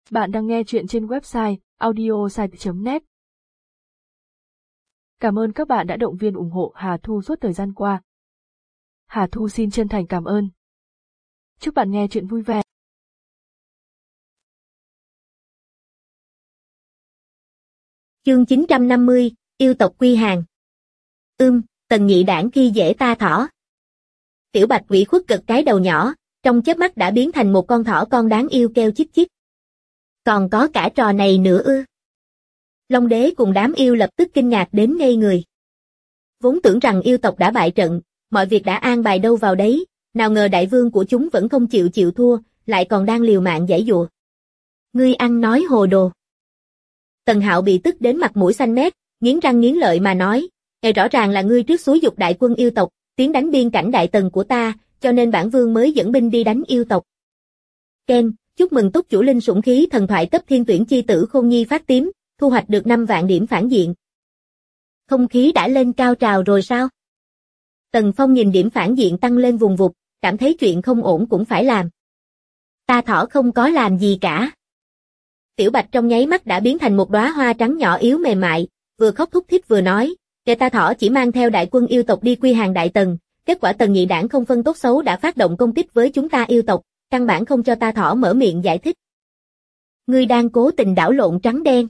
Bạn đang nghe chuyện trên website audiosite.net. Cảm ơn các bạn đã động viên ủng hộ Hà Thu suốt thời gian qua. Hà Thu xin chân thành cảm ơn. Chúc bạn nghe chuyện vui vẻ. Chương 950, yêu tộc quy hàng. Tần nhị đảng khi dễ ta thỏ. Tiểu Bạch ủy khuất cực cái đầu nhỏ, trong chớp mắt đã biến thành một con thỏ con đáng yêu kêu chích chích. Còn có cả trò này nữa ư? Long đế cùng đám yêu lập tức kinh ngạc đến ngây người. Vốn tưởng rằng yêu tộc đã bại trận, mọi việc đã an bài đâu vào đấy, nào ngờ đại vương của chúng vẫn không chịu thua, lại còn đang liều mạng giãy giụa. Ngươi ăn nói hồ đồ. Tần Hạo bị tức đến mặt mũi xanh mét, nghiến răng nghiến lợi mà nói, rõ ràng là ngươi trước xúi giục đại quân yêu tộc, tiến đánh biên cảnh đại tần của ta, cho nên bản vương mới dẫn binh đi đánh yêu tộc. Ken, chúc mừng túc chủ linh sủng khí thần thoại cấp thiên tuyển chi tử Khôn Nhi phát tím, thu hoạch được 5 vạn điểm phản diện. Không khí đã lên cao trào rồi sao? Tần Phong nhìn điểm phản diện tăng lên vùng vụt, cảm thấy chuyện không ổn cũng phải làm. Ta thỏ không có làm gì cả. Tiểu Bạch trong nháy mắt đã biến thành một đóa hoa trắng nhỏ yếu mềm mại, vừa khóc thút thít vừa nói, ta thỏ chỉ mang theo đại quân yêu tộc đi quy hàng đại tần, kết quả tần nhị đảng không phân tốt xấu đã phát động công kích với chúng ta yêu tộc, căn bản không cho ta thỏ mở miệng giải thích. Ngươi đang cố tình đảo lộn trắng đen.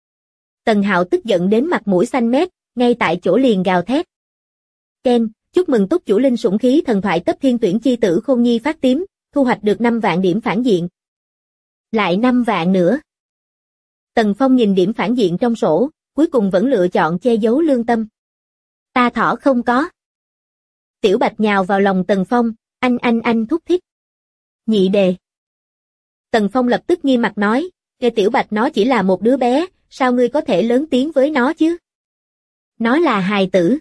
Tần Hạo tức giận đến mặt mũi xanh mét, ngay tại chỗ liền gào thét. Ken, chúc mừng túc chủ linh sủng khí thần thoại cấp thiên tuyển chi tử Khôn Nhi phát tím, thu hoạch được 5 vạn điểm phản diện. Lại 5 vạn nữa. Tần Phong nhìn điểm phản diện trong sổ, cuối cùng vẫn lựa chọn che giấu lương tâm. Ta thỏ không có. Tiểu Bạch nhào vào lòng Tần Phong, anh thúc thích. Nhị đề. Tần Phong lập tức nghiêm mặt nói, Tiểu Bạch nó chỉ là một đứa bé, sao ngươi có thể lớn tiếng với nó chứ? Nó là hài tử.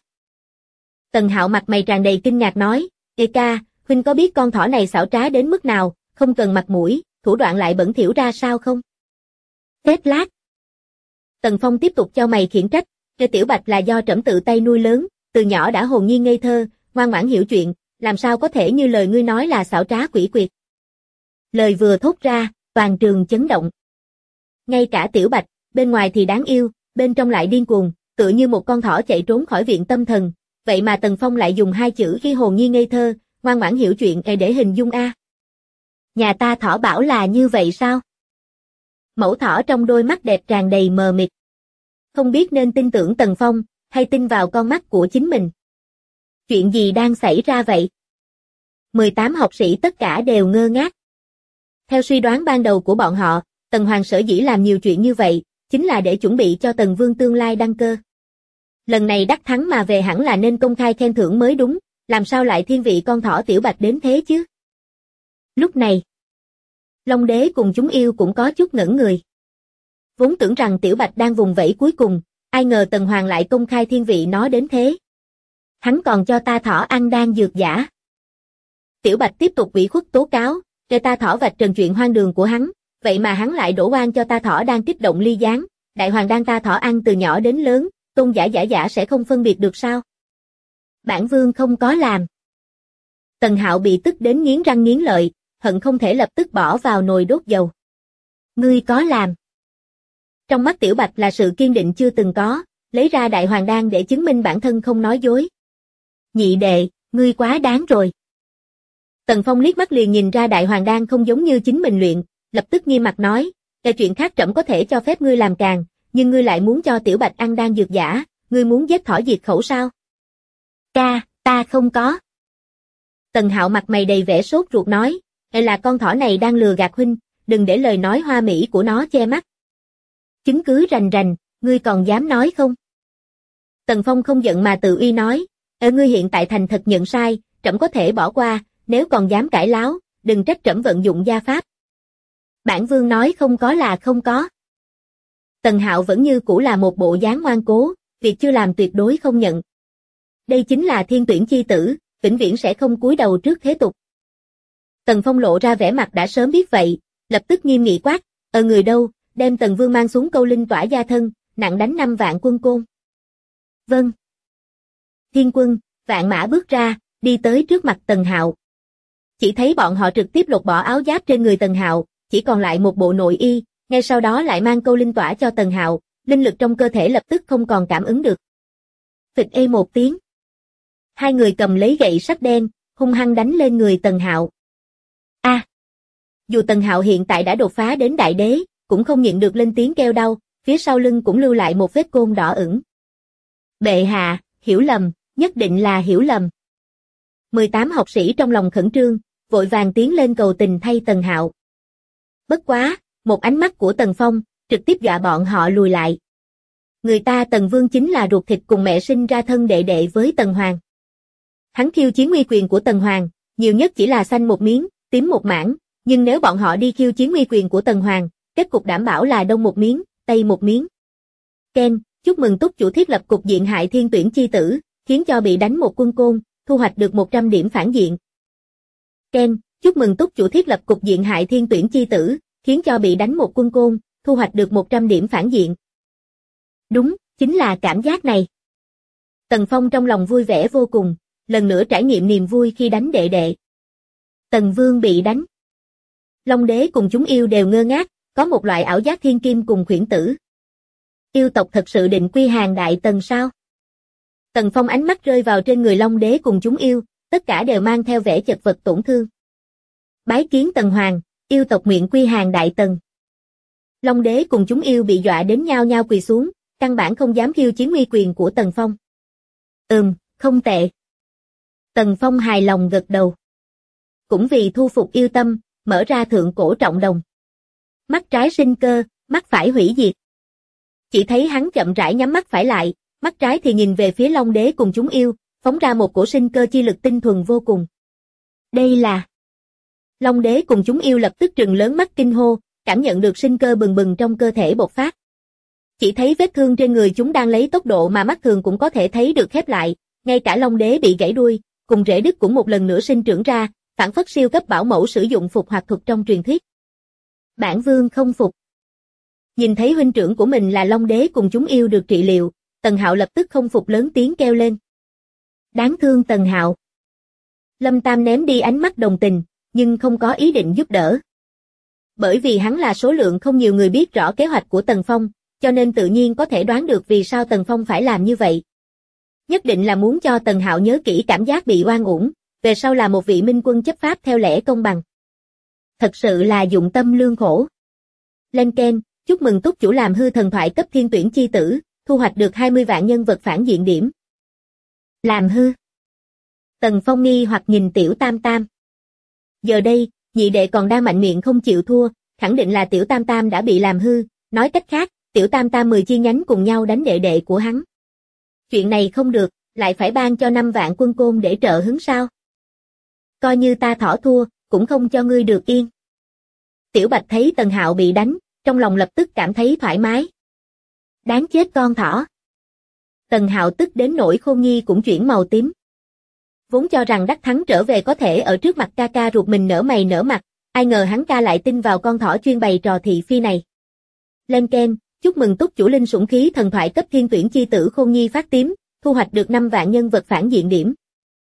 Tần Hạo mặt mày tràn đầy kinh ngạc nói, ca, huynh có biết con thỏ này xảo trá đến mức nào, không cần mặt mũi, thủ đoạn lại bẩn thỉu ra sao không? Tết lát. Tần Phong tiếp tục cho mày khiển trách, Tiểu Bạch là do trẫm tự tay nuôi lớn, từ nhỏ đã hồn nhiên ngây thơ, ngoan ngoãn hiểu chuyện, làm sao có thể như lời ngươi nói là xảo trá quỷ quyệt. Lời vừa thốt ra, toàn trường chấn động. Ngay cả Tiểu Bạch, bên ngoài thì đáng yêu, bên trong lại điên cuồng, tựa như một con thỏ chạy trốn khỏi viện tâm thần, vậy mà Tần Phong lại dùng 2 chữ khi hồn nhiên ngây thơ, ngoan ngoãn hiểu chuyện để hình dung a. Nhà ta thỏ bảo là như vậy sao? Mẫu thỏ trong đôi mắt đẹp tràn đầy mờ mịt. Không biết nên tin tưởng Tần Phong, hay tin vào con mắt của chính mình. Chuyện gì đang xảy ra vậy? 18 học sĩ tất cả đều ngơ ngác. Theo suy đoán ban đầu của bọn họ, Tần Hoàng sở dĩ làm nhiều chuyện như vậy, chính là để chuẩn bị cho Tần Vương tương lai đăng cơ. Lần này đắc thắng mà về hẳn là nên công khai khen thưởng mới đúng, làm sao lại thiên vị con thỏ Tiểu Bạch đến thế chứ? Lúc này, Long đế cùng chúng yêu cũng có chút ngẩn người. Vốn tưởng rằng Tiểu Bạch đang vùng vẫy cuối cùng, ai ngờ Tần Hoàng lại công khai thiên vị nó đến thế. Hắn còn cho ta thỏ ăn đan dược giả. Tiểu Bạch tiếp tục ủy khuất tố cáo, để ta thỏ vạch trần chuyện hoang đường của hắn, vậy mà hắn lại đổ oan cho ta thỏ đang kích động ly gián, đại hoàng đang ta thỏ ăn từ nhỏ đến lớn, tôn giả sẽ không phân biệt được sao? Bản vương không có làm. Tần Hạo bị tức đến nghiến răng nghiến lợi, hận không thể lập tức bỏ vào nồi đốt dầu. Ngươi có làm. Trong mắt Tiểu Bạch là sự kiên định chưa từng có, lấy ra đại hoàng đan để chứng minh bản thân không nói dối. Nhị đệ, ngươi quá đáng rồi. Tần Phong liếc mắt liền nhìn ra đại hoàng đan không giống như chính mình luyện, lập tức nghiêm mặt nói, cái chuyện khác trẫm có thể cho phép ngươi làm càng, nhưng ngươi lại muốn cho Tiểu Bạch ăn đan dược giả, ngươi muốn giết thỏ diệt khẩu sao? Ca, ta không có. Tần Hạo mặt mày đầy vẻ sốt ruột nói, là con thỏ này đang lừa gạt huynh, đừng để lời nói hoa mỹ của nó che mắt. Chứng cứ rành rành, ngươi còn dám nói không? Tần Phong không giận mà tự uy nói, ngươi hiện tại thành thật nhận sai, trẫm có thể bỏ qua, nếu còn dám cãi láo, đừng trách trẫm vận dụng gia pháp. Bản vương nói không có là không có. Tần Hạo vẫn như cũ là một bộ dáng ngoan cố, việc chưa làm tuyệt đối không nhận. Đây chính là thiên tuyển chi tử, vĩnh viễn sẽ không cúi đầu trước thế tục. Tần Phong lộ ra vẻ mặt đã sớm biết vậy, lập tức nghiêm nghị quát, người đâu, đem Tần Vương mang xuống câu linh tỏa gia thân, nặng đánh 5 vạn quân côn. Vâng. Thiên quân, vạn mã bước ra, đi tới trước mặt Tần Hạo. Chỉ thấy bọn họ trực tiếp lột bỏ áo giáp trên người Tần Hạo, chỉ còn lại một bộ nội y, ngay sau đó lại mang câu linh tỏa cho Tần Hạo, linh lực trong cơ thể lập tức không còn cảm ứng được. Phịch ê một tiếng. Hai người cầm lấy gậy sắt đen, hung hăng đánh lên người Tần Hạo. Dù Tần Hạo hiện tại đã đột phá đến đại đế, cũng không nhịn được lên tiếng kêu đau, phía sau lưng cũng lưu lại một vết côn đỏ ửng. Bệ hạ, hiểu lầm, nhất định là hiểu lầm. 18 học sĩ trong lòng khẩn trương, vội vàng tiến lên cầu tình thay Tần Hạo. Bất quá, một ánh mắt của Tần Phong, trực tiếp dọa bọn họ lùi lại. Người ta Tần Vương chính là ruột thịt cùng mẹ sinh ra thân đệ đệ với Tần Hoàng. Hắn khiêu chiến uy quyền của Tần Hoàng, nhiều nhất chỉ là xanh một miếng, tím một mảng, nhưng nếu bọn họ đi khiêu chiến uy quyền của Tần Hoàng, kết cục đảm bảo là đông một miếng, tây một miếng. Ken, chúc mừng túc chủ thiết lập cục diện hại thiên tuyển chi tử, khiến cho bị đánh một quân côn, thu hoạch được 100 điểm phản diện. Ken, chúc mừng túc chủ thiết lập cục diện hại thiên tuyển chi tử, khiến cho bị đánh một quân côn, thu hoạch được 100 điểm phản diện. Đúng, chính là cảm giác này. Tần Phong trong lòng vui vẻ vô cùng, lần nữa trải nghiệm niềm vui khi đánh đệ đệ. Tần Vương bị đánh. Long đế cùng chúng yêu đều ngơ ngác, có một loại ảo giác thiên kim cùng khuyển tử. Yêu tộc thật sự định quy hàng đại tần sao? Tần Phong ánh mắt rơi vào trên người Long đế cùng chúng yêu, tất cả đều mang theo vẻ chật vật tổn thương. Bái kiến Tần Hoàng, yêu tộc nguyện quy hàng đại tần. Long đế cùng chúng yêu bị dọa đến nhao nhao quỳ xuống, căn bản không dám khiêu chiến uy quyền của Tần Phong. Không tệ. Tần Phong hài lòng gật đầu. Cũng vì thu phục yêu tâm, mở ra thượng cổ trọng đồng. Mắt trái sinh cơ, mắt phải hủy diệt. Chỉ thấy hắn chậm rãi nhắm mắt phải lại, mắt trái thì nhìn về phía Long đế cùng chúng yêu, phóng ra một cổ sinh cơ chi lực tinh thuần vô cùng. Đây là... Long đế cùng chúng yêu lập tức trừng lớn mắt kinh hô, cảm nhận được sinh cơ bừng bừng trong cơ thể bộc phát. Chỉ thấy vết thương trên người chúng đang lấy tốc độ mà mắt thường cũng có thể thấy được khép lại, ngay cả Long đế bị gãy đuôi, cùng rễ đứt cũng một lần nữa sinh trưởng ra, phản phất siêu cấp bảo mẫu sử dụng phục hoạt thuật trong truyền thuyết. Bản vương không phục. Nhìn thấy huynh trưởng của mình là Long đế cùng chúng yêu được trị liệu, Tần Hạo lập tức không phục lớn tiếng kêu lên. Đáng thương Tần Hạo. Lâm Tam ném đi ánh mắt đồng tình, nhưng không có ý định giúp đỡ. Bởi vì hắn là số lượng không nhiều người biết rõ kế hoạch của Tần Phong, cho nên tự nhiên có thể đoán được vì sao Tần Phong phải làm như vậy. Nhất định là muốn cho Tần Hạo nhớ kỹ cảm giác bị oan uổng, về sau là một vị minh quân chấp pháp theo lẽ công bằng. Thật sự là dụng tâm lương khổ. Lên Ken, chúc mừng túc chủ làm hư thần thoại cấp thiên tuyển chi tử, thu hoạch được 20 vạn nhân vật phản diện điểm. Làm hư. Tần Phong nghi hoặc nhìn Tiểu Tam Tam. Giờ đây, nhị đệ còn đang mạnh miệng không chịu thua, khẳng định là Tiểu Tam Tam đã bị làm hư, nói cách khác, Tiểu Tam Tam 10 chi nhánh cùng nhau đánh đệ đệ của hắn. Chuyện này không được, lại phải ban cho 5 vạn quân côn để trợ hứng sao? Coi như ta thỏ thua, cũng không cho ngươi được yên. Tiểu Bạch thấy Tần Hạo bị đánh, trong lòng lập tức cảm thấy thoải mái. Đáng chết con thỏ. Tần Hạo tức đến nỗi Khôn Nhi cũng chuyển màu tím. Vốn cho rằng đắc thắng trở về có thể ở trước mặt ca ca ruột mình nở mày nở mặt, ai ngờ hắn ca lại tin vào con thỏ chuyên bày trò thị phi này. Lên Ken, chúc mừng túc chủ linh sủng khí thần thoại cấp thiên tuyển chi tử Khôn Nhi phát tím, thu hoạch được 5 vạn nhân vật phản diện điểm.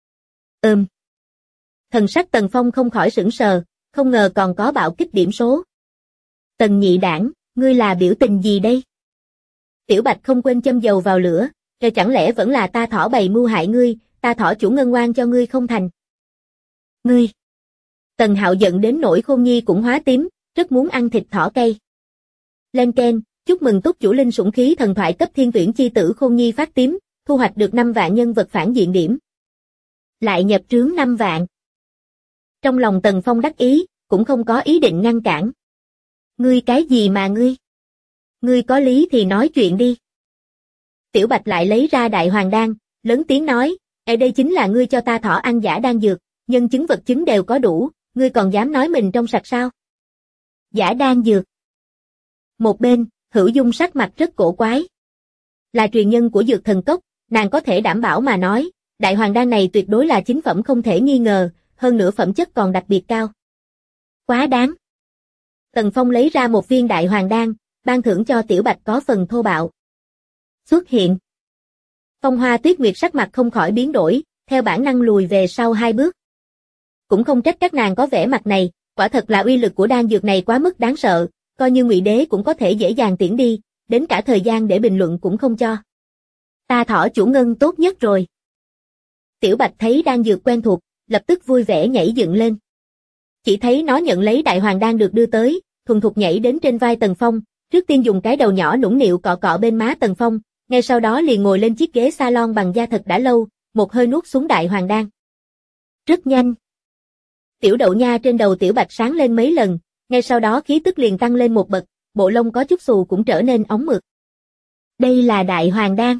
Thần sắc Tần Phong không khỏi sửng sờ, không ngờ còn có bạo kích điểm số. Tần nhị đảng, ngươi là biểu tình gì đây? Tiểu Bạch không quên châm dầu vào lửa, rồi chẳng lẽ vẫn là ta thỏ bày mưu hại ngươi, ta thỏ chủ ngân oan cho ngươi không thành. Ngươi! Tần Hạo giận đến nỗi Khôn Nhi cũng hóa tím, rất muốn ăn thịt thỏ cây. Lên Ken, chúc mừng túc chủ linh sủng khí thần thoại cấp thiên tuyển chi tử Khôn Nhi phát tím, thu hoạch được 5 vạn nhân vật phản diện điểm. Lại nhập trướng 5 vạn. Trong lòng Tần Phong đắc ý, cũng không có ý định ngăn cản. Ngươi cái gì mà ngươi? Ngươi có lý thì nói chuyện đi. Tiểu Bạch lại lấy ra đại hoàng đan, lớn tiếng nói, đây chính là ngươi cho ta thỏ ăn giả đan dược, nhân chứng vật chứng đều có đủ, ngươi còn dám nói mình trong sạch sao? Giả đan dược. Một bên, Hữu Dung sắc mặt rất cổ quái. Là truyền nhân của dược thần cốc, nàng có thể đảm bảo mà nói, đại hoàng đan này tuyệt đối là chính phẩm không thể nghi ngờ, hơn nữa phẩm chất còn đặc biệt cao. Quá đáng. Tần Phong lấy ra một viên đại hoàng đan, ban thưởng cho Tiểu Bạch có phần thô bạo. Xuất hiện. Phong Hoa Tuyết Nguyệt sắc mặt không khỏi biến đổi, theo bản năng lùi về sau 2 bước. Cũng không trách các nàng có vẻ mặt này, quả thật là uy lực của đan dược này quá mức đáng sợ, coi như Ngụy Đế cũng có thể dễ dàng tiễn đi, đến cả thời gian để bình luận cũng không cho. Ta thỏ chủ ngân tốt nhất rồi. Tiểu Bạch thấy đan dược quen thuộc, lập tức vui vẻ nhảy dựng lên. Chỉ thấy nó nhận lấy đại hoàng đan được đưa tới, thuần thục nhảy đến trên vai Tần Phong, trước tiên dùng cái đầu nhỏ nũng nịu cọ cọ bên má Tần Phong, ngay sau đó liền ngồi lên chiếc ghế salon bằng da thật đã lâu, một hơi nuốt xuống đại hoàng đan. Rất nhanh. Tiểu đậu nha trên đầu Tiểu Bạch sáng lên mấy lần, ngay sau đó khí tức liền tăng lên một bậc, bộ lông có chút xù cũng trở nên óng mượt. Đây là đại hoàng đan.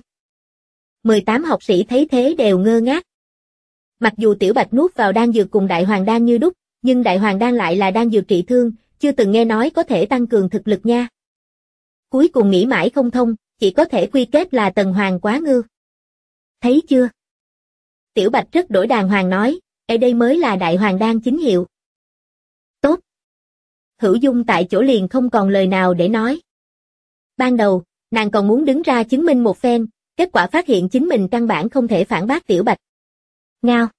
18 học sĩ thấy thế đều ngơ ngác. Mặc dù Tiểu Bạch nuốt vào đan dược cùng đại hoàng đan như đúc, nhưng đại hoàng đan lại là đan dược trị thương, chưa từng nghe nói có thể tăng cường thực lực nha. Cuối cùng nghĩ mãi không thông, chỉ có thể quy kết là Tần Hoàng quá ngưu. Thấy chưa? Tiểu Bạch rất đổi đàng hoàng nói, đây mới là đại hoàng đan chính hiệu. Tốt. Hữu Dung tại chỗ liền không còn lời nào để nói. Ban đầu, nàng còn muốn đứng ra chứng minh một phen, kết quả phát hiện chính mình căn bản không thể phản bác Tiểu Bạch. Ngao.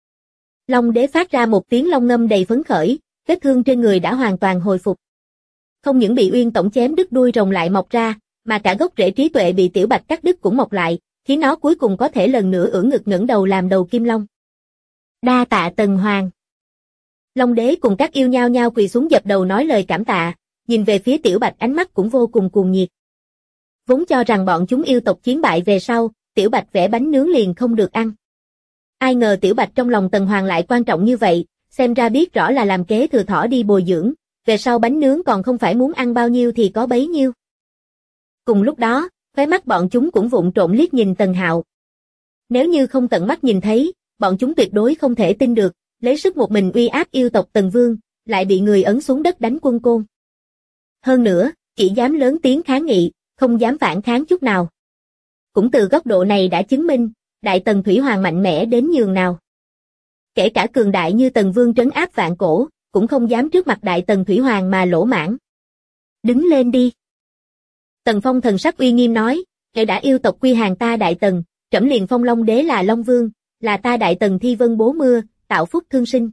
Long Đế phát ra một tiếng long ngâm đầy phấn khởi, vết thương trên người đã hoàn toàn hồi phục. Không những bị Uyên Tổng chém đứt đuôi rồng lại mọc ra, mà cả gốc rễ trí tuệ bị Tiểu Bạch cắt đứt cũng mọc lại, khiến nó cuối cùng có thể lần nữa ưỡn ngực ngẩng đầu làm đầu kim long. Đa tạ Tần Hoàng. Long Đế cùng các yêu nhao nhao quỳ xuống dập đầu nói lời cảm tạ, nhìn về phía Tiểu Bạch ánh mắt cũng vô cùng cuồng nhiệt. Vốn cho rằng bọn chúng yêu tộc chiến bại về sau, Tiểu Bạch vẽ bánh nướng liền không được ăn. Ai ngờ Tiểu Bạch trong lòng Tần Hoàng lại quan trọng như vậy, xem ra biết rõ là làm kế thừa thỏ đi bồi dưỡng, về sau bánh nướng còn không phải muốn ăn bao nhiêu thì có bấy nhiêu. Cùng lúc đó, khóe mắt bọn chúng cũng vụng trộm liếc nhìn Tần Hạo. Nếu như không tận mắt nhìn thấy, bọn chúng tuyệt đối không thể tin được, lấy sức một mình uy áp yêu tộc Tần Vương, lại bị người ấn xuống đất đánh quân côn. Hơn nữa, chỉ dám lớn tiếng kháng nghị, không dám phản kháng chút nào. Cũng từ góc độ này đã chứng minh, Đại Tần Thủy Hoàng mạnh mẽ đến nhường nào. Kể cả cường đại như Tần Vương trấn áp vạn cổ, cũng không dám trước mặt Đại Tần Thủy Hoàng mà lỗ mãng. Đứng lên đi. Tần Phong thần sắc uy nghiêm nói, kẻ đã yêu tộc quy hàng ta Đại Tần, trẫm liền phong Long Đế là Long Vương, là ta Đại Tần Thi Vân bố mưa, tạo phúc thương sinh.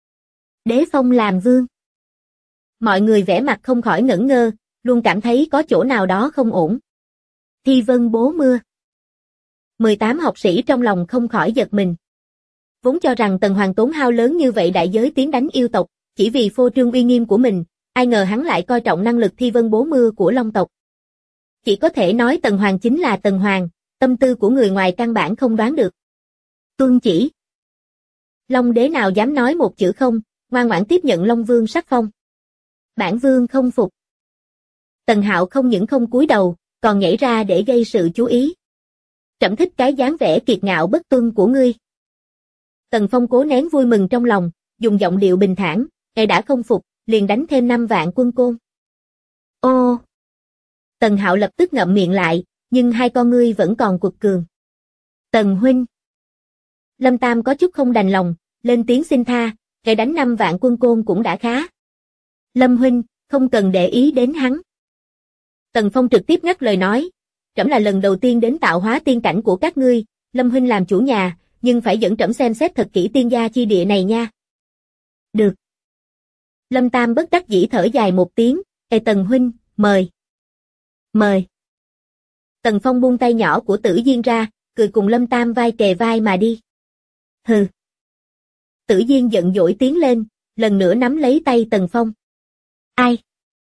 Đế phong làm vương. Mọi người vẻ mặt không khỏi ngẩn ngơ, luôn cảm thấy có chỗ nào đó không ổn. Thi Vân bố mưa. 18 học sĩ trong lòng không khỏi giật mình. Vốn cho rằng Tần Hoàng tốn hao lớn như vậy đại giới tiến đánh yêu tộc, chỉ vì phô trương uy nghiêm của mình, ai ngờ hắn lại coi trọng năng lực Thi Vân bố mưa của Long tộc. Chỉ có thể nói Tần Hoàng chính là Tần Hoàng, tâm tư của người ngoài căn bản không đoán được. Tuân chỉ. Long Đế nào dám nói một chữ không, ngoan ngoãn tiếp nhận Long Vương sắc phong. Bản Vương không phục. Tần Hạo không những không cúi đầu, còn nhảy ra để gây sự chú ý. Trẫm thích cái dáng vẻ kiệt ngạo bất tuân của ngươi. Tần Phong cố nén vui mừng trong lòng, dùng giọng điệu bình thản, ngài đã không phục, liền đánh thêm 5 vạn quân côn. Ô! Tần Hạo lập tức ngậm miệng lại, nhưng hai con ngươi vẫn còn quật cường. Tần huynh. Lâm Tam có chút không đành lòng, lên tiếng xin tha, ngài đánh 5 vạn quân côn cũng đã khá. Lâm huynh, không cần để ý đến hắn. Tần Phong trực tiếp ngắt lời nói, trẫm là lần đầu tiên đến tạo hóa tiên cảnh của các ngươi, Lâm huynh làm chủ nhà, nhưng phải dẫn trẫm xem xét thật kỹ tiên gia chi địa này nha. Được. Lâm Tam bất đắc dĩ thở dài một tiếng, Tần huynh, mời. Mời. Tần Phong buông tay nhỏ của Tử Diên ra, cười cùng Lâm Tam vai kề vai mà đi. Hừ. Tử Diên giận dỗi tiến lên, lần nữa nắm lấy tay Tần Phong. Ai?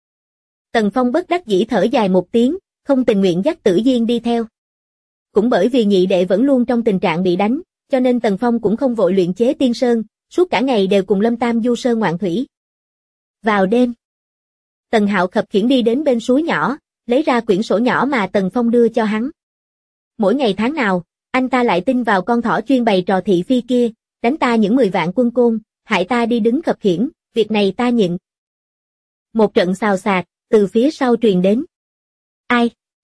Tần Phong bất đắc dĩ thở dài một tiếng, không tình nguyện dắt Tử Diên đi theo. Cũng bởi vì nhị đệ vẫn luôn trong tình trạng bị đánh, cho nên Tần Phong cũng không vội luyện chế tiên sơn, suốt cả ngày đều cùng Lâm Tam du sơn ngoạn thủy. Vào đêm, Tần Hạo khập khiễng đi đến bên suối nhỏ, lấy ra quyển sổ nhỏ mà Tần Phong đưa cho hắn. Mỗi ngày tháng nào, anh ta lại tin vào con thỏ chuyên bày trò thị phi kia, đánh ta những 10 vạn quân côn, hại ta đi đứng khập khiễng, việc này ta nhịn. Một trận xào xạc, từ phía sau truyền đến. Ai?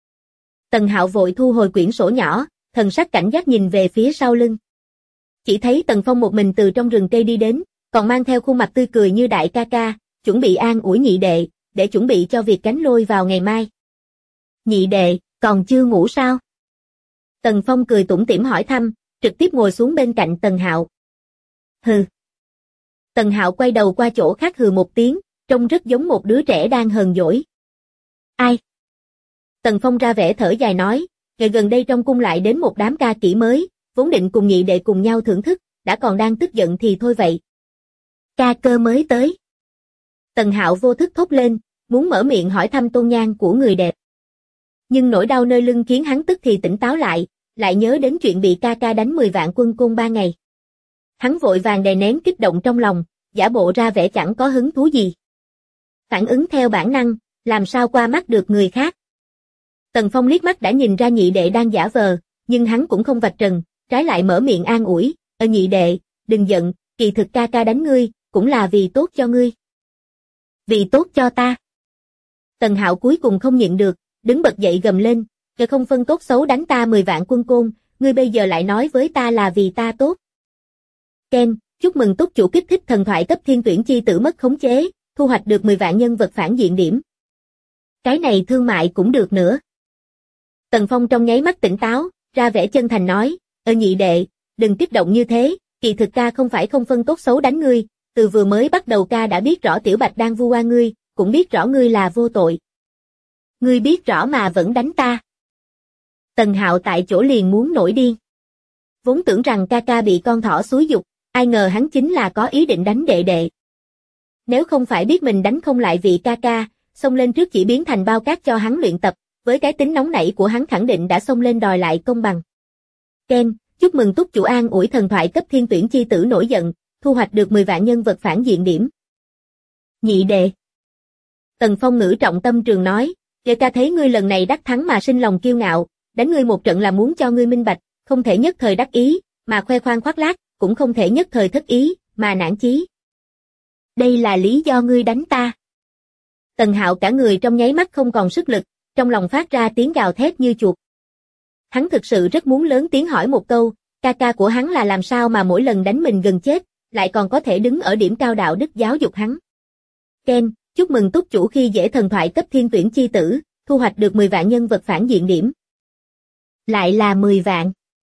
Tần Hạo vội thu hồi quyển sổ nhỏ, thần sắc cảnh giác nhìn về phía sau lưng. Chỉ thấy Tần Phong một mình từ trong rừng cây đi đến, còn mang theo khuôn mặt tươi cười như đại ca ca, chuẩn bị an ủi nhị đệ, để chuẩn bị cho việc cánh lôi vào ngày mai. Nhị đệ, còn chưa ngủ sao? Tần Phong cười tủm tỉm hỏi thăm, trực tiếp ngồi xuống bên cạnh Tần Hạo. Hừ. Tần Hạo quay đầu qua chỗ khác hừ một tiếng, trông rất giống một đứa trẻ đang hờn dỗi. Ai? Tần Phong ra vẻ thở dài nói, ngày gần đây trong cung lại đến một đám ca kỹ mới, vốn định cùng nhị đệ cùng nhau thưởng thức, đã còn đang tức giận thì thôi vậy. Ca cơ mới tới. Tần Hạo vô thức thốt lên, muốn mở miệng hỏi thăm tôn nhan của người đẹp. Nhưng nỗi đau nơi lưng khiến hắn tức thì tỉnh táo lại nhớ đến chuyện bị ca ca đánh 10 vạn quân côn 3 ngày. Hắn vội vàng đè nén kích động trong lòng, giả bộ ra vẻ chẳng có hứng thú gì. Phản ứng theo bản năng, làm sao qua mắt được người khác. Tần Phong liếc mắt đã nhìn ra nhị đệ đang giả vờ, nhưng hắn cũng không vạch trần, trái lại mở miệng an ủi, nhị đệ, đừng giận, kỳ thực ca ca đánh ngươi, cũng là vì tốt cho ngươi. Vì tốt cho ta. Tần Hạo cuối cùng không nhịn được, đứng bật dậy gầm lên, ngươi không phân tốt xấu đánh ta 10 vạn quân côn, ngươi bây giờ lại nói với ta là vì ta tốt. Ken, chúc mừng túc chủ kích thích thần thoại cấp thiên tuyển chi tử mất khống chế, thu hoạch được 10 vạn nhân vật phản diện điểm. Cái này thương mại cũng được nữa. Tần Phong trong nháy mắt tỉnh táo, ra vẻ chân thành nói, nhị đệ, đừng kích động như thế, kỳ thực ca không phải không phân tốt xấu đánh ngươi, từ vừa mới bắt đầu ca đã biết rõ Tiểu Bạch đang vu oan ngươi, cũng biết rõ ngươi là vô tội. Ngươi biết rõ mà vẫn đánh ta. Tần Hạo tại chỗ liền muốn nổi điên. Vốn tưởng rằng ca ca bị con thỏ xúi giục, ai ngờ hắn chính là có ý định đánh đệ đệ. Nếu không phải biết mình đánh không lại vị ca ca, xông lên trước chỉ biến thành bao cát cho hắn luyện tập, với cái tính nóng nảy của hắn khẳng định đã xông lên đòi lại công bằng. Ken, chúc mừng túc chủ an ủi thần thoại cấp thiên tuyển chi tử nổi giận, thu hoạch được 10 vạn nhân vật phản diện điểm. Nhị đệ. Tần Phong ngữ trọng tâm trường nói, kể ca thấy ngươi lần này đắc thắng mà sinh lòng kiêu ngạo, đánh ngươi một trận là muốn cho ngươi minh bạch, không thể nhất thời đắc ý, mà khoe khoang khoác lác, cũng không thể nhất thời thất ý, mà nản chí. Đây là lý do ngươi đánh ta. Tần Hạo cả người trong nháy mắt không còn sức lực, trong lòng phát ra tiếng gào thét như chuột. Hắn thực sự rất muốn lớn tiếng hỏi một câu, ca ca của hắn là làm sao mà mỗi lần đánh mình gần chết, lại còn có thể đứng ở điểm cao đạo đức giáo dục hắn. Ken, chúc mừng túc chủ khi dễ thần thoại cấp thiên tuyển chi tử, thu hoạch được 10 vạn nhân vật phản diện điểm. Lại là 10 vạn.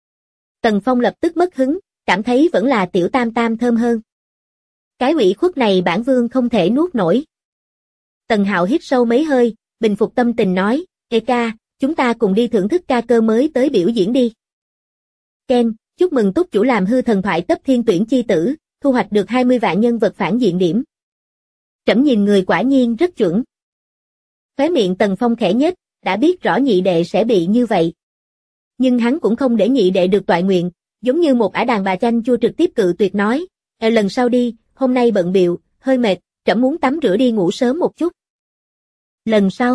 Tần Phong lập tức mất hứng, cảm thấy vẫn là tiểu tam tam thơm hơn. Cái ủy khuất này bản vương không thể nuốt nổi. Tần Hạo hít sâu mấy hơi, bình phục tâm tình nói, Ê ca, chúng ta cùng đi thưởng thức ca cơ mới tới biểu diễn đi. Ken, chúc mừng túc chủ làm hư thần thoại cấp thiên tuyển chi tử, thu hoạch được 20 vạn nhân vật phản diện điểm. Trẫm nhìn người quả nhiên rất chuẩn. Khóe miệng Tần Phong khẽ nhếch, đã biết rõ nhị đệ sẽ bị như vậy. Nhưng hắn cũng không để nhị đệ được toại nguyện, giống như một ả đàn bà chanh chua trực tiếp cự tuyệt nói, lần sau đi, hôm nay bận bịu, hơi mệt, trẫm muốn tắm rửa đi ngủ sớm một chút. Lần sau.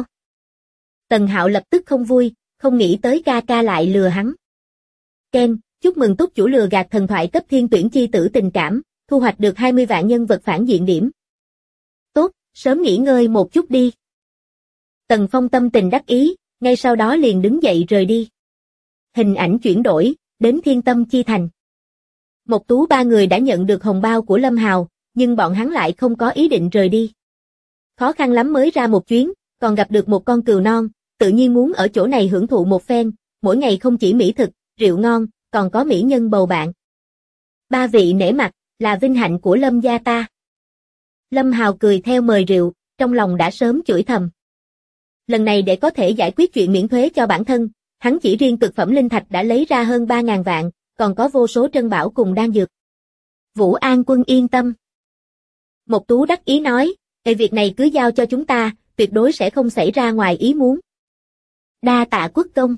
Tần Hạo lập tức không vui, không nghĩ tới ca ca lại lừa hắn. Ken, chúc mừng túc chủ lừa gạt thần thoại cấp thiên tuyển chi tử tình cảm, thu hoạch được 20 vạn nhân vật phản diện điểm. Tốt, sớm nghỉ ngơi một chút đi. Tần Phong tâm tình đắc ý, ngay sau đó liền đứng dậy rời đi. Hình ảnh chuyển đổi, đến Thiên Tâm Chi Thành. Mộc Tú ba người đã nhận được hồng bao của Lâm Hào, nhưng bọn hắn lại không có ý định rời đi. Khó khăn lắm mới ra một chuyến, còn gặp được một con cừu non, tự nhiên muốn ở chỗ này hưởng thụ một phen, mỗi ngày không chỉ mỹ thực, rượu ngon, còn có mỹ nhân bầu bạn. Ba vị nể mặt, là vinh hạnh của Lâm gia ta. Lâm Hào cười theo mời rượu, trong lòng đã sớm chửi thầm. Lần này để có thể giải quyết chuyện miễn thuế cho bản thân, hắn chỉ riêng cực phẩm linh thạch đã lấy ra hơn 3.000 vạn, còn có vô số trân bảo cùng đan dược. Vũ An Quân yên tâm. Mộc Tú đắc ý nói, việc này cứ giao cho chúng ta, tuyệt đối sẽ không xảy ra ngoài ý muốn. Đa tạ quốc công.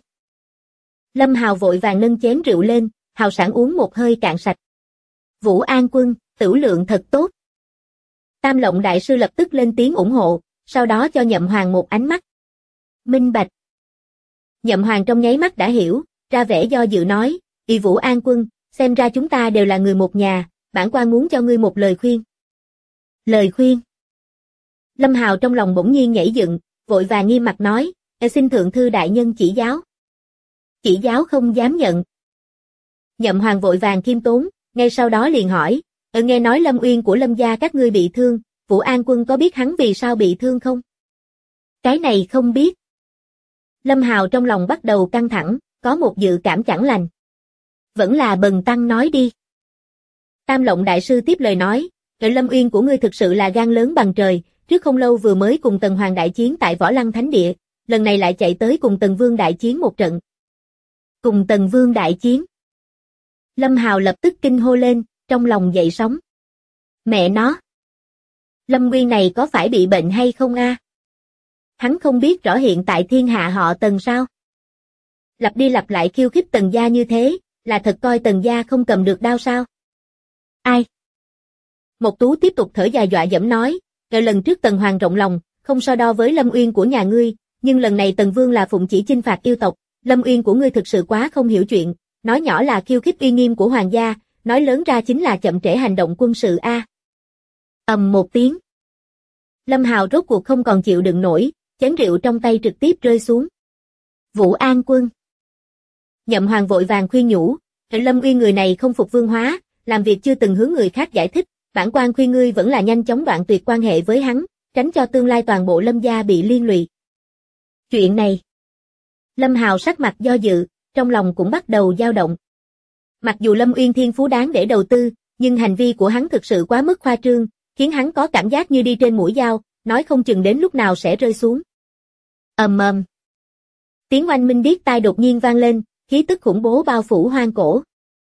Lâm Hào vội vàng nâng chén rượu lên, hào sảng uống một hơi cạn sạch. Vũ An Quân, tửu lượng thật tốt. Tam Lộng đại sư lập tức lên tiếng ủng hộ, sau đó cho Nhậm Hoàng một ánh mắt. Minh bạch. Nhậm Hoàng trong nháy mắt đã hiểu, ra vẻ do dự nói, Vũ An Quân, xem ra chúng ta đều là người một nhà, bản quan muốn cho ngươi một lời khuyên. Lời khuyên. Lâm Hào trong lòng bỗng nhiên nhảy dựng, vội vàng nghiêm mặt nói, xin thượng thư đại nhân chỉ giáo. Chỉ giáo không dám nhận. Nhậm Hoàng vội vàng khiêm tốn, ngay sau đó liền hỏi, nghe nói Lâm Uyên của Lâm gia các ngươi bị thương, Vũ An Quân có biết hắn vì sao bị thương không? Cái này không biết. Lâm Hào trong lòng bắt đầu căng thẳng, có một dự cảm chẳng lành. Vẫn là Bần tăng nói đi. Tam Lộng đại sư tiếp lời nói, Lâm Uyên của ngươi thực sự là gan lớn bằng trời, trước không lâu vừa mới cùng Tần Hoàng đại chiến tại Võ Lăng Thánh Địa, lần này lại chạy tới cùng Tần Vương đại chiến một trận. Cùng Tần Vương đại chiến. Lâm Hào lập tức kinh hô lên, trong lòng dậy sóng. Mẹ nó! Lâm Nguyên này có phải bị bệnh hay không a? Hắn không biết rõ hiện tại thiên hạ họ Tần sao? Lặp đi lặp lại khiêu khích Tần gia như thế, là thật coi Tần gia không cầm được đao sao? Ai? Một Tú tiếp tục thở dài dọa dẫm nói, lần trước Tần Hoàng rộng lòng, không so đo với Lâm Uyên của nhà ngươi, nhưng lần này Tần Vương là phụng chỉ chinh phạt yêu tộc, Lâm Uyên của ngươi thực sự quá không hiểu chuyện, nói nhỏ là khiêu khích uy nghiêm của hoàng gia, nói lớn ra chính là chậm trễ hành động quân sự a. Ầm một tiếng. Lâm Hào rốt cuộc không còn chịu đựng nổi, chén rượu trong tay trực tiếp rơi xuống. Vũ An Quân. Nhậm Hoàng vội vàng khuyên nhủ, Lâm Uyên người này không phục vương hóa, làm việc chưa từng hướng người khác giải thích, bản quan khuyên ngươi vẫn là nhanh chóng đoạn tuyệt quan hệ với hắn, tránh cho tương lai toàn bộ Lâm gia bị liên lụy. Chuyện này. Lâm Hào sắc mặt do dự, trong lòng cũng bắt đầu dao động. Mặc dù Lâm Uyên thiên phú đáng để đầu tư, nhưng hành vi của hắn thực sự quá mức khoa trương, khiến hắn có cảm giác như đi trên mũi dao, nói không chừng đến lúc nào sẽ rơi xuống. Ầm ầm. Tiếng oanh minh điếc tai đột nhiên vang lên, khí tức khủng bố bao phủ hoang cổ.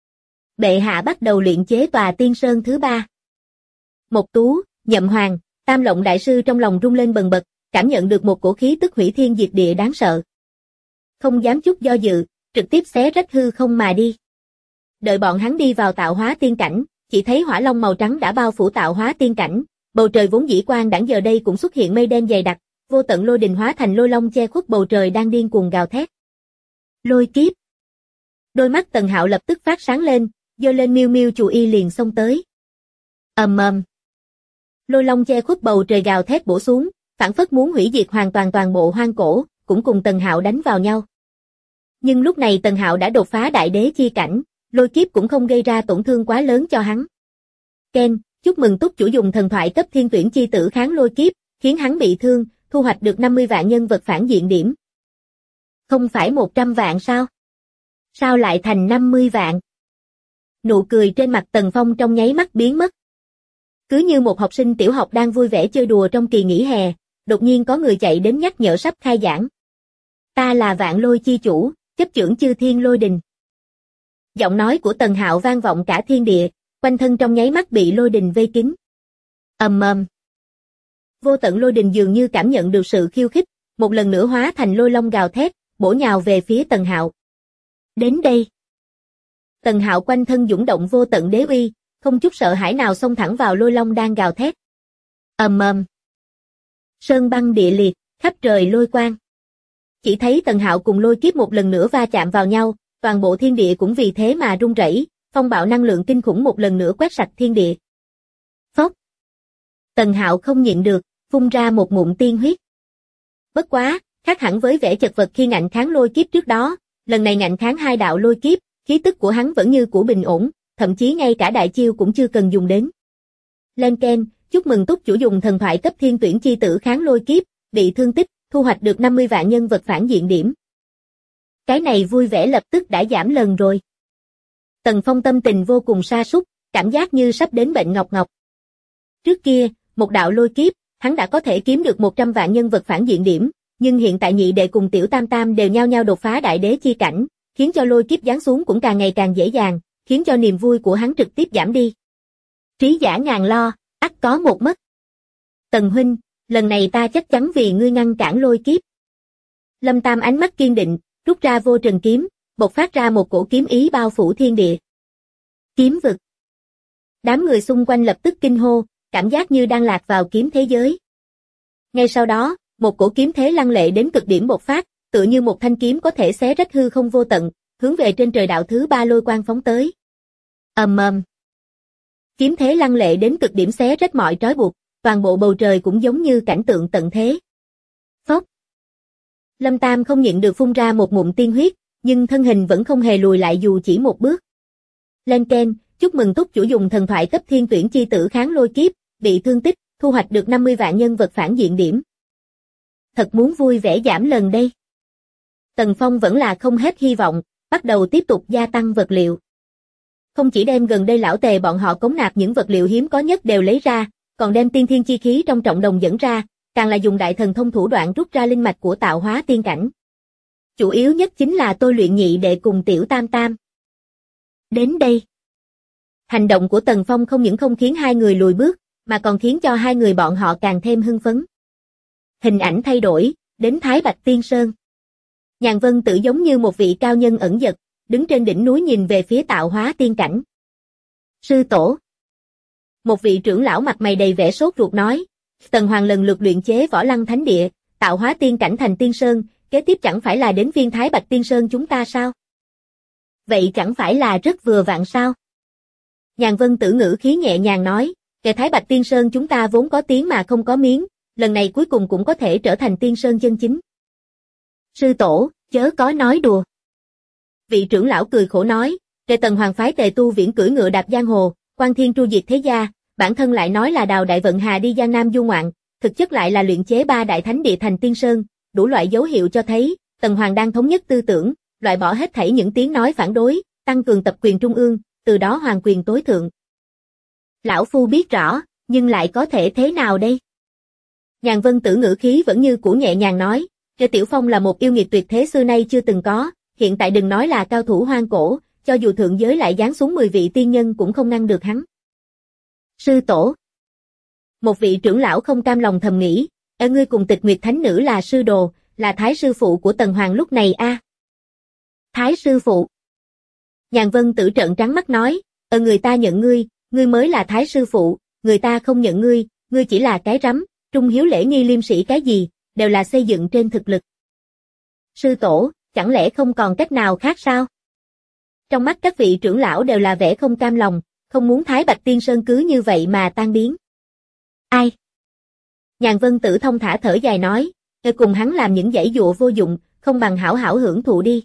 Bệ hạ bắt đầu luyện chế tòa tiên sơn thứ 3. Một Tú, Nhậm Hoàng, Tam Lộng đại sư trong lòng rung lên bần bật, cảm nhận được một cổ khí tức hủy thiên diệt địa đáng sợ. Không dám chút do dự, trực tiếp xé rách hư không mà đi. Đợi bọn hắn đi vào tạo hóa tiên cảnh, chỉ thấy hỏa long màu trắng đã bao phủ tạo hóa tiên cảnh, bầu trời vốn dĩ quang đãng giờ đây cũng xuất hiện mây đen dày đặc, vô tận lôi đình hóa thành lôi long che khuất bầu trời đang điên cuồng gào thét. Lôi kiếp. Đôi mắt Tần Hạo lập tức phát sáng lên, giơ lên miêu miêu chù y liền xông tới. Ầm ầm. Lôi long che khuất bầu trời gào thét bổ xuống, phảng phất muốn hủy diệt hoàn toàn toàn bộ hoang cổ, cũng cùng Tần Hạo đánh vào nhau. Nhưng lúc này Tần Hạo đã đột phá đại đế chi cảnh, lôi kiếp cũng không gây ra tổn thương quá lớn cho hắn. Ken, chúc mừng túc chủ dùng thần thoại cấp thiên tuyển chi tử kháng lôi kiếp, khiến hắn bị thương, thu hoạch được 50 vạn nhân vật phản diện điểm. Không phải 100 vạn sao? Sao lại thành 50 vạn? Nụ cười trên mặt Tần Phong trong nháy mắt biến mất. Cứ như một học sinh tiểu học đang vui vẻ chơi đùa trong kỳ nghỉ hè, đột nhiên có người chạy đến nhắc nhở sắp khai giảng. Ta là Vạn Lôi chi chủ, chấp chưởng chư thiên lôi đình. Giọng nói của Tần Hạo vang vọng cả thiên địa, quanh thân trong nháy mắt bị lôi đình vây kín. Ầm ầm. Vô tận lôi đình dường như cảm nhận được sự khiêu khích, một lần nữa hóa thành lôi long gào thét, bổ nhào về phía Tần Hạo. Đến đây. Tần Hạo quanh thân dũng động vô tận đế uy, không chút sợ hãi nào xông thẳng vào lôi long đang gào thét. Ầm ầm. Sơn băng địa liệt, khắp trời lôi quang. Chỉ thấy Tần Hạo cùng lôi kiếp một lần nữa va chạm vào nhau, toàn bộ thiên địa cũng vì thế mà rung rẩy, phong bạo năng lượng kinh khủng một lần nữa quét sạch thiên địa. Phốc. Tần Hạo không nhịn được, phun ra một ngụm tiên huyết. Bất quá, khác hẳn với vẻ chật vật khi ngạnh kháng lôi kiếp trước đó, lần này ngạnh kháng hai đạo lôi kiếp, khí tức của hắn vẫn như cũ bình ổn, thậm chí ngay cả đại chiêu cũng chưa cần dùng đến. Lên Ken, chúc mừng túc chủ dùng thần thoại cấp thiên tuyển chi tử kháng lôi kiếp, bị thương tích, thu hoạch được 50 vạn nhân vật phản diện điểm. Cái này vui vẻ lập tức đã giảm lần rồi. Tần Phong tâm tình vô cùng sa sút, cảm giác như sắp đến bệnh ngọc ngọc. Trước kia, một đạo lôi kiếp, hắn đã có thể kiếm được 100 vạn nhân vật phản diện điểm, nhưng hiện tại nhị đệ cùng tiểu tam tam đều nhao nhao đột phá đại đế chi cảnh, khiến cho lôi kiếp giáng xuống cũng càng ngày càng dễ dàng, khiến cho niềm vui của hắn trực tiếp giảm đi. Trí giả ngàn lo, ắt có một mất. Tần huynh, lần này ta chắc chắn vì ngươi ngăn cản lôi kiếp. Lâm Tam ánh mắt kiên định, rút ra vô trần kiếm, bộc phát ra một cổ kiếm ý bao phủ thiên địa. Kiếm vực. Đám người xung quanh lập tức kinh hô, cảm giác như đang lạc vào kiếm thế giới. Ngay sau đó, một cổ kiếm thế lăng lệ đến cực điểm bộc phát, tựa như một thanh kiếm có thể xé rách hư không vô tận, hướng về trên trời đạo thứ 3 lôi quang phóng tới. Ầm ầm. Kiếm thế lăng lệ đến cực điểm xé rách mọi trói buộc, toàn bộ bầu trời cũng giống như cảnh tượng tận thế. Phốc. Lâm Tam không nhịn được phun ra một ngụm tiên huyết, nhưng thân hình vẫn không hề lùi lại dù chỉ một bước. Lên Ken, chúc mừng túc chủ dùng thần thoại cấp thiên tuyển chi tử kháng lôi kiếp, bị thương tích, thu hoạch được 50 vạn nhân vật phản diện điểm. Thật muốn vui vẻ giảm lần đây. Tần Phong vẫn là không hết hy vọng, bắt đầu tiếp tục gia tăng vật liệu. Không chỉ đem gần đây lão tề bọn họ cống nạp những vật liệu hiếm có nhất đều lấy ra, còn đem tiên thiên chi khí trong trọng đồng dẫn ra, càng là dùng đại thần thông thủ đoạn rút ra linh mạch của tạo hóa tiên cảnh. Chủ yếu nhất chính là tôi luyện nhị đệ cùng tiểu tam tam. Đến đây, hành động của Tần Phong không những không khiến hai người lùi bước, mà còn khiến cho hai người bọn họ càng thêm hưng phấn. Hình ảnh thay đổi, đến Thái Bạch Tiên Sơn. Nhàn Vân Tử giống như một vị cao nhân ẩn dật, đứng trên đỉnh núi nhìn về phía tạo hóa tiên cảnh. Sư tổ. Một vị trưởng lão mặt mày đầy vẻ sốt ruột nói, Tần Hoàng lần lượt luyện chế Võ Lăng Thánh Địa, tạo hóa tiên cảnh thành Tiên Sơn, kế tiếp chẳng phải là đến viên Thái Bạch Tiên Sơn chúng ta sao? Vậy chẳng phải là rất vừa vặn sao? Nhàn Vân Tử ngữ khí nhẹ nhàng nói, kẻ Thái Bạch Tiên Sơn chúng ta vốn có tiếng mà không có miếng, lần này cuối cùng cũng có thể trở thành Tiên Sơn chân chính. Sư tổ, chớ có nói đùa. Vị trưởng lão cười khổ nói, kẻ Tần Hoàng phái Tề Tu Viễn cưỡi ngựa đạp giang hồ, quan thiên tru diệt thế gia, bản thân lại nói là đào đại vận hà đi Giang Nam du ngoạn, thực chất lại là luyện chế ba đại thánh địa thành Tiên Sơn, đủ loại dấu hiệu cho thấy, Tần Hoàng đang thống nhất tư tưởng, loại bỏ hết thảy những tiếng nói phản đối, tăng cường tập quyền trung ương, từ đó hoàng quyền tối thượng. Lão phu biết rõ, nhưng lại có thể thế nào đây? Nhàn Vân Tử ngữ khí vẫn như cũ nhẹ nhàng nói, Kẻ Tiểu Phong là một yêu nghiệt tuyệt thế xưa nay chưa từng có, hiện tại đừng nói là cao thủ hoang cổ, cho dù thượng giới lại giáng xuống 10 vị tiên nhân cũng không ngăn được hắn. Sư tổ. Một vị trưởng lão không cam lòng thầm nghĩ, ngươi cùng Tịch Nguyệt Thánh Nữ là sư đồ, là thái sư phụ của Tần Hoàng lúc này a. Thái sư phụ. Nhàn Vân Tử trợn trắng mắt nói, người ta nhận ngươi mới là thái sư phụ, người ta không nhận ngươi chỉ là cái rắm, trung hiếu lễ nghi liêm sĩ cái gì, đều là xây dựng trên thực lực. Sư tổ, chẳng lẽ không còn cách nào khác sao? Trong mắt các vị trưởng lão đều là vẻ không cam lòng, không muốn Thái Bạch Tiên Sơn cứ như vậy mà tan biến. Ai? Nhàn Vân Tử thông thả thở dài nói, cùng hắn làm những giãy dụa vô dụng, không bằng hảo hảo hưởng thụ đi.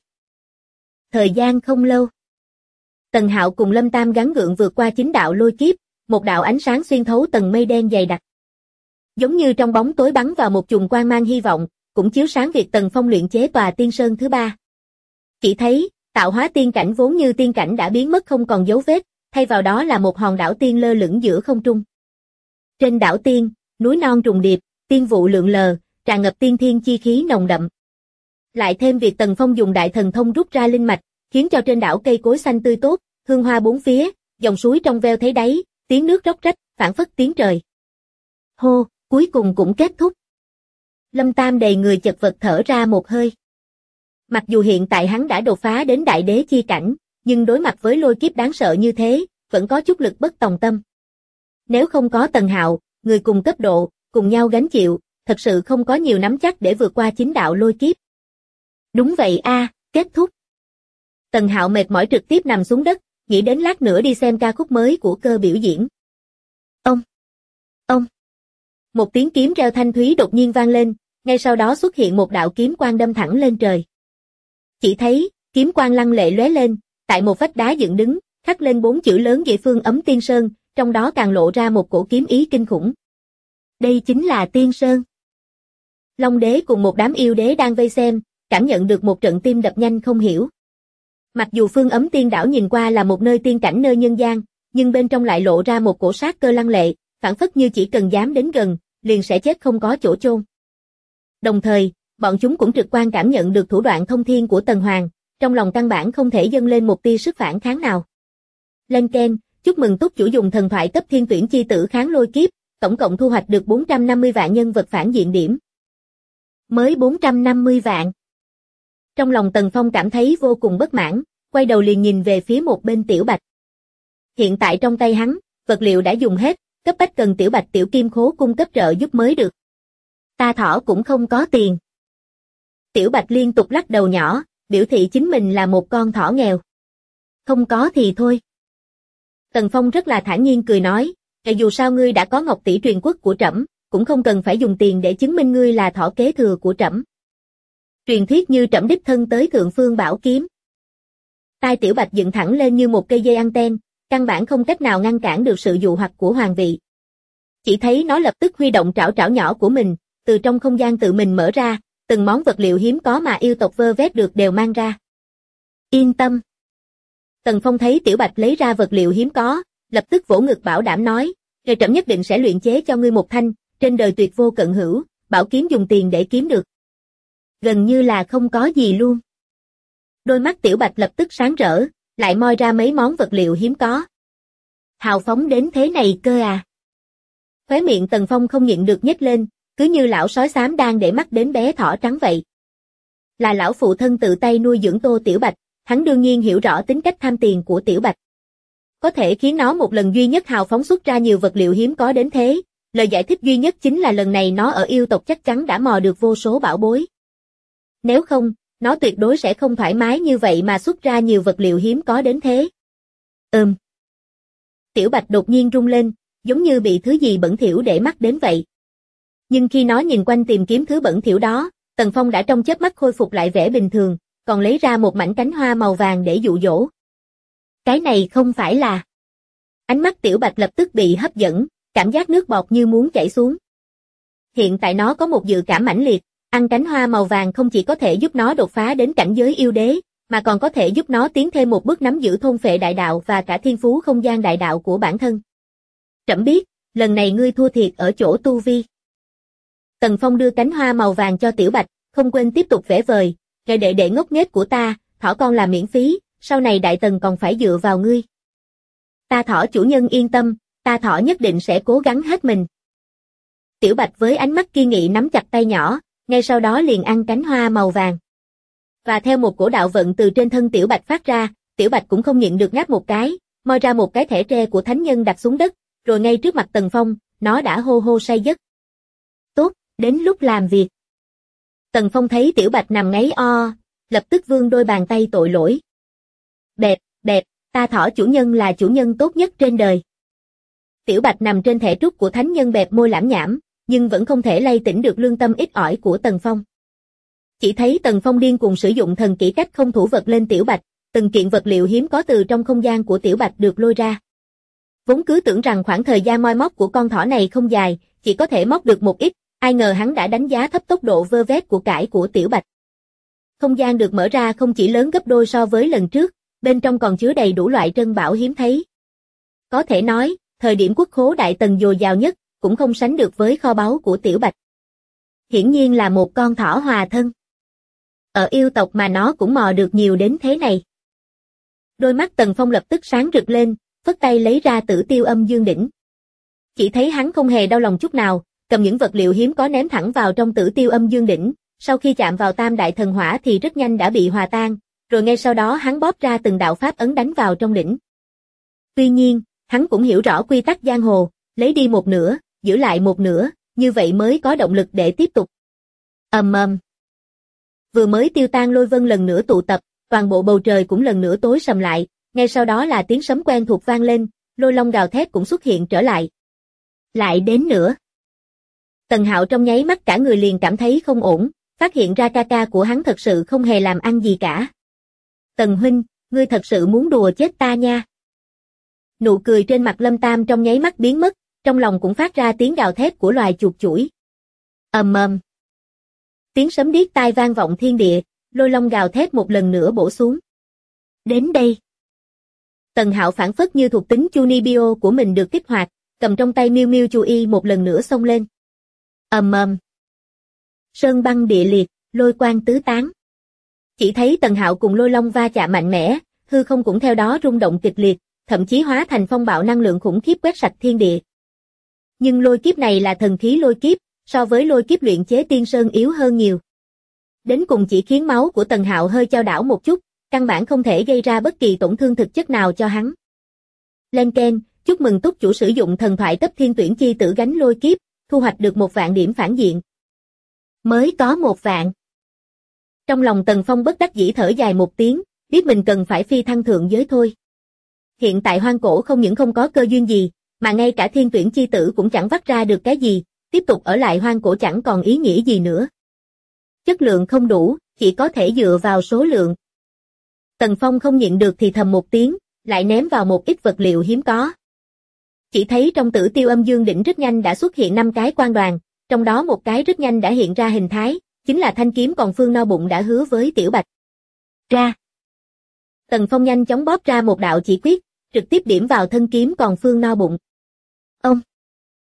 Thời gian không lâu. Tần Hạo cùng Lâm Tam gắng gượng vượt qua chính đạo lôi kiếp, một đạo ánh sáng xuyên thấu tầng mây đen dày đặc. Giống như trong bóng tối bắn vào một chùm quang mang hy vọng, cũng chiếu sáng việc Tần Phong luyện chế tòa Tiên Sơn thứ ba. Chỉ thấy, tạo hóa tiên cảnh vốn như tiên cảnh đã biến mất không còn dấu vết, thay vào đó là một hòn đảo tiên lơ lửng giữa không trung. Trên đảo tiên, núi non trùng điệp, tiên vụ lượn lờ, tràn ngập tiên thiên chi khí nồng đậm. Lại thêm việc Tần Phong dùng đại thần thông rút ra linh mạch, khiến cho trên đảo cây cối xanh tươi tốt, hương hoa bốn phía, dòng suối trong veo thấy đáy, tiếng nước róc rách, phảng phất tiếng trời. Hô, cuối cùng cũng kết thúc. Lâm Tam đầy người chật vật thở ra một hơi. Mặc dù hiện tại hắn đã đột phá đến đại đế chi cảnh, nhưng đối mặt với lôi kiếp đáng sợ như thế, vẫn có chút lực bất tòng tâm. Nếu không có Tần Hạo, người cùng cấp độ, cùng nhau gánh chịu, thật sự không có nhiều nắm chắc để vượt qua chính đạo lôi kiếp. Đúng vậy a, kết thúc. Tần Hạo mệt mỏi trực tiếp nằm xuống đất, nghĩ đến lát nữa đi xem ca khúc mới của Cơ biểu diễn. Ông. Một tiếng kiếm reo thanh thúy đột nhiên vang lên, ngay sau đó xuất hiện một đạo kiếm quang đâm thẳng lên trời. Chỉ thấy, kiếm quang lăng lệ lóe lên, tại một vách đá dựng đứng, khắc lên 4 chữ lớn Địa Phương Ấm Tiên Sơn, trong đó càng lộ ra một cổ kiếm ý kinh khủng. Đây chính là Tiên Sơn. Long Đế cùng một đám yêu đế đang vây xem, cảm nhận được một trận tim đập nhanh không hiểu. Mặc dù Phương Ấm Tiên đảo nhìn qua là một nơi tiên cảnh nơi nhân gian, nhưng bên trong lại lộ ra một cổ sát cơ lăng lệ, phảng phất như chỉ cần dám đến gần, liền sẽ chết không có chỗ chôn. Đồng thời, bọn chúng cũng trực quan cảm nhận được thủ đoạn thông thiên của Tần Hoàng, trong lòng căn bản không thể dâng lên một tia sức phản kháng nào. Lên keng, chúc mừng túc chủ dùng thần thoại cấp thiên tuyển chi tử kháng lôi kiếp, tổng cộng thu hoạch được 450 vạn nhân vật phản diện điểm. Mới 450 vạn. Trong lòng Tần Phong cảm thấy vô cùng bất mãn, quay đầu liền nhìn về phía một bên Tiểu Bạch. Hiện tại trong tay hắn, vật liệu đã dùng hết, cấp bách cần Tiểu Bạch tiểu kim khố cung cấp trợ giúp mới được. Ta thỏ cũng không có tiền. Tiểu Bạch liên tục lắc đầu nhỏ, biểu thị chính mình là một con thỏ nghèo. Không có thì thôi. Tần Phong rất là thản nhiên cười nói, dù sao ngươi đã có ngọc tỷ truyền quốc của trẫm, cũng không cần phải dùng tiền để chứng minh ngươi là thỏ kế thừa của trẫm. Truyền thuyết như trẫm đích thân tới thượng phương bảo kiếm. Tai Tiểu Bạch dựng thẳng lên như một cây dây anten, căn bản không cách nào ngăn cản được sự dụ hoặc của hoàng vị. Chỉ thấy nó lập tức huy động trảo trảo nhỏ của mình, từ trong không gian tự mình mở ra, từng món vật liệu hiếm có mà yêu tộc vơ vét được đều mang ra. Yên tâm. Tần Phong thấy Tiểu Bạch lấy ra vật liệu hiếm có, lập tức vỗ ngực bảo đảm nói, Rồi trẫm nhất định sẽ luyện chế cho ngươi một thanh, trên đời tuyệt vô cận hữu, bảo kiếm dùng tiền để kiếm được. Gần như là không có gì luôn. Đôi mắt Tiểu Bạch lập tức sáng rỡ, lại moi ra mấy món vật liệu hiếm có. Hào phóng đến thế này cơ à? Khóe miệng Tần Phong không nhịn được nhếch lên, cứ như lão sói xám đang để mắt đến bé thỏ trắng vậy. Là lão phụ thân tự tay nuôi dưỡng Tô Tiểu Bạch, hắn đương nhiên hiểu rõ tính cách tham tiền của Tiểu Bạch. Có thể khiến nó một lần duy nhất hào phóng xuất ra nhiều vật liệu hiếm có đến thế, lời giải thích duy nhất chính là lần này nó ở yêu tộc chắc chắn đã mò được vô số bảo bối. Nếu không, nó tuyệt đối sẽ không thoải mái như vậy mà xuất ra nhiều vật liệu hiếm có đến thế. Tiểu Bạch đột nhiên rung lên, giống như bị thứ gì bẩn thỉu để mắt đến vậy. Nhưng khi nó nhìn quanh tìm kiếm thứ bẩn thỉu đó, Tần Phong đã trong chớp mắt khôi phục lại vẻ bình thường, còn lấy ra một mảnh cánh hoa màu vàng để dụ dỗ. Cái này không phải là... Ánh mắt Tiểu Bạch lập tức bị hấp dẫn, cảm giác nước bọt như muốn chảy xuống. Hiện tại nó có một dự cảm mãnh liệt, ăn cánh hoa màu vàng không chỉ có thể giúp nó đột phá đến cảnh giới yêu đế, mà còn có thể giúp nó tiến thêm một bước nắm giữ thôn phệ đại đạo và cả thiên phú không gian đại đạo của bản thân. Trẫm biết, lần này ngươi thua thiệt ở chỗ tu vi. Tần Phong đưa cánh hoa màu vàng cho Tiểu Bạch, không quên tiếp tục vẽ vời, "Ngài đệ đệ ngốc nghếch của ta, thỏ con là miễn phí, sau này Đại Tần còn phải dựa vào ngươi." "Ta thỏ chủ nhân yên tâm, ta thỏ nhất định sẽ cố gắng hết mình." Tiểu Bạch với ánh mắt kiên nghị nắm chặt tay nhỏ, ngay sau đó liền ăn cánh hoa màu vàng. Và theo một cổ đạo vận từ trên thân Tiểu Bạch phát ra, Tiểu Bạch cũng không nhịn được ngáp một cái, moi ra một cái thẻ tre của thánh nhân đặt xuống đất, rồi ngay trước mặt Tần Phong, nó đã hô hô say giấc. Tốt, đến lúc làm việc. Tần Phong thấy Tiểu Bạch nằm ngáy o, lập tức vươn đôi bàn tay tội lỗi. "Bẹp, bẹp, ta thỏ chủ nhân là chủ nhân tốt nhất trên đời." Tiểu Bạch nằm trên thẻ trúc của thánh nhân bẹp môi lảm nhảm, nhưng vẫn không thể lay tỉnh được lương tâm ít ỏi của Tần Phong. Chỉ thấy Tần Phong điên cuồng sử dụng thần kỹ cách không thủ vật lên Tiểu Bạch, từng kiện vật liệu hiếm có từ trong không gian của Tiểu Bạch được lôi ra. Vốn cứ tưởng rằng khoảng thời gian moi móc của con thỏ này không dài, chỉ có thể móc được một ít, ai ngờ hắn đã đánh giá thấp tốc độ vơ vét của cải của Tiểu Bạch. Không gian được mở ra không chỉ lớn gấp đôi so với lần trước, bên trong còn chứa đầy đủ loại trân bảo hiếm thấy. Có thể nói, thời điểm quốc khố Đại Tần dồi dào nhất, cũng không sánh được với kho báu của Tiểu Bạch. Hiển nhiên là một con thỏ hòa thân. Ở yêu tộc mà nó cũng mò được nhiều đến thế này. Đôi mắt Tần Phong lập tức sáng rực lên, phất tay lấy ra Tử Tiêu Âm Dương Đỉnh. Chỉ thấy hắn không hề đau lòng chút nào, cầm những vật liệu hiếm có ném thẳng vào trong Tử Tiêu Âm Dương Đỉnh, sau khi chạm vào Tam Đại Thần Hỏa thì rất nhanh đã bị hòa tan, rồi ngay sau đó hắn bóp ra từng đạo pháp ấn đánh vào trong đỉnh. Tuy nhiên, hắn cũng hiểu rõ quy tắc giang hồ, lấy đi một nửa, giữ lại một nửa, như vậy mới có động lực để tiếp tục. Ầm ầm. Vừa mới tiêu tan lôi vân lần nữa tụ tập, toàn bộ bầu trời cũng lần nữa tối sầm lại, ngay sau đó là tiếng sấm quen thuộc vang lên, lôi long gào thét cũng xuất hiện trở lại. Lại đến nữa. Tần Hạo trong nháy mắt cả người liền cảm thấy không ổn, phát hiện ra ca ca của hắn thật sự không hề làm ăn gì cả. "Tần huynh, ngươi thật sự muốn đùa chết ta nha." Nụ cười trên mặt Lâm Tam trong nháy mắt biến mất, trong lòng cũng phát ra tiếng gào thét của loài chuột chủi. Ầm ầm. Tiếng sấm điếc tai vang vọng thiên địa, lôi long gào thét một lần nữa bổ xuống. Đến đây. Tần Hạo phản phất như thuộc tính Chunibyo của mình được kích hoạt, cầm trong tay Miu Miu Chu Y một lần nữa xông lên. Ầm ầm. Sơn băng địa liệt, lôi quang tứ tán. Chỉ thấy Tần Hạo cùng lôi long va chạm mạnh mẽ, hư không cũng theo đó rung động kịch liệt, thậm chí hóa thành phong bạo năng lượng khủng khiếp quét sạch thiên địa. Nhưng lôi kiếp này là thần khí lôi kiếp, so với lôi kiếp luyện chế tiên sơn yếu hơn nhiều. Đến cùng chỉ khiến máu của Tần Hạo hơi chao đảo một chút, căn bản không thể gây ra bất kỳ tổn thương thực chất nào cho hắn. Lên keng, chúc mừng túc chủ sử dụng thần thoại cấp thiên tuyển chi tử gánh lôi kiếp, thu hoạch được 1 vạn điểm phản diện. Mới có 1 vạn. Trong lòng Tần Phong bất đắc dĩ thở dài một tiếng, biết mình cần phải phi thăng thượng giới thôi. Hiện tại hoang cổ không những không có cơ duyên gì, mà ngay cả thiên tuyển chi tử cũng chẳng vắt ra được cái gì, tiếp tục ở lại hoang cổ chẳng còn ý nghĩa gì nữa. Chất lượng không đủ, chỉ có thể dựa vào số lượng. Tần Phong không nhịn được thì thầm một tiếng, lại ném vào một ít vật liệu hiếm có. Chỉ thấy trong Tử Tiêu Âm Dương Đỉnh rất nhanh đã xuất hiện 5 cái quan đoàn, trong đó một cái rất nhanh đã hiện ra hình thái, chính là thanh kiếm còn phương no bụng đã hứa với Tiểu Bạch. Ra. Tần Phong nhanh chóng bóp ra một đạo chỉ quyết, trực tiếp điểm vào thân kiếm còn phương no bụng. Ông.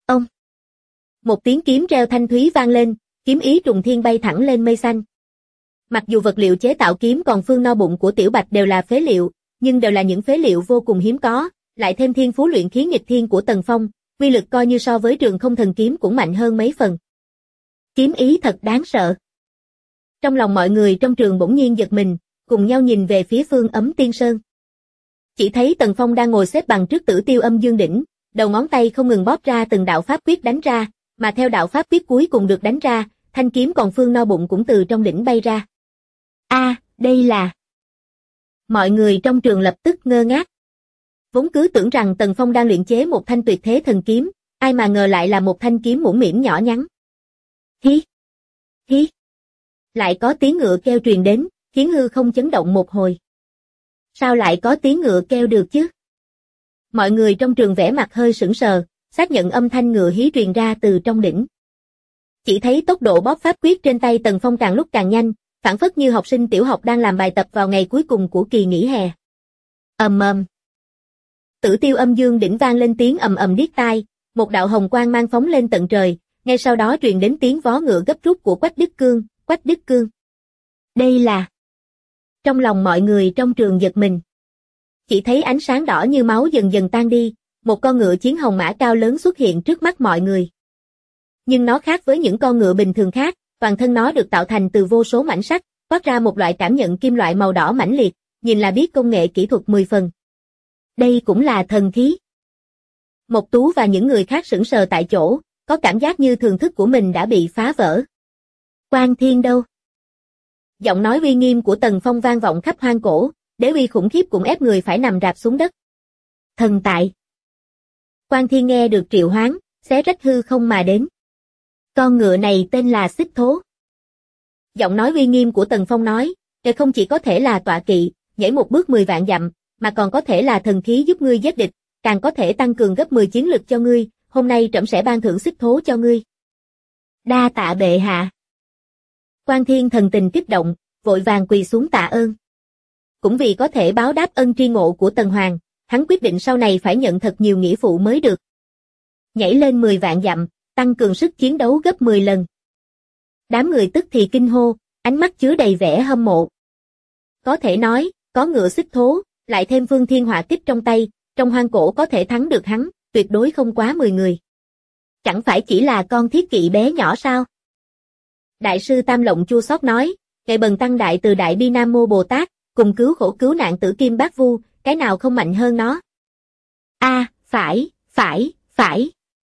Ông! Một tiếng kiếm reo thanh thúy vang lên, kiếm ý trùng thiên bay thẳng lên mây xanh. Mặc dù vật liệu chế tạo kiếm còn phương no bụng của Tiểu Bạch đều là phế liệu, nhưng đều là những phế liệu vô cùng hiếm có, lại thêm thiên phú luyện khí nghịch thiên của Tần Phong, uy lực coi như so với Trường Không Thần Kiếm cũng mạnh hơn mấy phần. Kiếm ý thật đáng sợ. Trong lòng mọi người trong trường bỗng nhiên giật mình, cùng nhau nhìn về phía Phương Ấm Tiên Sơn. Chỉ thấy Tần Phong đang ngồi xếp bằng trước Tử Tiêu Âm Dương đỉnh, đầu ngón tay không ngừng bóp ra từng đạo pháp quyết đánh ra, mà theo đạo pháp quyết cuối cùng được đánh ra, thanh kiếm còn phương no bụng cũng từ trong đỉnh bay ra. Đây là... Mọi người trong trường lập tức ngơ ngác. Vốn cứ tưởng rằng Tần Phong đang luyện chế một thanh tuyệt thế thần kiếm, ai mà ngờ lại là một thanh kiếm mũm mĩm nhỏ nhắn. Hí! Hí! Lại có tiếng ngựa kêu truyền đến, khiến hư không chấn động một hồi. Sao lại có tiếng ngựa kêu được chứ? Mọi người trong trường vẻ mặt hơi sững sờ, xác nhận âm thanh ngựa hí truyền ra từ trong đỉnh. Chỉ thấy tốc độ bóp pháp quyết trên tay Tần Phong càng lúc càng nhanh, phảng phất như học sinh tiểu học đang làm bài tập vào ngày cuối cùng của kỳ nghỉ hè. Ầm ầm. Tử Tiêu Âm Dương đỉnh vang lên tiếng ầm ầm điếc tai, một đạo hồng quang mang phóng lên tận trời, ngay sau đó truyền đến tiếng vó ngựa gấp rút của Quách Đức Cương, Quách Đức Cương. Đây là... Trong lòng mọi người trong trường giật mình. Chỉ thấy ánh sáng đỏ như máu dần dần tan đi, một con ngựa chiến hồng mã cao lớn xuất hiện trước mắt mọi người. Nhưng nó khác với những con ngựa bình thường khác, toàn thân nó được tạo thành từ vô số mảnh sắt, phát ra một loại cảm nhận kim loại màu đỏ mãnh liệt, nhìn là biết công nghệ kỹ thuật 10 phần. Đây cũng là thần khí. Mộc Tú và những người khác sững sờ tại chỗ, có cảm giác như thường thức của mình đã bị phá vỡ. Quan Thiên đâu? Giọng nói uy nghiêm của Tần Phong vang vọng khắp hoang cổ, đế uy khủng khiếp cũng ép người phải nằm rạp xuống đất. Thần tại. Quan Thiên nghe được triệu hoán, xé rách hư không mà đến. Con ngựa này tên là Xích Thố. Giọng nói uy nghiêm của Tần Phong nói, "Kẻ không chỉ có thể là tọa kỵ, nhảy một bước 10 vạn dặm, mà còn có thể là thần khí giúp ngươi giết địch, càng có thể tăng cường gấp 10 chiến lực cho ngươi, hôm nay trẫm sẽ ban thưởng Xích Thố cho ngươi." Đa tạ bệ hạ. Quan Thiên thần tình kích động, vội vàng quỳ xuống tạ ơn. Cũng vì có thể báo đáp ân tri ngộ của Tần Hoàng, hắn quyết định sau này phải nhận thật nhiều nghĩa vụ mới được. Nhảy lên 10 vạn dặm, tăng cường sức chiến đấu gấp 10 lần. Đám người tức thì kinh hô, ánh mắt chứa đầy vẻ hâm mộ. Có thể nói, có ngựa Xích Thố, lại thêm Phương Thiên Hỏa Kích trong tay, trong hoang cổ có thể thắng được hắn, tuyệt đối không quá 10 người. Chẳng phải chỉ là con thiết kỵ bé nhỏ sao? Đại sư Tam Lộng chua xót nói, "Ngài bần tăng đại từ đại bi Nam Mô Bồ Tát, cùng cứu khổ cứu nạn Tử Kim Bát Vu, cái nào không mạnh hơn nó?" Phải.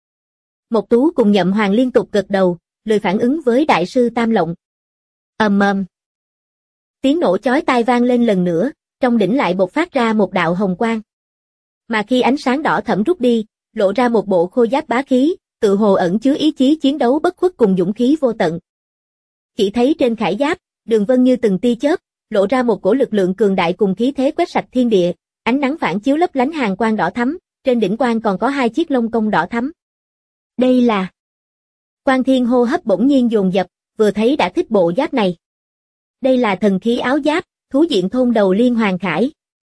Mộc Tú cùng Nhậm Hoàng liên tục gật đầu, lời phản ứng với đại sư Tam Lộng. Ầm ầm. Tiếng nổ chói tai vang lên lần nữa, trong đỉnh lại bộc phát ra một đạo hồng quang. Mà khi ánh sáng đỏ thẫm rút đi, lộ ra một bộ khôi giáp bá khí, tự hồ ẩn chứa ý chí chiến đấu bất khuất cùng dũng khí vô tận. Chỉ thấy trên khải giáp, đường vân như từng tia chớp, lộ ra một cổ lực lượng cường đại cùng khí thế quét sạch thiên địa, ánh nắng phản chiếu lấp lánh hàn quang đỏ thắm, trên đỉnh quang còn có 2 chiếc lông công đỏ thắm. Đây là... Quan Thiên hô hấp bỗng nhiên dồn dập, vừa thấy đã thích bộ giáp này. Đây là thần khí áo giáp, thú diện thôn đầu liên hoàn khải.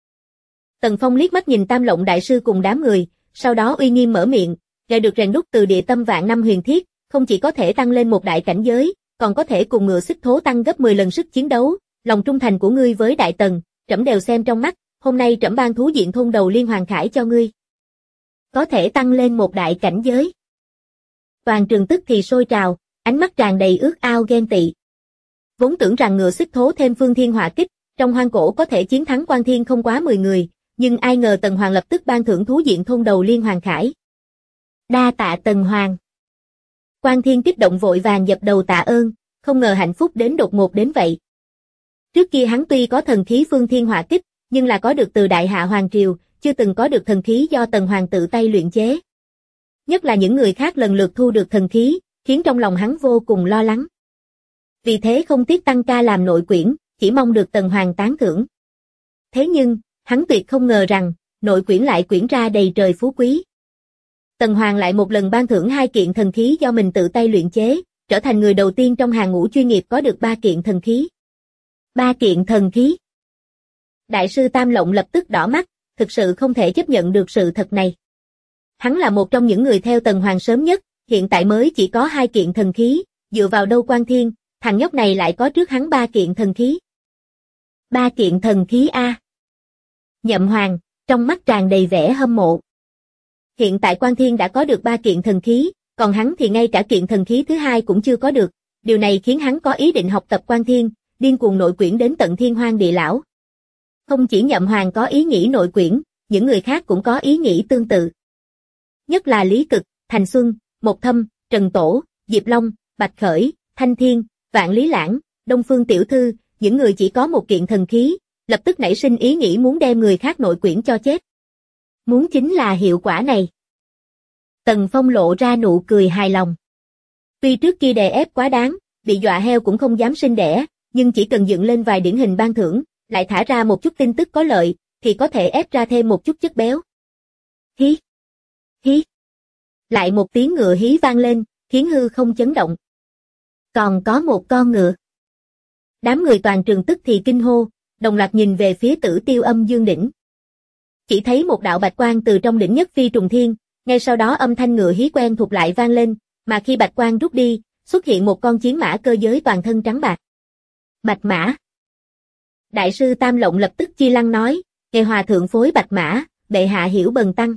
Tần Phong liếc mắt nhìn Tam Lộng đại sư cùng đám người, sau đó uy nghiêm mở miệng, "Ngài được rèn đúc từ địa tâm vạn năm huyền thiết, không chỉ có thể tăng lên một đại cảnh giới, còn có thể cùng ngựa Xích Thố tăng gấp 10 lần sức chiến đấu, lòng trung thành của ngươi với đại tần, trẫm đều xem trong mắt, hôm nay trẫm ban thú diện thôn đầu liên hoàn khải cho ngươi." Có thể tăng lên một đại cảnh giới. Toàn trường tức thì sôi trào, ánh mắt tràn đầy ước ao ghen tị. Vốn tưởng rằng ngựa Xích Thố thêm Phương Thiên Hỏa Kích, trong hoang cổ có thể chiến thắng Quan Thiên không quá 10 người, nhưng ai ngờ Tần Hoàng lập tức ban thưởng thú diện thôn đầu liên hoàn khải. Đa tạ Tần Hoàng. Quan Thiên kích động vội vàng dập đầu tạ ơn, không ngờ hạnh phúc đến đột ngột đến vậy. Trước kia hắn tuy có thần khí Phương Thiên Hỏa Kích, nhưng là có được từ Đại Hạ Hoàng Triều, chưa từng có được thần khí do Tần Hoàng tự tay luyện chế. Nhất là những người khác lần lượt thu được thần khí, khiến trong lòng hắn vô cùng lo lắng. Vì thế không tiếc tăng ca làm nội quyển, chỉ mong được Tần Hoàng tán thưởng. Thế nhưng, hắn tuyệt không ngờ rằng, nội quyển lại quyển ra đầy trời phú quý. Tần Hoàng lại một lần ban thưởng 2 kiện thần khí do mình tự tay luyện chế, trở thành người đầu tiên trong hàng ngũ chuyên nghiệp có được 3 kiện thần khí. 3 kiện thần khí. Đại sư Tam Lộng lập tức đỏ mắt, thực sự không thể chấp nhận được sự thật này. Hắn là một trong những người theo Tần Hoàng sớm nhất, hiện tại mới chỉ có 2 kiện thần khí, dựa vào đâu Quan Thiên, thằng nhóc này lại có trước hắn 3 kiện thần khí. 3 kiện thần khí a. Nhậm Hoàng, trong mắt tràn đầy vẻ hâm mộ. Hiện tại Quan Thiên đã có được 3 kiện thần khí, còn hắn thì ngay cả kiện thần khí thứ 2 cũng chưa có được, điều này khiến hắn có ý định học tập Quan Thiên, điên cuồng nội quyển đến tận thiên hoang địa lão. Không chỉ Nhậm Hoàng có ý nghĩ nội quyển, những người khác cũng có ý nghĩ tương tự. Nhất là Lý Cực, Thành Xuân, Một Thâm, Trần Tổ, Diệp Long, Bạch Khởi, Thanh Thiên, Vạn Lý Lãng, Đông Phương Tiểu Thư, những người chỉ có một kiện thần khí, lập tức nảy sinh ý nghĩ muốn đem người khác nội quyển cho chết. Muốn chính là hiệu quả này. Tần Phong lộ ra nụ cười hài lòng. Tuy trước kia đè ép quá đáng, bị dọa heo cũng không dám sinh đẻ, nhưng chỉ cần dựng lên vài điển hình ban thưởng, lại thả ra một chút tin tức có lợi, thì có thể ép ra thêm một chút chất béo. Hí! Hí! Lại một tiếng ngựa hí vang lên, khiến hư không chấn động. Còn có một con ngựa. Đám người toàn trường tức thì kinh hô, đồng loạt nhìn về phía Tử Tiêu Âm Dương đỉnh. Chỉ thấy một đạo bạch quang từ trong đỉnh nhất phi trùng thiên, ngay sau đó âm thanh ngựa hí quen thuộc lại vang lên, mà khi bạch quang rút đi, xuất hiện một con chiến mã cơ giới toàn thân trắng bạc. Bạch mã. Đại sư Tam Lộng lập tức chi lăng nói, Ngài Hòa Thượng phối bạch mã, bệ hạ hiểu bần tăng.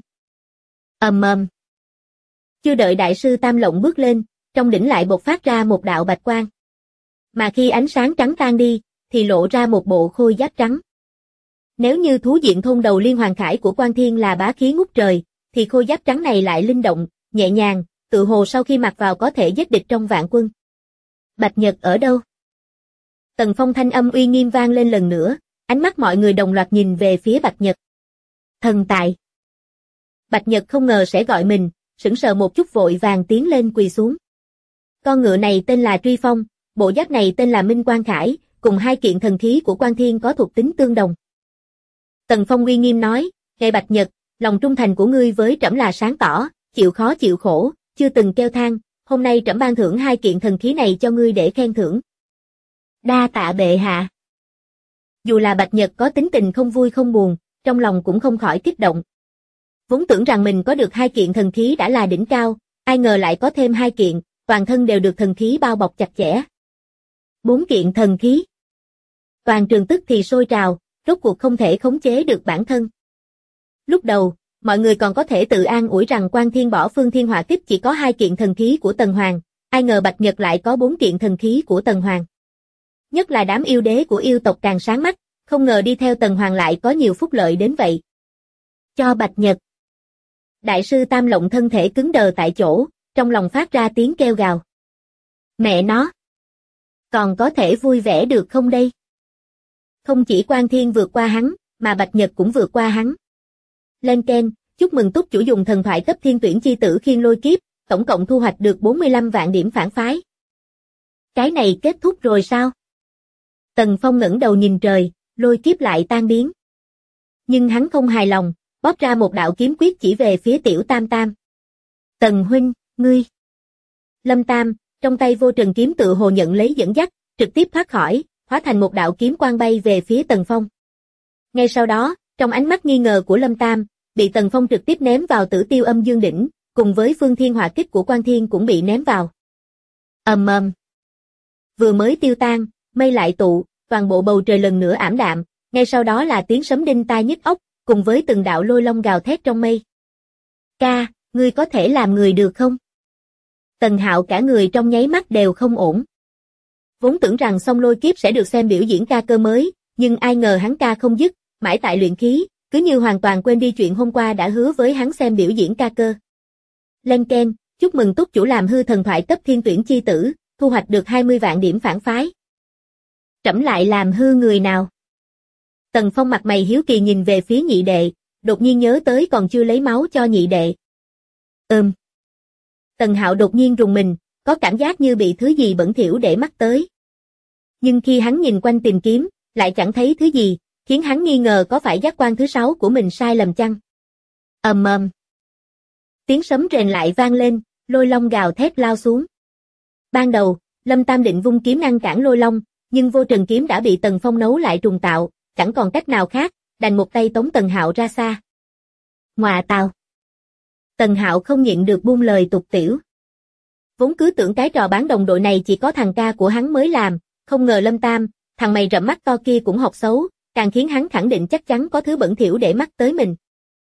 Ầm. Chưa đợi đại sư Tam Lộng bước lên, trong đỉnh lại bộc phát ra một đạo bạch quang. Mà khi ánh sáng trắng tan đi, thì lộ ra một bộ khôi giáp trắng. Nếu như thú diện thôn đầu liên hoàn khải của Quan Thiên là bá khí ngút trời, thì khôi giáp trắng này lại linh động, nhẹ nhàng, tự hồ sau khi mặc vào có thể giết địch trong vạn quân. Bạch Nhật ở đâu? Tần Phong thanh âm uy nghiêm vang lên lần nữa, ánh mắt mọi người đồng loạt nhìn về phía Bạch Nhật. Thần tại. Bạch Nhật không ngờ sẽ gọi mình, sững sờ một chút vội vàng tiến lên quỳ xuống. Con ngựa này tên là Truy Phong, bộ giáp này tên là Minh Quang Khải, cùng 2 kiện thần khí của Quan Thiên có thuộc tính tương đồng. Tần Phong uy nghiêm nói, Ngài Bạch Nhật, lòng trung thành của ngươi với trẫm là sáng tỏ, chịu khó chịu khổ, chưa từng kêu than, hôm nay trẫm ban thưởng 2 kiện thần khí này cho ngươi để khen thưởng. Đa tạ bệ hạ. Dù là Bạch Nhật có tính tình không vui không buồn, trong lòng cũng không khỏi kích động. Vốn tưởng rằng mình có được 2 kiện thần khí đã là đỉnh cao, ai ngờ lại có thêm 2 kiện, toàn thân đều được thần khí bao bọc chặt chẽ. 4 kiện thần khí. Toàn trường tức thì sôi trào, rốt cuộc không thể khống chế được bản thân. Lúc đầu, mọi người còn có thể tự an ủi rằng Quan Thiên bỏ Phương Thiên Hỏa Kích chỉ có 2 kiện thần khí của Tần Hoàng, ai ngờ Bạch Nhật lại có 4 kiện thần khí của Tần Hoàng. Nhất là đám yêu đế của yêu tộc càng sáng mắt, không ngờ đi theo Tần Hoàng lại có nhiều phúc lợi đến vậy. Cho Bạch Nhật. Đại sư Tam Lộng thân thể cứng đờ tại chỗ, trong lòng phát ra tiếng kêu gào. Mẹ nó! Còn có thể vui vẻ được không đây? Không chỉ Quan Thiên vượt qua hắn, mà Bạch Nhật cũng vượt qua hắn. Lên keng, chúc mừng túc chủ dùng thần thoại cấp thiên tuyển chi tử khiên lôi kiếp, tổng cộng thu hoạch được 45 vạn điểm phản phái. Cái này kết thúc rồi sao? Tần Phong ngẩng đầu nhìn trời, lôi kiếp lại tan biến. Nhưng hắn không hài lòng, bóp ra một đạo kiếm quyết chỉ về phía Tiểu Tam Tam. Tần huynh, ngươi. Lâm Tam, trong tay vô trần kiếm tự hồ nhận lấy dẫn dắt, trực tiếp thoát khỏi, hóa thành một đạo kiếm quang bay về phía Tần Phong. Ngay sau đó, trong ánh mắt nghi ngờ của Lâm Tam, bị Tần Phong trực tiếp ném vào Tử Tiêu Âm Dương đỉnh, cùng với Phương Thiên Hỏa Kích của Quan Thiên cũng bị ném vào. Ầm. Vừa mới tiêu tan, mây lại tụ, toàn bộ bầu trời lần nữa ảm đạm, ngay sau đó là tiếng sấm đinh tai nhức óc, cùng với từng đạo lôi long gào thét trong mây. Ca, ngươi có thể làm người được không? Tần Hạo cả người trong nháy mắt đều không ổn. Vốn tưởng rằng Song Lôi Kiếp sẽ được xem biểu diễn ca cơ mới, nhưng ai ngờ hắn ca không dứt, mãi tại luyện khí, cứ như hoàn toàn quên đi chuyện hôm qua đã hứa với hắn xem biểu diễn ca cơ. Lên keng, chúc mừng túc chủ làm hư thần thoại cấp thiên tuyển chi tử, thu hoạch được 20 vạn điểm phản phái. Trẫm lại làm hư người nào? Tần Phong mặt mày hiếu kỳ nhìn về phía nhị đệ, đột nhiên nhớ tới còn chưa lấy máu cho nhị đệ. Tần Hạo đột nhiên rùng mình, có cảm giác như bị thứ gì bẩn thỉu để mắt tới. Nhưng khi hắn nhìn quanh tìm kiếm, lại chẳng thấy thứ gì, khiến hắn nghi ngờ có phải giác quan thứ 6 của mình sai lầm chăng. Ầm. Tiếng sấm rền lại vang lên, lôi long gào thét lao xuống. Ban đầu, Lâm Tam định vung kiếm ngăn cản lôi long, nhưng vô trần kiếm đã bị Tần Phong nấu lại trùng tạo, chẳng còn cách nào khác, đành một tay tống Tần Hạo ra xa. Ngoà tào. Tần Hạo không nhịn được buông lời tục tĩu. Vốn cứ tưởng cái trò bán đồng đội này chỉ có thằng ca của hắn mới làm, không ngờ Lâm Tam, thằng mày rậm mắt to kia cũng học xấu, càng khiến hắn khẳng định chắc chắn có thứ bẩn thỉu để mắt tới mình.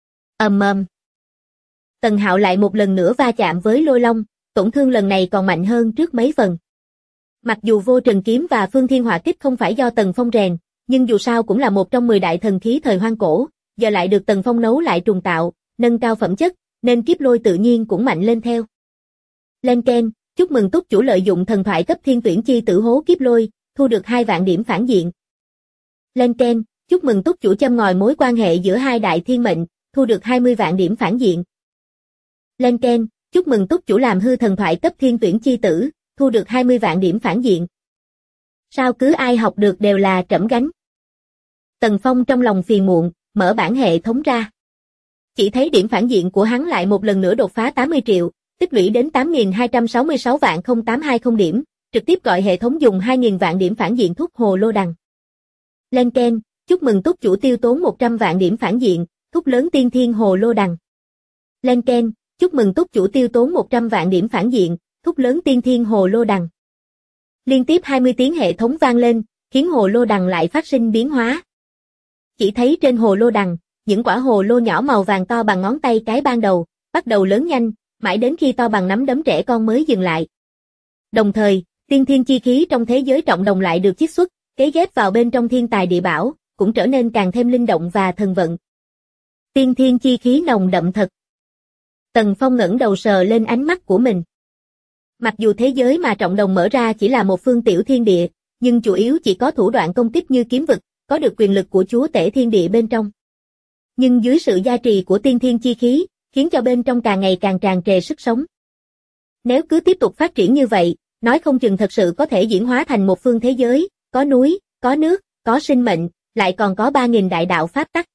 Tần Hạo lại một lần nữa va chạm với Lôi Long, tổn thương lần này còn mạnh hơn trước mấy phần. Mặc dù Vô Trần Kiếm và Phương Thiên Hỏa Kích không phải do Tần Phong rèn, nhưng dù sao cũng là một trong 10 đại thần khí thời hoang cổ, giờ lại được Tần Phong nấu lại trùng tạo, nâng cao phẩm chất, nên kiếp lôi tự nhiên cũng mạnh lên theo. Lên keng, chúc mừng túc chủ lợi dụng thần thoại cấp thiên tuyển chi tử hố kiếp lôi, thu được 2 vạn điểm phản diện. Lên keng, chúc mừng túc chủ châm ngòi mối quan hệ giữa hai đại thiên mệnh, thu được 20 vạn điểm phản diện. Lên keng, chúc mừng túc chủ làm hư thần thoại cấp thiên tuyển chi tử, thu được 20 vạn điểm phản diện. Sao cứ ai học được đều là trẫm gánh. Tần Phong trong lòng phiền muộn, mở bản hệ thống ra. Chỉ thấy điểm phản diện của hắn lại một lần nữa đột phá 80 triệu, tích lũy đến 8.266.0820 điểm, trực tiếp gọi hệ thống dùng 2.000 vạn điểm phản diện thúc hồ lô đằng. Lên keng, chúc mừng túc chủ tiêu tốn 100 vạn điểm phản diện, thúc lớn tiên thiên hồ lô đằng. Lên keng, chúc mừng túc chủ tiêu tốn 100 vạn điểm phản diện, thúc lớn tiên thiên hồ lô đằng. Liên tiếp 20 tiếng hệ thống vang lên, khiến hồ lô đằng lại phát sinh biến hóa. Chỉ thấy trên hồ lô đằng, những quả hồ lô nhỏ màu vàng to bằng ngón tay cái ban đầu, bắt đầu lớn nhanh, mãi đến khi to bằng nắm đấm trẻ con mới dừng lại. Đồng thời, tiên thiên chi khí trong thế giới trọng đồng lại được chiết xuất, kế ghép vào bên trong thiên tài địa bảo, cũng trở nên càng thêm linh động và thần vận. Tiên thiên chi khí nồng đậm thật. Tần Phong ngẩng đầu sờ lên ánh mắt của mình. Mặc dù thế giới mà trọng đồng mở ra chỉ là một phương tiểu thiên địa, nhưng chủ yếu chỉ có thủ đoạn công kích như kiếm vực, có được quyền lực của chúa tể thiên địa bên trong. Nhưng dưới sự gia trì của tiên thiên chi khí, khiến cho bên trong càng ngày càng tràn trề sức sống. Nếu cứ tiếp tục phát triển như vậy, nói không chừng thật sự có thể diễn hóa thành một phương thế giới, có núi, có nước, có sinh mệnh, lại còn có 3.000 đại đạo pháp tắc.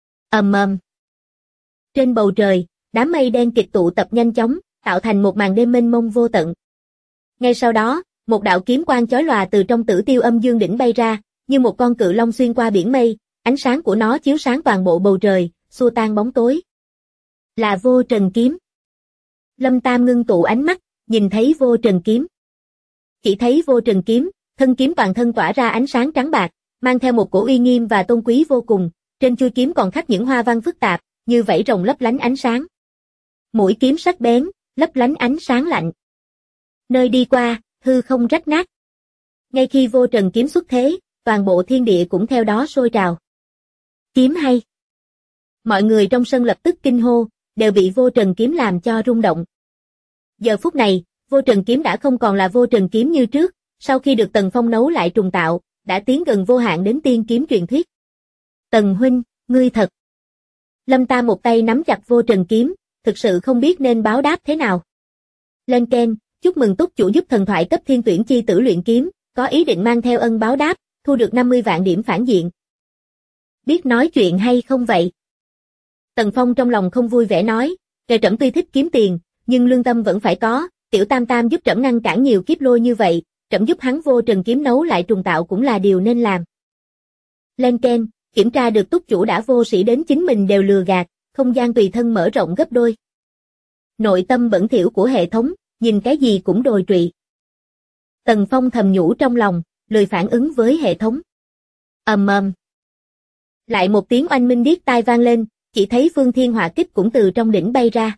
Trên bầu trời, đám mây đen kịch tụ tập nhanh chóng, tạo thành một màn đêm mênh mông vô tận. Ngay sau đó, một đạo kiếm quang chói lòa từ trong Tử Tiêu Âm Dương đỉnh bay ra, như một con cự long xuyên qua biển mây, ánh sáng của nó chiếu sáng toàn bộ bầu trời, xua tan bóng tối. Là Vô Trần Kiếm. Lâm Tam ngưng tụ ánh mắt, nhìn thấy Vô Trần Kiếm. Chỉ thấy Vô Trần Kiếm, thân kiếm toàn thân tỏa ra ánh sáng trắng bạc, mang theo một cổ uy nghiêm và tôn quý vô cùng, trên chuôi kiếm còn khắc những hoa văn phức tạp, như vảy rồng lấp lánh ánh sáng. Mũi kiếm sắc bén, lấp lánh ánh sáng lạnh. Nơi đi qua, hư không rách nát. Ngay khi Vô Trần Kiếm xuất thế, toàn bộ thiên địa cũng theo đó sôi trào. Kiếm hay. Mọi người trong sân lập tức kinh hô, đều bị Vô Trần Kiếm làm cho rung động. Giờ phút này, Vô Trần Kiếm đã không còn là Vô Trần Kiếm như trước, sau khi được Tần Phong nấu lại trùng tạo, đã tiến gần vô hạn đến tiên kiếm truyền thuyết. Tần huynh, ngươi thật. Lâm Tam một tay nắm chặt Vô Trần Kiếm, thực sự không biết nên báo đáp thế nào. Lên keng, chúc mừng túc chủ giúp thần thoại cấp thiên tuyển chi tử luyện kiếm, có ý định mang theo ân báo đáp, thu được 50 vạn điểm phản diện. Biết nói chuyện hay không vậy? Tần Phong trong lòng không vui vẻ nói, kẻ trẫm tuy thích kiếm tiền, nhưng lương tâm vẫn phải có, tiểu Tam Tam giúp trẫm ngăn cản nhiều kiếp lôi như vậy, trẫm giúp hắn Vô Trần Kiếm nấu lại trùng tạo cũng là điều nên làm. Lên keng, kiểm tra được túc chủ đã vô sĩ đến chính mình đều lừa gạt, không gian tùy thân mở rộng gấp đôi. Nội tâm bẩn thỉu của hệ thống, nhìn cái gì cũng đồi trụy. Tần Phong thầm nhủ trong lòng, lười phản ứng với hệ thống. Lại một tiếng oanh minh điếc tai vang lên, chỉ thấy Phương Thiên Hỏa Kích cũng từ trong đỉnh bay ra.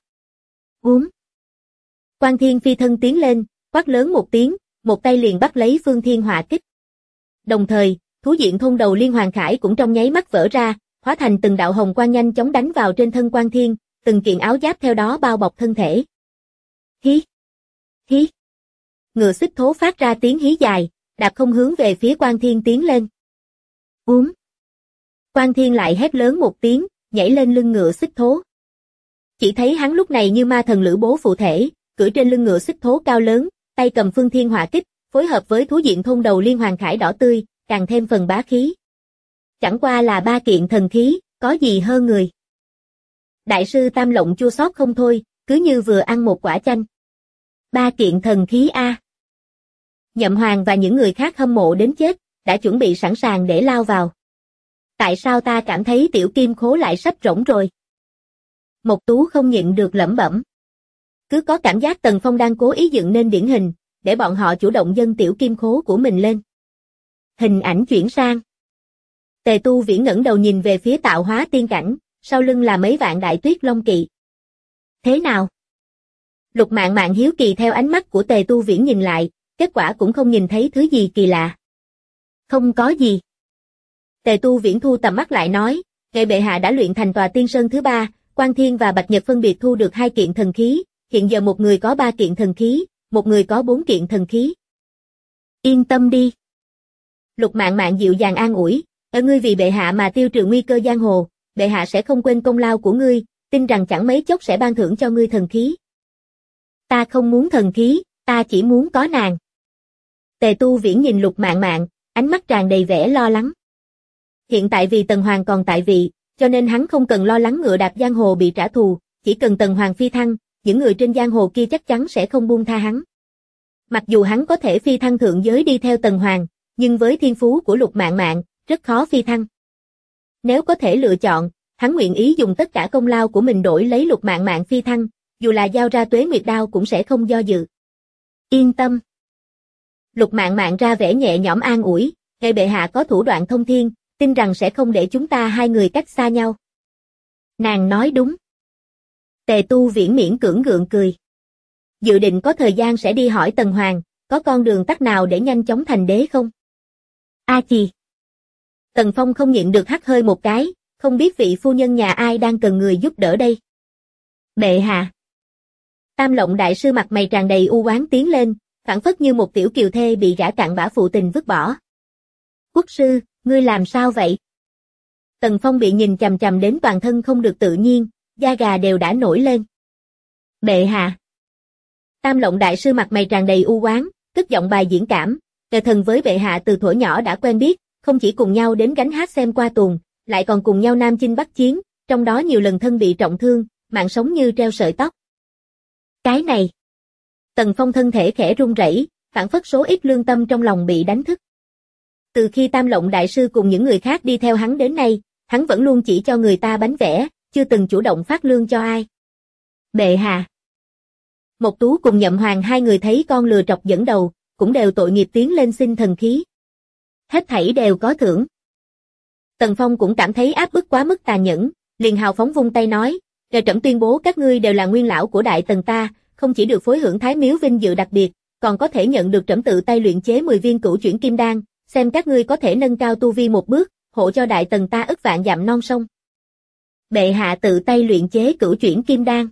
Quan Thiên phi thân tiến lên, quát lớn một tiếng, một tay liền bắt lấy Phương Thiên Hỏa Kích. Đồng thời, thú diện thôn đầu Liên Hoàng Khải cũng trong nháy mắt vỡ ra, hóa thành từng đạo hồng quang nhanh chóng đánh vào trên thân Quan Thiên, từng kiện áo giáp theo đó bao bọc thân thể. Hí! Hí! Ngựa xích thố phát ra tiếng hí dài, đạp không hướng về phía Quan Thiên tiến lên. Quan Thiên lại hét lớn một tiếng, nhảy lên lưng ngựa xích thố. Chỉ thấy hắn lúc này như ma thần Lữ Bố phụ thể, cưỡi trên lưng ngựa xích thố cao lớn, tay cầm Phương Thiên Hỏa Kích, phối hợp với thú diện thôn đầu Liên Hoàng Khải đỏ tươi, càng thêm phần bá khí. Chẳng qua là 3 kiện thần khí, có gì hơn người. Đại sư Tam Lộng chua xót không thôi, cứ như vừa ăn một quả chanh. 3 kiện thần khí a. Nhậm Hoàng và những người khác hâm mộ đến chết, đã chuẩn bị sẵn sàng để lao vào. Tại sao ta cảm thấy tiểu kim khố lại sắp rỗng rồi? Mộc Tú không nhịn được lẩm bẩm. Cứ có cảm giác Tần Phong đang cố ý dựng nên điển hình, để bọn họ chủ động dâng tiểu kim khố của mình lên. Hình ảnh chuyển sang. Tề Tu Viễn ngẩng đầu nhìn về phía tạo hóa tiên cảnh, sau lưng là mấy vạn đại tuyết long kỵ. Thế nào? Lục Mạn Mạn hiếu kỳ theo ánh mắt của Tề Tu Viễn nhìn lại, kết quả cũng không nhìn thấy thứ gì kỳ lạ. Không có gì. Tề Tu Viễn thu tầm mắt lại nói, ngài bệ hạ đã luyện thành tòa tiên sơn thứ 3, Quan Thiên và Bạch Nhật phân biệt thu được 2 kiện thần khí, hiện giờ một người có 3 kiện thần khí, một người có 4 kiện thần khí. Yên tâm đi. Lục Mạn Mạn dịu dàng an ủi, ở ngươi vì bệ hạ mà tiêu trừ nguy cơ giang hồ, bệ hạ sẽ không quên công lao của ngươi, tin rằng chẳng mấy chốc sẽ ban thưởng cho ngươi thần khí. Ta không muốn thần khí, ta chỉ muốn có nàng. Tề Tu Viễn nhìn Lục Mạn Mạn, ánh mắt tràn đầy vẻ lo lắng. Hiện tại vì Tần Hoàng còn tại vị, cho nên hắn không cần lo lắng ngựa đạp giang hồ bị trả thù, chỉ cần Tần Hoàng phi thăng, những người trên giang hồ kia chắc chắn sẽ không buông tha hắn. Mặc dù hắn có thể phi thăng thượng giới đi theo Tần Hoàng, nhưng với thiên phú của Lục Mạn Mạn, rất khó phi thăng. Nếu có thể lựa chọn, hắn nguyện ý dùng tất cả công lao của mình đổi lấy Lục Mạn Mạn phi thăng, dù là giao ra Tuế Nguyệt Đao cũng sẽ không do dự. Yên tâm. Lục Mạn Mạn ra vẻ nhẹ nhõm an ủi, ngài bệ hạ có thủ đoạn thông thiên, tin rằng sẽ không để chúng ta hai người cách xa nhau. Nàng nói đúng. Tề Tu Viễn miễn cưỡng gượng cười. Dự định có thời gian sẽ đi hỏi Tần Hoàng, có con đường tắt nào để nhanh chóng thành đế không? A chì. Tần Phong không nhịn được hắt hơi một cái, không biết vị phu nhân nhà ai đang cần người giúp đỡ đây. Bệ hạ. Tam Lộng đại sư mặt mày tràn đầy u oán tiến lên, phảng phất như một tiểu kiều thê bị gã cặn bã phụ tình vứt bỏ. Quốc sư, ngươi làm sao vậy? Tần Phong bị nhìn chằm chằm đến toàn thân không được tự nhiên, da gà đều đã nổi lên. Bệ hạ. Tam Lộng đại sư mặt mày tràn đầy u oán, cất giọng bài diễn cảm, kẻ thần với bệ hạ từ thuở nhỏ đã quen biết, không chỉ cùng nhau đến gánh hát xem qua tuồng, lại còn cùng nhau nam chinh bắc chiến, trong đó nhiều lần thân bị trọng thương, mạng sống như treo sợi tóc. Cái này. Tần Phong thân thể khẽ run rẩy, phảng phất số ít lương tâm trong lòng bị đánh thức. Từ khi Tam Lộng đại sư cùng những người khác đi theo hắn đến nay, hắn vẫn luôn chỉ cho người ta bánh vẽ, chưa từng chủ động phát lương cho ai. Bệ hạ. Mộc Tú cùng Nhậm Hoàng hai người thấy con lừa trọc dẫn đầu, cũng đều tội nghiệp tiến lên xin thần khí. Hết thảy đều có thưởng. Tần Phong cũng cảm thấy áp bức quá mức tàn nhẫn, liền hào phóng vung tay nói, "Trẫm trẫm tuyên bố các ngươi đều là nguyên lão của Đại Tần ta, không chỉ được phối hưởng Thái Miếu vinh dự đặc biệt, còn có thể nhận được trẫm tự tay luyện chế 10 viên cửu chuyển kim đan, xem các ngươi có thể nâng cao tu vi một bước, hộ cho Đại Tần ta ức vạn dặm non sông." Bệ hạ tự tay luyện chế cửu chuyển kim đan.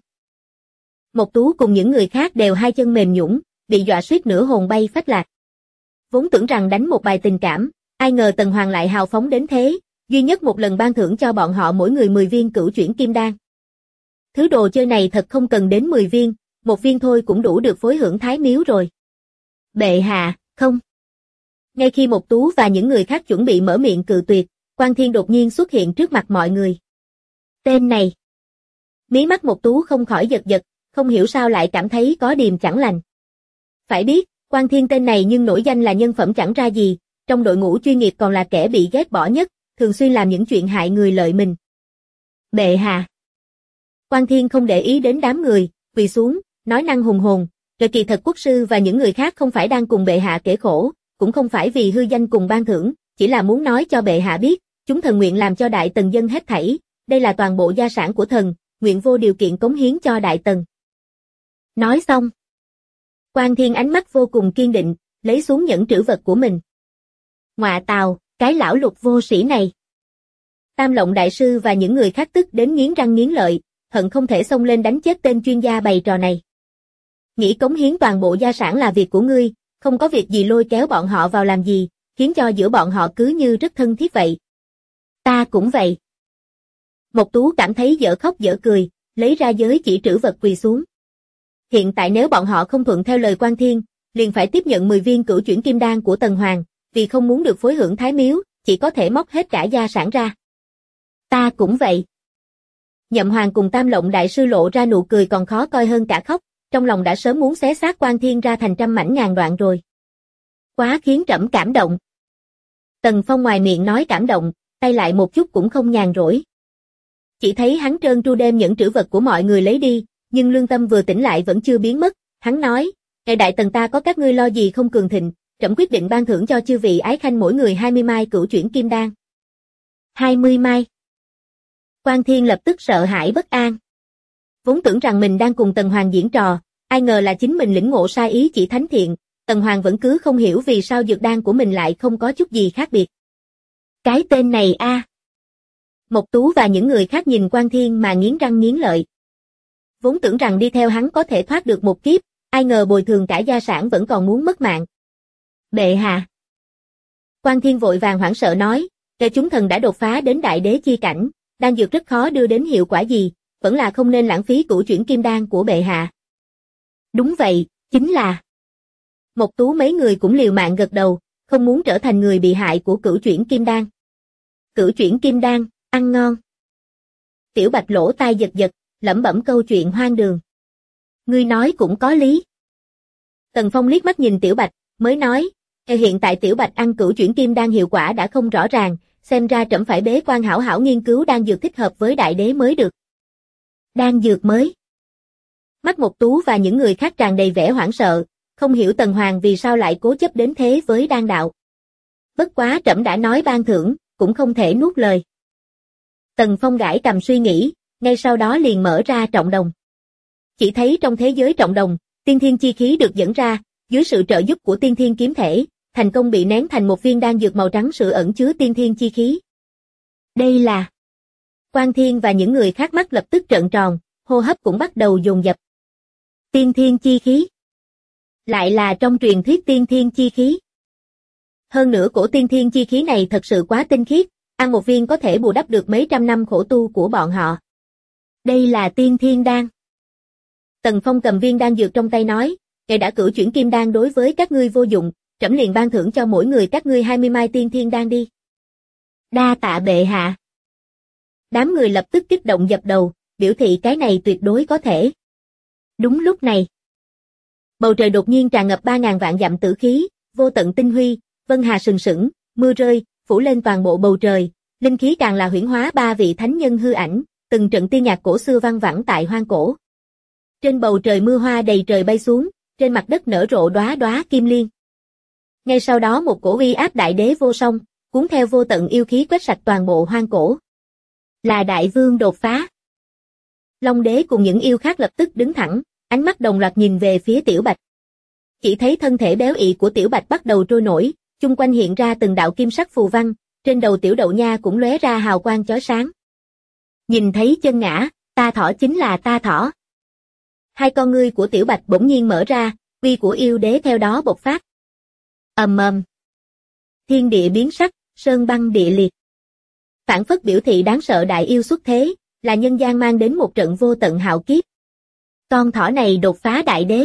Mộc Tú cùng những người khác đều hai chân mềm nhũn, bị dọa suýt nửa hồn bay phách lạc. Vốn tưởng rằng đánh một bài tình cảm, ai ngờ Tần Hoàng lại hào phóng đến thế, duy nhất một lần ban thưởng cho bọn họ mỗi người 10 viên cửu chuyển kim đan. Thứ đồ chơi này thật không cần đến 10 viên, một viên thôi cũng đủ được phối hưởng Thái Miếu rồi. Bệ hạ, không. Ngay khi Mộc Tú và những người khác chuẩn bị mở miệng cự tuyệt, Quan Thiên đột nhiên xuất hiện trước mặt mọi người. Tên này. Mí mắt Mộc Tú không khỏi giật giật, không hiểu sao lại cảm thấy có điềm chẳng lành. Phải biết, Quan Thiên tên này nhưng nổi danh là nhân phẩm chẳng ra gì, trong đội ngũ chuyên nghiệp còn là kẻ bị ghét bỏ nhất, thường xuyên làm những chuyện hại người lợi mình. Bệ hạ. Quan Thiên không để ý đến đám người, quỳ xuống, nói năng hùng hồn, rồi kỳ thật quốc sư và những người khác không phải đang cùng bệ hạ kể khổ, cũng không phải vì hư danh cùng ban thưởng, chỉ là muốn nói cho bệ hạ biết, chúng thần nguyện làm cho Đại Tần dân hết thảy, đây là toàn bộ gia sản của thần, nguyện vô điều kiện cống hiến cho Đại Tần. Nói xong, Quan Thiên ánh mắt vô cùng kiên định, lấy xuống nhẫn trữ vật của mình. Ngọa tào, cái lão Lục vô sĩ này. Tam Lộng đại sư và những người khác tức đến nghiến răng nghiến lợi, hận không thể xông lên đánh chết tên chuyên gia bày trò này. Nghĩ cống hiến toàn bộ gia sản là việc của ngươi, không có việc gì lôi kéo bọn họ vào làm gì, khiến cho giữa bọn họ cứ như rất thân thiết vậy. Ta cũng vậy. Mộc Tú cảm thấy dở khóc dở cười, lấy ra giới chỉ trữ vật quỳ xuống. Hiện tại nếu bọn họ không thuận theo lời Quan Thiên, liền phải tiếp nhận 10 viên cửu chuyển kim đan của Tần Hoàng, vì không muốn được phối hưởng Thái Miếu, chỉ có thể móc hết cả gia sản ra. Ta cũng vậy. Nhậm Hoàng cùng Tam Lộng đại sư lộ ra nụ cười còn khó coi hơn cả khóc, trong lòng đã sớm muốn xé xác Quan Thiên ra thành trăm mảnh ngàn đoạn rồi. Quá khiến trẫm cảm động. Tần Phong ngoài miệng nói cảm động, tay lại một chút cũng không nhàn rỗi. Chỉ thấy hắn trơn tru đem những trữ vật của mọi người lấy đi, nhưng lương tâm vừa tỉnh lại vẫn chưa biến mất, hắn nói, "Ngài đại tần ta có các ngươi lo gì không cường thịnh, trẫm quyết định ban thưởng cho chư vị ái khanh mỗi người 20 mai cửu chuyển kim đan." 20 mai. Quan Thiên lập tức sợ hãi bất an. Vốn tưởng rằng mình đang cùng Tần Hoàng diễn trò, ai ngờ là chính mình lĩnh ngộ sai ý chỉ thánh thiện, Tần Hoàng vẫn cứ không hiểu vì sao dược đan của mình lại không có chút gì khác biệt. Cái tên này a. Mộc Tú và những người khác nhìn Quan Thiên mà nghiến răng nghiến lợi. Vốn tưởng rằng đi theo hắn có thể thoát được một kiếp, ai ngờ bồi thường cả gia sản vẫn còn muốn mất mạng. Bệ hạ. Quan Thiên vội vàng hoảng sợ nói, kẻ chúng thần đã đột phá đến đại đế chi cảnh, đan dược rất khó đưa đến hiệu quả gì, vẫn là không nên lãng phí cửu chuyển kim đan của bệ hạ. Đúng vậy, chính là. Mộc Tú mấy người cũng liều mạng gật đầu, không muốn trở thành người bị hại của cửu chuyển kim đan. Cửu chuyển kim đan, ăn ngon. Tiểu Bạch lỗ tai giật giật, lẩm bẩm câu chuyện hoang đường. Ngươi nói cũng có lý. Tần Phong liếc mắt nhìn Tiểu Bạch, mới nói, hiện tại Tiểu Bạch ăn cửu chuyển kim đan hiệu quả đã không rõ ràng, xem ra trẫm phải bế quan hảo hảo nghiên cứu đan dược thích hợp với đại đế mới được. Đan dược mới. Mắt Mộc Tú và những người khác tràn đầy vẻ hoảng sợ, không hiểu Tần Hoàng vì sao lại cố chấp đến thế với đan đạo. Bất quá trẫm đã nói ban thưởng, cũng không thể nuốt lời. Tần Phong gãi cằm suy nghĩ, ngay sau đó liền mở ra trọng đồng. Chỉ thấy trong thế giới trọng đồng, tiên thiên chi khí được dẫn ra, dưới sự trợ giúp của tiên thiên kiếm thể, thành công bị nén thành một viên đan dược màu trắng sữa ẩn chứa tiên thiên chi khí. Đây là... Quan Thiên và những người khác mắt lập tức trợn tròn, hô hấp cũng bắt đầu dồn dập. Tiên thiên chi khí. Lại là trong truyền thuyết tiên thiên chi khí. Hơn nữa cổ tiên thiên chi khí này thật sự quá tinh khiết, ăn một viên có thể bù đắp được mấy trăm năm khổ tu của bọn họ. Đây là tiên thiên đan. Tần Phong cầm viên đan dược trong tay nói, ngài đã cửu chuyển kim đan đối với các ngươi vô dụng, trẫm liền ban thưởng cho mỗi người các ngươi 20 mai tiên thiên đan đi. Đa tạ bệ hạ. Đám người lập tức kích động dập đầu, biểu thị cái này tuyệt đối có thể. Đúng lúc này, bầu trời đột nhiên tràn ngập 3.000 vạn dặm tử khí, vô tận tinh huy, vân hà sừng sững, mưa rơi, phủ lên toàn bộ bầu trời, linh khí càng là huyễn hóa 3 vị thánh nhân hư ảnh, từng trận tiên nhạc cổ xưa vang vẳng tại hoang cổ. Trên bầu trời mưa hoa đầy trời bay xuống, trên mặt đất nở rộ đóa đóa kim liên. Ngay sau đó một cổ uy áp đại đế vô song, cuốn theo vô tận yêu khí quét sạch toàn bộ hoang cổ. Là đại vương đột phá. Long đế cùng những yêu khác lập tức đứng thẳng, ánh mắt đồng loạt nhìn về phía Tiểu Bạch. Chỉ thấy thân thể béo ị của Tiểu Bạch bắt đầu trôi nổi, chung quanh hiện ra từng đạo kim sắc phù văn, trên đầu Tiểu Đậu Nha cũng lóe ra hào quang chói sáng. Nhìn thấy chân ngã, ta thỏ chính là ta thỏ. Hai con ngươi của Tiểu Bạch bỗng nhiên mở ra, uy của yêu đế theo đó bộc phát. Ầm ầm. Thiên địa biến sắc, sơn băng địa liệt. Phản phất biểu thị đáng sợ đại yêu xuất thế, là nhân gian mang đến một trận vô tận hạo kiếp. Con thỏ này đột phá đại đế.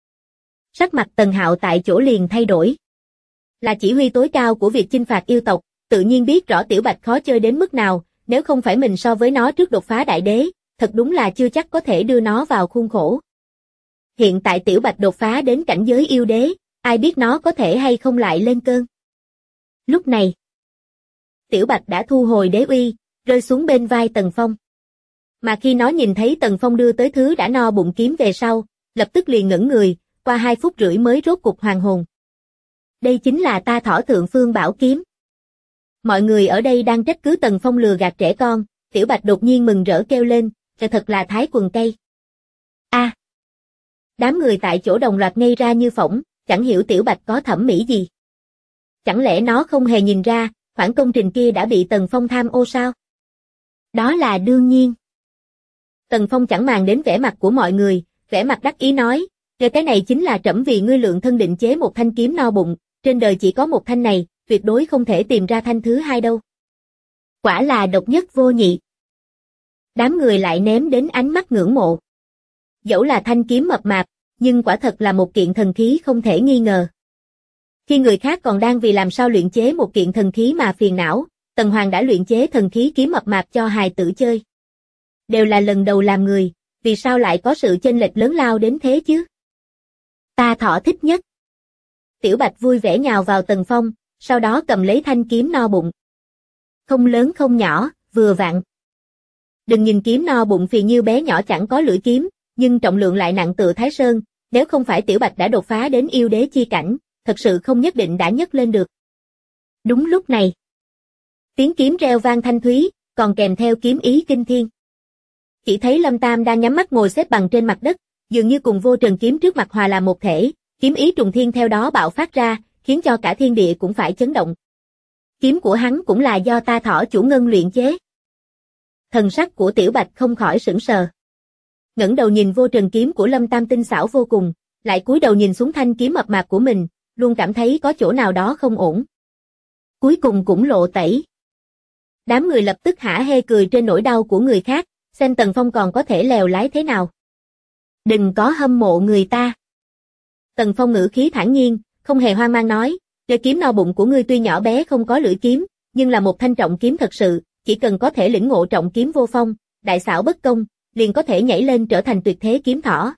Sắc mặt Tần Hạo tại chỗ liền thay đổi. Là chỉ huy tối cao của việc chinh phạt yêu tộc, tự nhiên biết rõ Tiểu Bạch khó chơi đến mức nào, nếu không phải mình so với nó trước đột phá đại đế, thật đúng là chưa chắc có thể đưa nó vào khuôn khổ. Hiện tại Tiểu Bạch đột phá đến cảnh giới yêu đế, ai biết nó có thể hay không lại lên cơn. Lúc này, Tiểu Bạch đã thu hồi đế uy, rơi xuống bên vai Tần Phong. Mà khi nó nhìn thấy Tần Phong đưa tới thứ đã no bụng kiếm về sau, lập tức liền ngẩn người, qua 2 phút rưỡi mới rốt cục hoàn hồn. Đây chính là ta thỏ thượng phương bảo kiếm. Mọi người ở đây đang trách cứ Tần Phong lừa gạt trẻ con, Tiểu Bạch đột nhiên mừng rỡ kêu lên, thật là thái quần cây. A! Đám người tại chỗ đồng loạt ngây ra như phỗng, chẳng hiểu Tiểu Bạch có thẩm mỹ gì. Chẳng lẽ nó không hề nhìn ra, khoản công trình kia đã bị Tần Phong tham ô sao? Đó là đương nhiên. Tần Phong chẳng màng đến vẻ mặt của mọi người, vẻ mặt đắc ý nói, cái này chính là trẫm vì ngươi lượng thân định chế một thanh kiếm no bụng, trên đời chỉ có một thanh này, tuyệt đối không thể tìm ra thanh thứ hai đâu. Quả là độc nhất vô nhị. Đám người lại ném đến ánh mắt ngưỡng mộ. Dẫu là thanh kiếm mập mạp, nhưng quả thật là một kiện thần khí không thể nghi ngờ. Khi người khác còn đang vì làm sao luyện chế một kiện thần khí mà phiền não, Tần Hoàng đã luyện chế thần khí kiếm mập mạp cho hài tử chơi. Đều là lần đầu làm người, vì sao lại có sự chênh lệch lớn lao đến thế chứ? Ta thỏ thích nhất. Tiểu Bạch vui vẻ nhào vào Tần Phong, sau đó cầm lấy thanh kiếm no bụng. Không lớn không nhỏ, vừa vặn. Đừng nhìn kiếm no bụng phì nhiêu bé nhỏ chẳng có lưỡi kiếm, nhưng trọng lượng lại nặng tựa Thái Sơn, nếu không phải Tiểu Bạch đã đột phá đến yêu đế chi cảnh, thật sự không nhất định đã nhấc lên được. Đúng lúc này, tiếng kiếm reo vang thanh thúy, còn kèm theo kiếm ý kinh thiên. Chỉ thấy Lâm Tam đang nhắm mắt ngồi xếp bằng trên mặt đất, dường như cùng vô trần kiếm trước mặt hòa làm một thể, kiếm ý trùng thiên theo đó bạo phát ra, khiến cho cả thiên địa cũng phải chấn động. Kiếm của hắn cũng là do Ta Thỏ chủ ngân luyện chế. Thần sắc của Tiểu Bạch không khỏi sững sờ. Ngẩng đầu nhìn vô trần kiếm của Lâm Tam tinh xảo vô cùng, lại cúi đầu nhìn xuống thanh kiếm mập mạp của mình, luôn cảm thấy có chỗ nào đó không ổn. Cuối cùng cũng lộ tẩy. Đám người lập tức hả hê cười trên nỗi đau của người khác, xem Tần Phong còn có thể lèo lái thế nào. Đừng có hâm mộ người ta. Tần Phong ngữ khí thản nhiên, không hề hoang mang nói, cây kiếm no bụng của ngươi tuy nhỏ bé không có lưỡi kiếm, nhưng là một thanh trọng kiếm thật sự, chỉ cần có thể lĩnh ngộ trọng kiếm vô phong, đại xảo bất công, liền có thể nhảy lên trở thành tuyệt thế kiếm thỏ.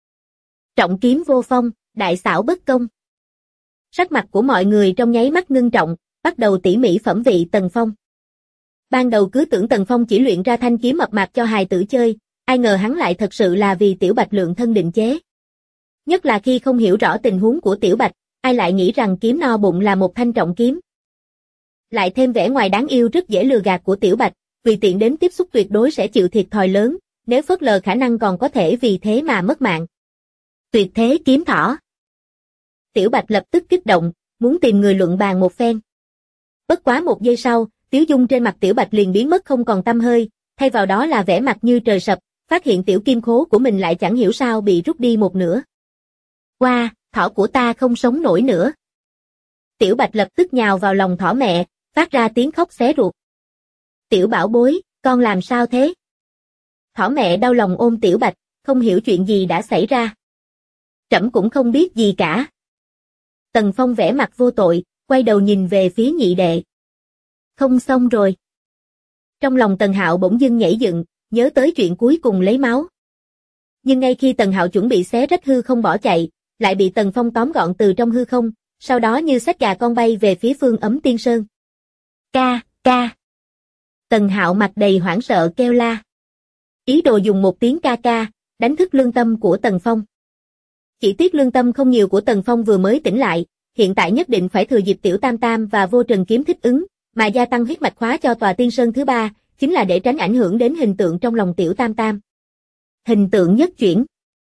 Trọng kiếm vô phong, đại xảo bất công. Sắc mặt của mọi người trong nháy mắt ngưng trọng, bắt đầu tỉ mỉ phẩm vị Tần Phong. Ban đầu cứ tưởng Tần Phong chỉ luyện ra thanh kiếm mập mạp cho hài tử chơi, ai ngờ hắn lại thật sự là vì Tiểu Bạch lượng thân định chế. Nhất là khi không hiểu rõ tình huống của Tiểu Bạch, ai lại nghĩ rằng kiếm no bụng là một thanh trọng kiếm. Lại thêm vẻ ngoài đáng yêu rất dễ lừa gạt của Tiểu Bạch, vì tiện đến tiếp xúc tuyệt đối sẽ chịu thiệt thòi lớn, nếu phớt lờ khả năng còn có thể vì thế mà mất mạng. Tuyệt thế kiếm thỏ. Tiểu Bạch lập tức kích động, muốn tìm người luận bàn một phen. Bất quá một giây sau, tiếu dung trên mặt Tiểu Bạch liền biến mất không còn tăm hơi, thay vào đó là vẻ mặt như trời sập, phát hiện tiểu kim khố của mình lại chẳng hiểu sao bị rút đi một nửa. Wow, thỏ của ta không sống nổi nữa. Tiểu Bạch lập tức nhào vào lòng thỏ mẹ, phát ra tiếng khóc xé ruột. Tiểu bảo bối, con làm sao thế? Thỏ mẹ đau lòng ôm Tiểu Bạch, không hiểu chuyện gì đã xảy ra. Trẫm cũng không biết gì cả. Tần Phong vẻ mặt vô tội, quay đầu nhìn về phía nhị đệ. Không xong rồi. Trong lòng Tần Hạo bỗng dưng nhảy dựng, nhớ tới chuyện cuối cùng lấy máu. Nhưng ngay khi Tần Hạo chuẩn bị xé rách hư không bỏ chạy, lại bị Tần Phong tóm gọn từ trong hư không, sau đó như xách gà con bay về phía Phương Ấm Tiên Sơn. Ca, ca. Tần Hạo mặt đầy hoảng sợ kêu la. Ý đồ dùng một tiếng ca ca, đánh thức lương tâm của Tần Phong. Chỉ tiếc lương tâm không nhiều của Tần Phong vừa mới tỉnh lại, hiện tại nhất định phải thừa dịp Tiểu Tam Tam và Vô Trần Kiếm thích ứng, mà gia tăng huyết mạch khóa cho tòa Tiên Sơn thứ ba, chính là để tránh ảnh hưởng đến hình tượng trong lòng Tiểu Tam Tam. Hình tượng nhất chuyển.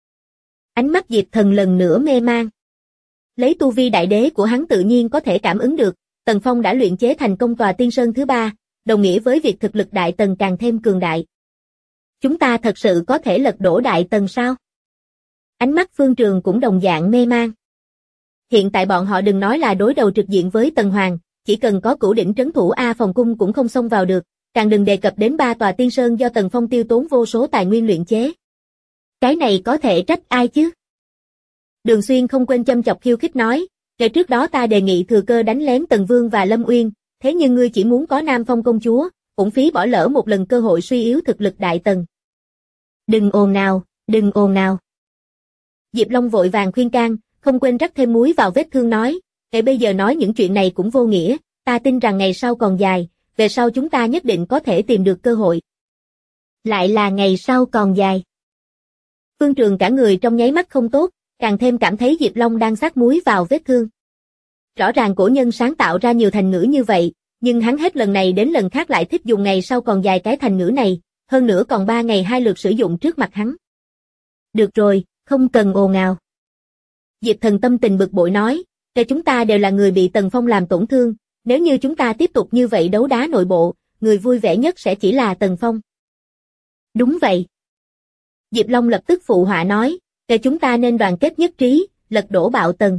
Ánh mắt Diệp Thần lần nữa mê mang. Lấy tu vi đại đế của hắn tự nhiên có thể cảm ứng được, Tần Phong đã luyện chế thành công tòa Tiên Sơn thứ ba, đồng nghĩa với việc thực lực Đại Tần càng thêm cường đại. Chúng ta thật sự có thể lật đổ Đại Tần sao? Ánh mắt Phương Trường cũng đồng dạng mê mang. Hiện tại bọn họ đừng nói là đối đầu trực diện với Tần Hoàng, chỉ cần có Cửu Đỉnh trấn thủ A Phòng Cung cũng không xông vào được, càng đừng đề cập đến 3 tòa Tiên Sơn do Tần Phong tiêu tốn vô số tài nguyên luyện chế. Cái này có thể trách ai chứ? Đường Xuyên không quên châm chọc khiêu khích nói, ngày trước đó ta đề nghị thừa cơ đánh lén Tần Vương và Lâm Uyên, thế nhưng ngươi chỉ muốn có Nam Phong công chúa, uổng phí bỏ lỡ một lần cơ hội suy yếu thực lực Đại Tần. Đừng ồn nào, đừng ồn nào. Diệp Long vội vàng khuyên can, không quên rắc thêm muối vào vết thương nói, để bây giờ nói những chuyện này cũng vô nghĩa, ta tin rằng ngày sau còn dài, về sau chúng ta nhất định có thể tìm được cơ hội. Lại là ngày sau còn dài. Phương Trường cả người trong nháy mắt không tốt, càng thêm cảm thấy Diệp Long đang xát muối vào vết thương. Rõ ràng cổ nhân sáng tạo ra nhiều thành ngữ như vậy, nhưng hắn hết lần này đến lần khác lại thích dùng ngày sau còn dài cái thành ngữ này, hơn nữa còn 3 ngày 2 lượt sử dụng trước mặt hắn. Được rồi, không cần ồn ào. Diệp Thần tâm tình bực bội nói, để chúng ta đều là người bị Tần Phong làm tổn thương, nếu như chúng ta tiếp tục như vậy đấu đá nội bộ, người vui vẻ nhất sẽ chỉ là Tần Phong. Đúng vậy. Diệp Long lập tức phụ họa nói, để chúng ta nên đoàn kết nhất trí, lật đổ Bạo Tần.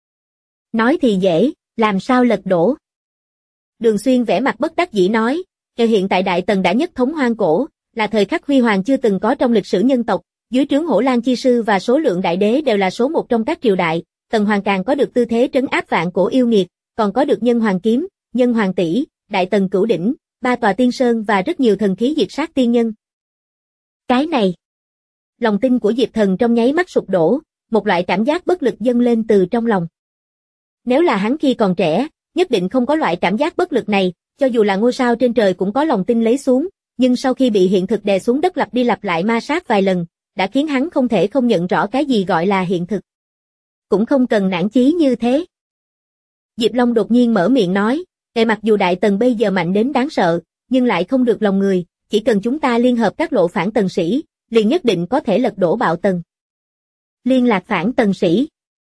Nói thì dễ, làm sao lật đổ? Đường Xuyên vẻ mặt bất đắc dĩ nói, hiện tại Đại Tần đã nhất thống hoang cổ, là thời khắc huy hoàng chưa từng có trong lịch sử nhân tộc, dưới trướng Hổ Lan chi sư và số lượng đại đế đều là số 1 trong các triều đại, Tần Hoàng càng có được tư thế trấn áp vạn cổ yêu nghiệt, còn có được Nhân Hoàng kiếm, Nhân Hoàng tỷ, Đại Tần Cửu Đỉnh, 3 tòa Tiên Sơn và rất nhiều thần khí diệt sát tiên nhân. Cái này, lòng tin của Diệp Thần trong nháy mắt sụp đổ, một loại cảm giác bất lực dâng lên từ trong lòng. Nếu là hắn khi còn trẻ, nhất định không có loại cảm giác bất lực này, cho dù là ngôi sao trên trời cũng có lòng tin lấy xuống, nhưng sau khi bị hiện thực đè xuống đất lặp đi lặp lại ma sát vài lần, đã khiến hắn không thể không nhận rõ cái gì gọi là hiện thực. Cũng không cần nản chí như thế. Diệp Long đột nhiên mở miệng nói, mặc dù Đại Tần bây giờ mạnh đến đáng sợ, nhưng lại không được lòng người, chỉ cần chúng ta liên hợp các lộ phản tần sĩ, liền nhất định có thể lật đổ Bạo Tần. Liên lạc phản tần sĩ.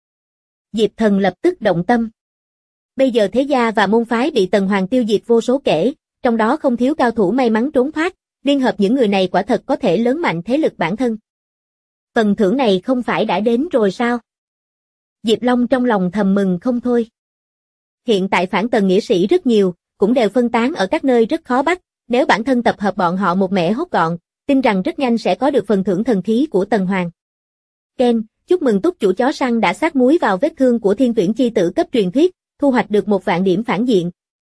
Diệp Thần lập tức động tâm. Bây giờ thế gia và môn phái bị Tần Hoàng tiêu diệt vô số kể, trong đó không thiếu cao thủ may mắn trốn thoát, liên hợp những người này quả thật có thể lớn mạnh thế lực bản thân. Phần thưởng này không phải đã đến rồi sao? Diệp Long trong lòng thầm mừng không thôi. Hiện tại phản tần nghĩa sĩ rất nhiều, cũng đều phân tán ở các nơi rất khó bắt, nếu bản thân tập hợp bọn họ một mẻ hốt gọn, tin rằng rất nhanh sẽ có được phần thưởng thần khí của Tần Hoàng. Ken, chúc mừng túc chủ chó săn đã sát muối vào vết thương của thiên tuyển chi tử cấp truyền thuyết, thu hoạch được 1.000 điểm phản diện.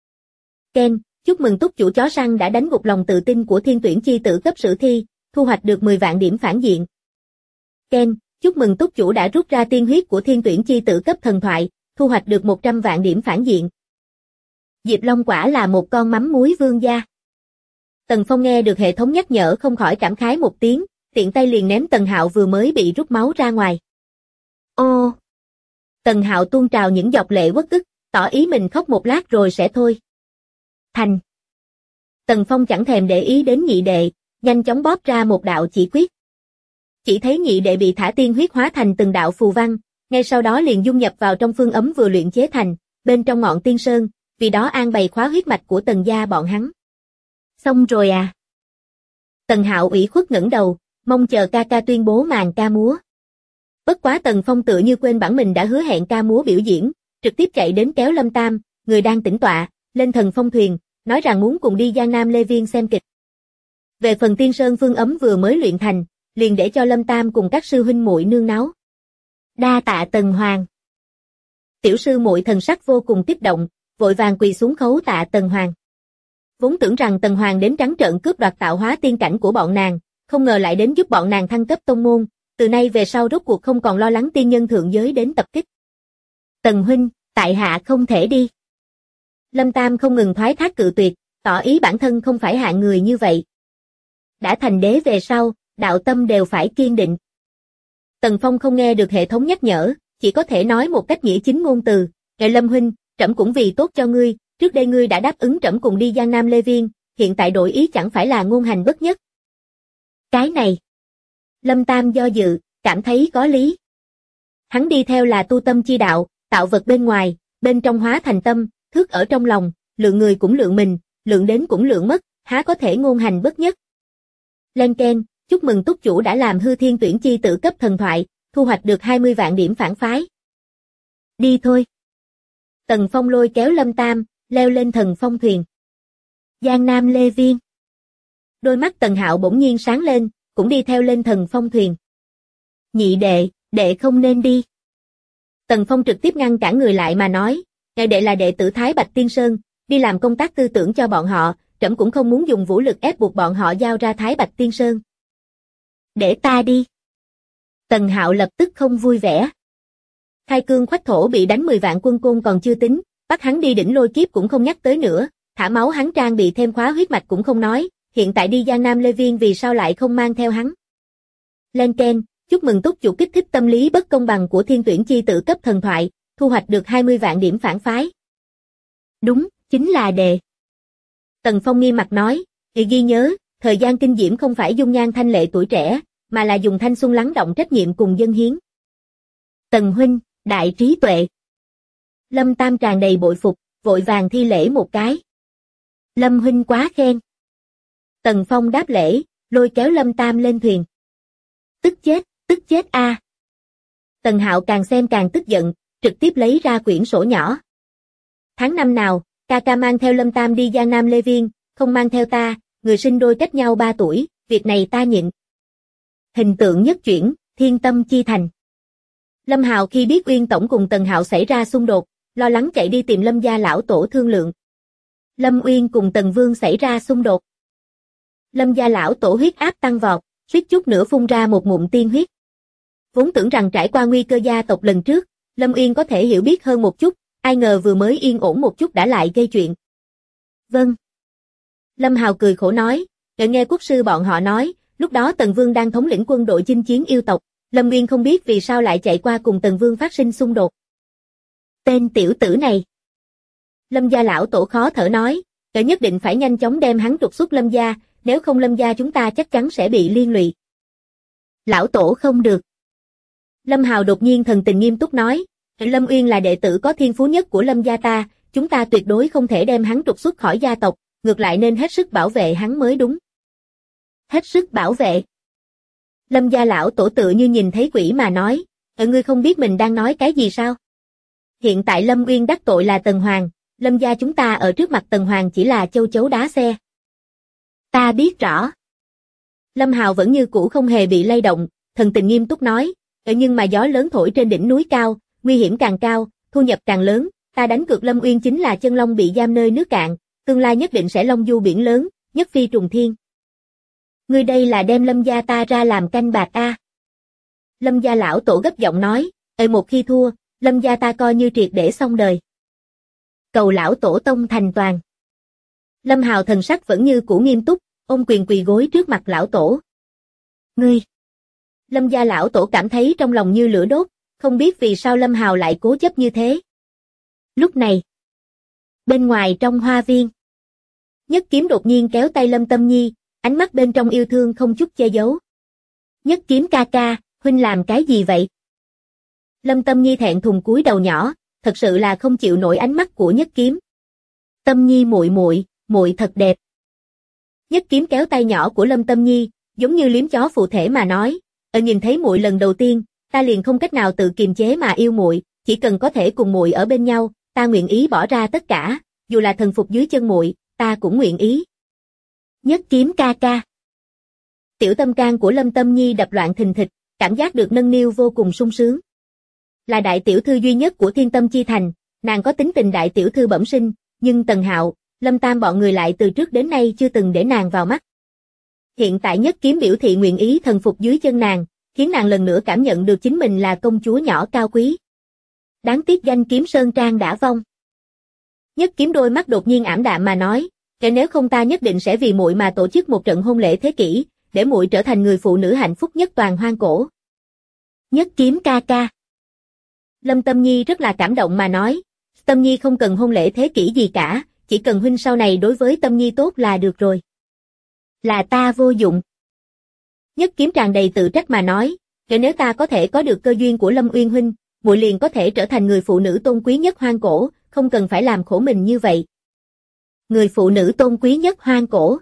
Ken, chúc mừng túc chủ chó săn đã đánh gục lòng tự tin của thiên tuyển chi tử cấp sử thi, thu hoạch được 10.000 điểm phản diện. Ken, chúc mừng túc chủ đã rút ra tiên huyết của thiên tuyển chi tử cấp thần thoại, thu hoạch được 100.000 điểm phản diện. Diệp Long quả là một con mắm muối vương gia. Tần Phong nghe được hệ thống nhắc nhở không khỏi cảm khái một tiếng, tiện tay liền ném Tần Hạo vừa mới bị rút máu ra ngoài. Ô! Tần Hạo tuôn trào những giọt lệ uất ức, tỏ ý mình khóc một lát rồi sẽ thôi. Thành! Tần Phong chẳng thèm để ý đến nhị đệ, nhanh chóng bóp ra một đạo chỉ quyết. Chỉ thấy nhị đệ bị thả tiên huyết hóa thành từng đạo phù văn, ngay sau đó liền dung nhập vào trong phương ấm vừa luyện chế thành, bên trong ngọn tiên sơn, vì đó an bày khóa huyết mạch của Tần gia bọn hắn. Xong rồi à? Tần Hạo ủy khuất ngẩng đầu, mong chờ ca ca tuyên bố màn ca múa. Bất quá Tần Phong tựa như quên bản mình đã hứa hẹn ca múa biểu diễn, trực tiếp chạy đến kéo Lâm Tam, người đang tĩnh tọa, lên thần phong thuyền, nói rằng muốn cùng đi Giang Nam Lê Viên xem kịch. Về phần tiên sơn phương ấm vừa mới luyện thành, liền để cho Lâm Tam cùng các sư huynh muội nương náu. Đa tạ Tần Hoàng. Tiểu sư muội thần sắc vô cùng kích động, vội vàng quỳ xuống khấu tạ Tần Hoàng. Vốn tưởng rằng Tần Hoàng đến trắng trợn cướp đoạt tạo hóa tiên cảnh của bọn nàng, không ngờ lại đến giúp bọn nàng thăng cấp tông môn, từ nay về sau rốt cuộc không còn lo lắng tiên nhân thượng giới đến tập kích. Tần huynh, tại hạ không thể đi. Lâm Tam không ngừng thoái thác cự tuyệt, tỏ ý bản thân không phải hạng người như vậy. Đã thành đế về sau, đạo tâm đều phải kiên định. Tần Phong không nghe được hệ thống nhắc nhở, chỉ có thể nói một cách nghĩa chính ngôn từ, "Ngài Lâm huynh, trẫm cũng vì tốt cho ngươi, trước đây ngươi đã đáp ứng trẫm cùng đi Giang Nam Lê Viên, hiện tại đổi ý chẳng phải là ngôn hành bất nhất." Cái này. Lâm Tam do dự, cảm thấy có lý. Hắn đi theo là tu tâm chi đạo, tạo vật bên ngoài, bên trong hóa thành tâm, thức ở trong lòng, lượng người cũng lượng mình, lượng đến cũng lượng mất, há có thể ngôn hành bất nhất. Lên Ken, chúc mừng túc chủ đã làm hư thiên tuyển chi tử cấp thần thoại, thu hoạch được 20.000 điểm phản phái. Đi thôi. Tần Phong lôi kéo Lâm Tam, leo lên thần phong thuyền. Giang Nam Lê Viên. Đôi mắt Tần Hạo bỗng nhiên sáng lên, cũng đi theo lên thần phong thuyền. Nhị đệ, đệ không nên đi. Tần Phong trực tiếp ngăn cản người lại mà nói, ngài đệ là đệ tử Thái Bạch Tiên Sơn, đi làm công tác tư tưởng cho bọn họ, trẫm cũng không muốn dùng vũ lực ép buộc bọn họ giao ra Thái Bạch Tiên Sơn. Để ta đi. Tần Hạo lập tức không vui vẻ. Khai Cương Khoách Thổ bị đánh 10 vạn quân côn còn chưa tính, bắt hắn đi đỉnh lôi kiếp cũng không nhắc tới nữa, thả máu hắn trang bị thêm khóa huyết mạch cũng không nói, hiện tại đi Giang Nam Lê Viên vì sao lại không mang theo hắn. Lên Ken, chúc mừng túc chủ kích thích tâm lý bất công bằng của thiên tuyển chi tử cấp thần thoại, thu hoạch được 20.000 điểm phản phái. Đúng, chính là đệ. Tần Phong nghiêm mặt nói, ghi nhớ, thời gian kinh diễm không phải dung nhan thanh lệ tuổi trẻ, mà là dùng thanh xuân lắng động trách nhiệm cùng dân hiến. Tần huynh, đại trí tuệ. Lâm Tam tràn đầy bội phục, vội vàng thi lễ một cái. Lâm huynh quá khen. Tần Phong đáp lễ, lôi kéo Lâm Tam lên thuyền. Tức chết a. Tần Hạo càng xem càng tức giận, trực tiếp lấy ra quyển sổ nhỏ. Tháng năm nào, ca ca mang theo Lâm Tam đi Giang Nam Lê Viên, không mang theo ta, người sinh đôi cách nhau 3 tuổi, việc này ta nhịn. Hình tượng nhất chuyển, thiên tâm chi thành. Lâm Hạo khi biết Uyên Tổng cùng Tần Hạo xảy ra xung đột, lo lắng chạy đi tìm Lâm gia lão tổ thương lượng. Lâm Uyên cùng Tần Vương xảy ra xung đột. Lâm gia lão tổ huyết áp tăng vọt, suýt chút nữa phun ra một ngụm tiên huyết. Vốn tưởng rằng trải qua nguy cơ gia tộc lần trước, Lâm Uyên có thể hiểu biết hơn một chút, ai ngờ vừa mới yên ổn một chút đã lại gây chuyện. Vâng. Lâm Hạo cười khổ nói, Nghe quốc sư bọn họ nói, lúc đó Tần Vương đang thống lĩnh quân đội chinh chiến yêu tộc, Lâm Nguyên không biết vì sao lại chạy qua cùng Tần Vương phát sinh xung đột. Tên tiểu tử này. Lâm gia lão tổ khó thở nói, nhất định phải nhanh chóng đem hắn trục xuất Lâm gia, nếu không Lâm gia chúng ta chắc chắn sẽ bị liên lụy. Lão tổ không được. Lâm Hào đột nhiên thần tình nghiêm túc nói, Lâm Uyên là đệ tử có thiên phú nhất của Lâm gia ta, chúng ta tuyệt đối không thể đem hắn trục xuất khỏi gia tộc, ngược lại nên hết sức bảo vệ hắn mới đúng. Hết sức bảo vệ. Lâm gia lão tổ tự như nhìn thấy quỷ mà nói, ngươi không biết mình đang nói cái gì sao? Hiện tại Lâm Uyên đắc tội là Tần Hoàng, Lâm gia chúng ta ở trước mặt Tần Hoàng chỉ là châu chấu đá xe. Ta biết rõ. Lâm Hào vẫn như cũ không hề bị lay động, thần tình nghiêm túc nói, nhưng mà gió lớn thổi trên đỉnh núi cao, nguy hiểm càng cao, thu nhập càng lớn, ta đánh cược Lâm Uyên chính là chân long bị giam nơi nước cạn, tương lai nhất định sẽ long du biển lớn, nhất phi trùng thiên. Ngươi đây là đem Lâm gia ta ra làm canh bạc a. Lâm gia lão tổ gấp giọng nói, một khi thua, Lâm gia ta coi như triệt để xong đời. Cầu lão tổ tông thành toàn. Lâm Hào thần sắc vẫn như cũ nghiêm túc, ôm quyền quỳ gối trước mặt lão tổ. Ngươi! Lâm gia lão tổ cảm thấy trong lòng như lửa đốt, không biết vì sao Lâm Hào lại cố chấp như thế. Lúc này, bên ngoài trong hoa viên, Nhất Kiếm đột nhiên kéo tay Lâm Tâm Nhi, ánh mắt bên trong yêu thương không chút che giấu. Nhất Kiếm ca ca, huynh làm cái gì vậy? Lâm Tâm Nhi thẹn thùng cúi đầu nhỏ, thật sự là không chịu nổi ánh mắt của Nhất Kiếm. Tâm Nhi muội muội, muội thật đẹp. Nhất Kiếm kéo tay nhỏ của Lâm Tâm Nhi, giống như liếm chó phụ thể mà nói, nhìn thấy muội lần đầu tiên, ta liền không cách nào tự kiềm chế mà yêu muội, chỉ cần có thể cùng muội ở bên nhau, ta nguyện ý bỏ ra tất cả, dù là thần phục dưới chân muội, ta cũng nguyện ý. Nhất Kiếm ca ca. Tiểu tâm can của Lâm Tâm Nhi đập loạn thình thịch, cảm giác được nâng niu vô cùng sung sướng. Là đại tiểu thư duy nhất của Thiên Tâm Chi Thành, nàng có tính tình đại tiểu thư bẩm sinh, nhưng Tần Hạo, Lâm Tam bọn người lại từ trước đến nay chưa từng để nàng vào mắt. Hiện tại Nhất Kiếm biểu thị nguyện ý thần phục dưới chân nàng, khiến nàng lần nữa cảm nhận được chính mình là công chúa nhỏ cao quý. Đáng tiếc danh kiếm Sơn Trang đã vong. Nhất Kiếm đôi mắt đột nhiên ảm đạm mà nói, nếu không ta nhất định sẽ vì muội mà tổ chức một trận hôn lễ thế kỷ, để muội trở thành người phụ nữ hạnh phúc nhất toàn hoang cổ. Nhất Kiếm ca ca. Lâm Tâm Nhi rất là cảm động mà nói, Tâm Nhi không cần hôn lễ thế kỷ gì cả, chỉ cần huynh sau này đối với Tâm Nhi tốt là được rồi. Là ta vô dụng. Nhất Kiếm tràn đầy tự trách mà nói, nếu ta có thể có được cơ duyên của Lâm Uyên huynh, muội liền có thể trở thành người phụ nữ tôn quý nhất hoang cổ, không cần phải làm khổ mình như vậy. Người phụ nữ tôn quý nhất hoang cổ.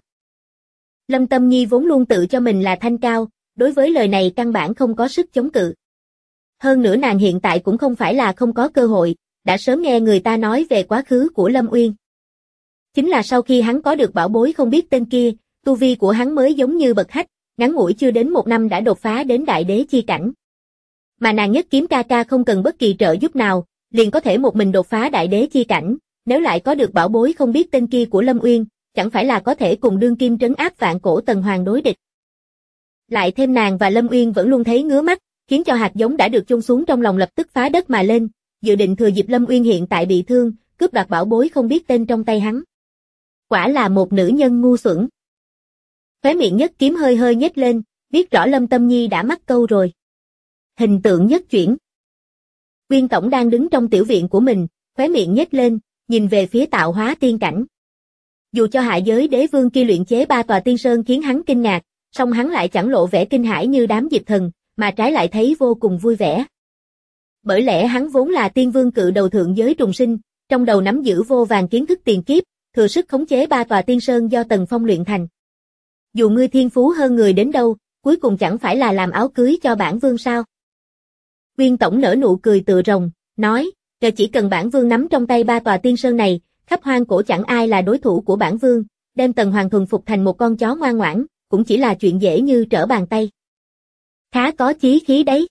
Lâm Tâm Nhi vốn luôn tự cho mình là thanh cao, đối với lời này căn bản không có sức chống cự. Hơn nữa nàng hiện tại cũng không phải là không có cơ hội, đã sớm nghe người ta nói về quá khứ của Lâm Uyên. Chính là sau khi hắn có được bảo bối không biết tên kia, tu vi của hắn mới giống như bậc hách, ngắn ngủi chưa đến 1 năm đã đột phá đến đại đế chi cảnh. Mà nàng Nhất Kiếm ca ca không cần bất kỳ trợ giúp nào, liền có thể một mình đột phá đại đế chi cảnh, nếu lại có được bảo bối không biết tên kia của Lâm Uyên, chẳng phải là có thể cùng đương kim trấn áp vạn cổ Tần Hoàng đối địch. Lại thêm nàng và Lâm Uyên vẫn luôn thấy ngứa mắt, khiến cho hạt giống đã được chôn xuống trong lòng lập tức phá đất mà lên, dự định thừa dịp Lâm Uyên hiện tại bị thương, cướp đoạt bảo bối không biết tên trong tay hắn. Quả là một nữ nhân ngu xuẩn. Khóe miệng Nhất Kiếm hơi hơi nhếch lên, biết rõ Lâm Tâm Nhi đã mắc câu rồi. Hình tượng nhất chuyển. Uyên tổng đang đứng trong tiểu viện của mình, khóe miệng nhếch lên, nhìn về phía tạo hóa tiên cảnh. Dù cho hạ giới đế vương kia luyện chế 3 tòa tiên sơn khiến hắn kinh ngạc, song hắn lại chẳng lộ vẻ kinh hãi như đám diệp thần, mà trái lại thấy vô cùng vui vẻ. Bởi lẽ hắn vốn là tiên vương cự đầu thượng giới trùng sinh, trong đầu nắm giữ vô vàn kiến thức tiền kiếp, thừa sức khống chế 3 tòa tiên sơn do Tần Phong luyện thành. Dù ngươi thiên phú hơn người đến đâu, cuối cùng chẳng phải là làm áo cưới cho bản vương sao? Uyên tổng nở nụ cười tựa rồng, nói, chỉ cần bản vương nắm trong tay 3 tòa tiên sơn này, khắp hoang cổ chẳng ai là đối thủ của bản vương, đem Tần Hoàng thuần phục thành một con chó ngoan ngoãn, cũng chỉ là chuyện dễ như trở bàn tay. Khá có chí khí đấy.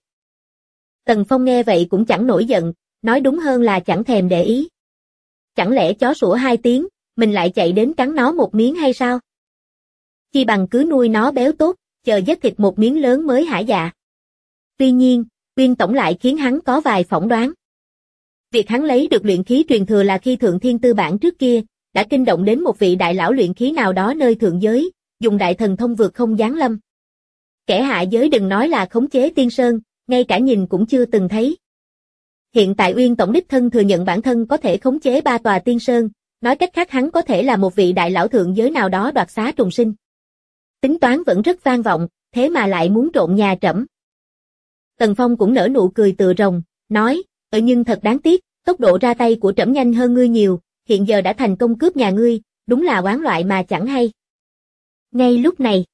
Tần Phong nghe vậy cũng chẳng nổi giận, nói đúng hơn là chẳng thèm để ý. Chẳng lẽ chó sủa 2 tiếng, mình lại chạy đến cắn nó một miếng hay sao? Chi bằng cứ nuôi nó béo tốt, chờ giết thịt một miếng lớn mới hả dạ. Tuy nhiên, Uyên tổng lại khiến hắn có vài phỏng đoán. Việc hắn lấy được luyện khí truyền thừa là khi Thượng Thiên Tư bản trước kia, đã kinh động đến một vị đại lão luyện khí nào đó nơi thượng giới, dùng đại thần thông vượt không giáng lâm. Kẻ hạ giới đừng nói là khống chế tiên sơn, ngay cả nhìn cũng chưa từng thấy. Hiện tại Uyên Tổng đích thân thừa nhận bản thân có thể khống chế 3 tòa tiên sơn, nói cách khác hắn có thể là một vị đại lão thượng giới nào đó đoạt xá trùng sinh. Tính toán vẫn rất vang vọng, thế mà lại muốn trộn nhà trẫm. Tần Phong cũng nở nụ cười tựa rồng, nói, nhưng thật đáng tiếc, tốc độ ra tay của trẫm nhanh hơn ngươi nhiều, hiện giờ đã thành công cướp nhà ngươi, đúng là oán loại mà chẳng hay. Ngay lúc này,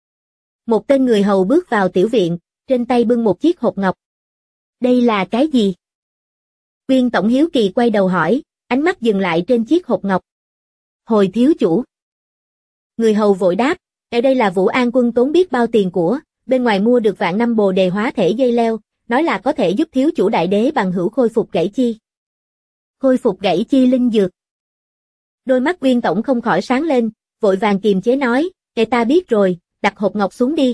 một tên người hầu bước vào tiểu viện, trên tay bưng một chiếc hộp ngọc. Đây là cái gì? Uyên Tổng hiếu kỳ quay đầu hỏi, ánh mắt dừng lại trên chiếc hộp ngọc. Hồi thiếu chủ. Người hầu vội đáp, ở đây là Vũ An Quân tốn biết bao tiền của, bên ngoài mua được vạn năm bồ đề hóa thể dây leo, nói là có thể giúp thiếu chủ đại đế bằng hữu khôi phục gãy chi. Khôi phục gãy chi linh dược. Đôi mắt Uyên Tổng không khỏi sáng lên, vội vàng kiềm chế nói, ta biết rồi, đặt hộp ngọc xuống đi.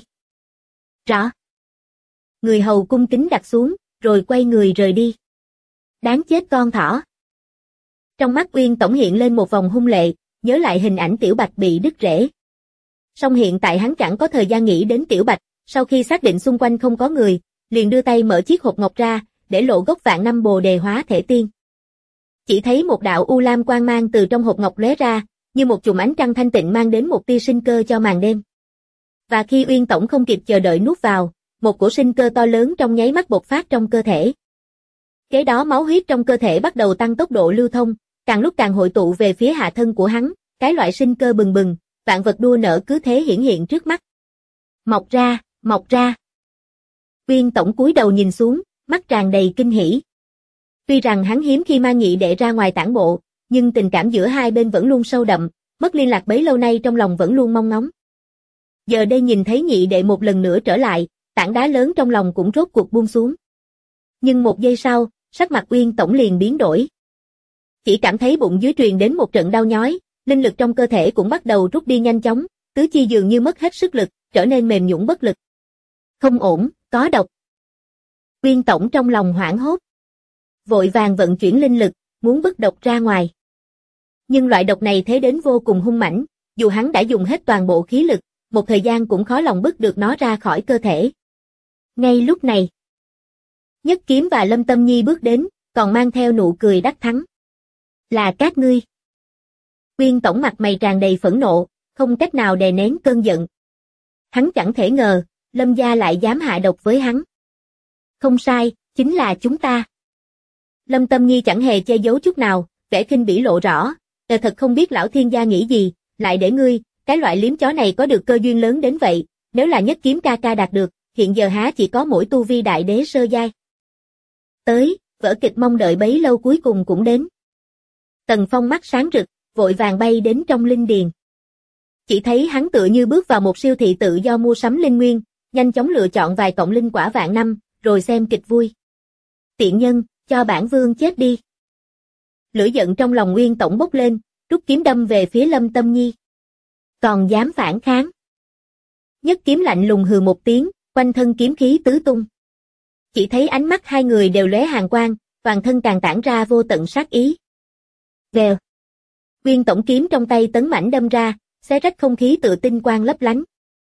Rõ. Người hầu cung kính đặt xuống, rồi quay người rời đi. Đáng chết con thỏ. Trong mắt Uyên Tổng hiện lên một vòng hung lệ, nhớ lại hình ảnh Tiểu Bạch bị đứt rễ. Song hiện tại hắn chẳng có thời gian nghĩ đến Tiểu Bạch, sau khi xác định xung quanh không có người, liền đưa tay mở chiếc hộp ngọc ra, để lộ gốc vạn năm bồ đề hóa thể tiên. Chỉ thấy một đạo u lam quang mang từ trong hộp ngọc lóe ra, như một chùm ánh trăng thanh tịnh mang đến một tia sinh cơ cho màn đêm. Và khi Uyên Tổng không kịp chờ đợi nuốt vào, một cổ sinh cơ to lớn trong nháy mắt bộc phát trong cơ thể. Kế đó máu huyết trong cơ thể bắt đầu tăng tốc độ lưu thông, càng lúc càng hội tụ về phía hạ thân của hắn, cái loại sinh cơ bừng bừng, vạn vật đua nở cứ thế hiển hiện trước mắt. Mọc ra, mọc ra. Uyên Tổng cúi đầu nhìn xuống, mắt tràn đầy kinh hỉ. Tuy rằng hắn hiếm khi mang nhị đệ ra ngoài tản bộ, nhưng tình cảm giữa hai bên vẫn luôn sâu đậm, mất liên lạc bấy lâu nay trong lòng vẫn luôn mong ngóng. Giờ đây nhìn thấy nhị đệ một lần nữa trở lại, tảng đá lớn trong lòng cũng rốt cuộc buông xuống. Nhưng một giây sau, sắc mặt Uyên Tổng liền biến đổi. Chỉ cảm thấy bụng dưới truyền đến một trận đau nhói, linh lực trong cơ thể cũng bắt đầu rút đi nhanh chóng, tứ chi dường như mất hết sức lực, trở nên mềm nhũn bất lực. Không ổn, có độc. Uyên Tổng trong lòng hoảng hốt. Vội vàng vận chuyển linh lực, muốn bức độc ra ngoài. Nhưng loại độc này thế đến vô cùng hung mãnh, dù hắn đã dùng hết toàn bộ khí lực, một thời gian cũng khó lòng bức được nó ra khỏi cơ thể. Ngay lúc này, Nhất Kiếm và Lâm Tâm Nhi bước đến, còn mang theo nụ cười đắc thắng. Là các ngươi. Uyên Tổng mặt mày tràn đầy phẫn nộ, không cách nào đè nén cơn giận. Hắn chẳng thể ngờ, Lâm gia lại dám hạ độc với hắn. Không sai, chính là chúng ta. Lâm Tâm Nhi chẳng hề che giấu chút nào, vẻ khinh bỉ lộ rõ, thật không biết lão thiên gia nghĩ gì, lại để ngươi, cái loại liếm chó này có được cơ duyên lớn đến vậy, nếu là Nhất Kiếm ca ca đạt được, hiện giờ há chỉ có mỗi tu vi đại đế sơ giai. Tới, vở kịch mong đợi bấy lâu cuối cùng cũng đến. Tần Phong mắt sáng rực, vội vàng bay đến trong linh điền. Chỉ thấy hắn tựa như bước vào một siêu thị tự do mua sắm linh nguyên, nhanh chóng lựa chọn vài cọng linh quả vạn năm, rồi xem kịch vui. Tiện nhân, cho bản vương chết đi. Lửa giận trong lòng Uyên Tổng bốc lên, rút kiếm đâm về phía Lâm Tâm Nhi. Còn dám phản kháng. Nhất Kiếm lạnh lùng hừ một tiếng, quanh thân kiếm khí tứ tung. Chỉ thấy ánh mắt hai người đều lóe hàn quang, toàn thân càng tản ra vô tận sát ý. Vèo. Uyên Tổng kiếm trong tay tấn mãnh đâm ra, xé rách không khí tự tinh quang lấp lánh.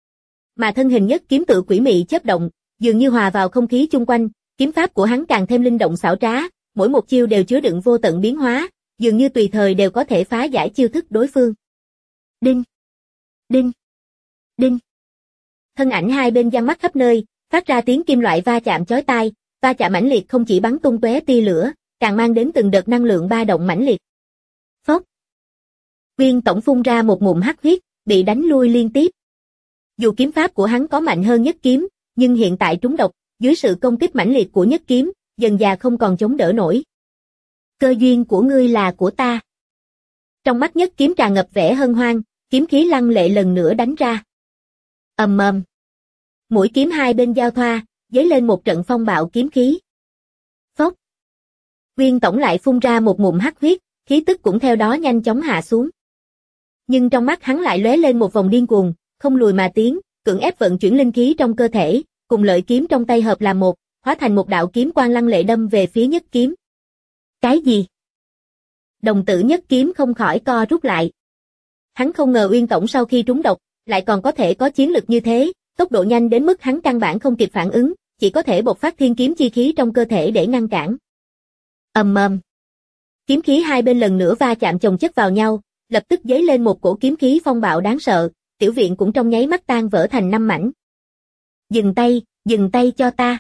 Mà thân hình Nhất Kiếm tự quỷ mị chớp động, dường như hòa vào không khí chung quanh, kiếm pháp của hắn càng thêm linh động xảo trá, mỗi một chiêu đều chứa đựng vô tận biến hóa, dường như tùy thời đều có thể phá giải chiêu thức đối phương. Đinh, đinh, đinh. Thân ảnh hai bên giăng mắt khắp nơi, phát ra tiếng kim loại va chạm chói tai, va chạm mãnh liệt không chỉ bắn tung tóe tia lửa, càng mang đến từng đợt năng lượng ba động mãnh liệt. Phốc. Uyên Tổng phun ra một ngụm hắc huyết, bị đánh lui liên tiếp. Dù kiếm pháp của hắn có mạnh hơn Nhất Kiếm, nhưng hiện tại trúng độc, dưới sự công kích mãnh liệt của Nhất Kiếm, dần dà không còn chống đỡ nổi. Cơ duyên của ngươi là của ta. Trong mắt Nhất Kiếm tràn ngập vẻ hân hoan, kiếm khí lăng lệ lần nữa đánh ra. Ầm ầm. Mũi kiếm hai bên giao thoa, dấy lên một trận phong bạo kiếm khí. Phốc. Uyên Tổng lại phun ra một ngụm hắc huyết, khí tức cũng theo đó nhanh chóng hạ xuống. Nhưng trong mắt hắn lại lóe lên một vòng điên cuồng, không lùi mà tiến, cưỡng ép vận chuyển linh khí trong cơ thể, cùng lợi kiếm trong tay hợp làm một, hóa thành một đạo kiếm quang lăng lệ đâm về phía Nhất Kiếm. Cái gì? Đồng tử Nhất Kiếm không khỏi co rút lại. Hắn không ngờ Uyên Tổng sau khi trúng độc, lại còn có thể có chiến lực như thế, tốc độ nhanh đến mức hắn căn bản không kịp phản ứng, chỉ có thể bộc phát thiên kiếm chi khí trong cơ thể để ngăn cản. Ầm ầm. Kiếm khí hai bên lần nữa va chạm chồng chất vào nhau, lập tức dấy lên một cổ kiếm khí phong bạo đáng sợ, tiểu viện cũng trong nháy mắt tan vỡ thành 5 mảnh. Dừng tay cho ta.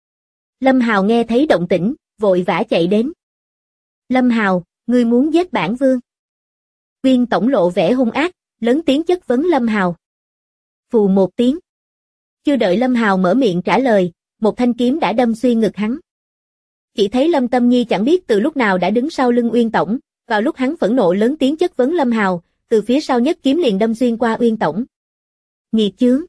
Lâm Hào nghe thấy động tĩnh, vội vã chạy đến. Lâm Hào, ngươi muốn giết bản vương? Uyên Tổng lộ vẻ hung ác, lớn tiếng chất vấn Lâm Hào. Phù một tiếng. Chưa đợi Lâm Hào mở miệng trả lời, một thanh kiếm đã đâm xuyên ngực hắn. Chỉ thấy Lâm Tâm Nhi chẳng biết từ lúc nào đã đứng sau lưng Uyên Tổng, vào lúc hắn phẫn nộ lớn tiếng chất vấn Lâm Hào, từ phía sau nhất kiếm liền đâm xuyên qua Uyên Tổng. Nghiệt chướng.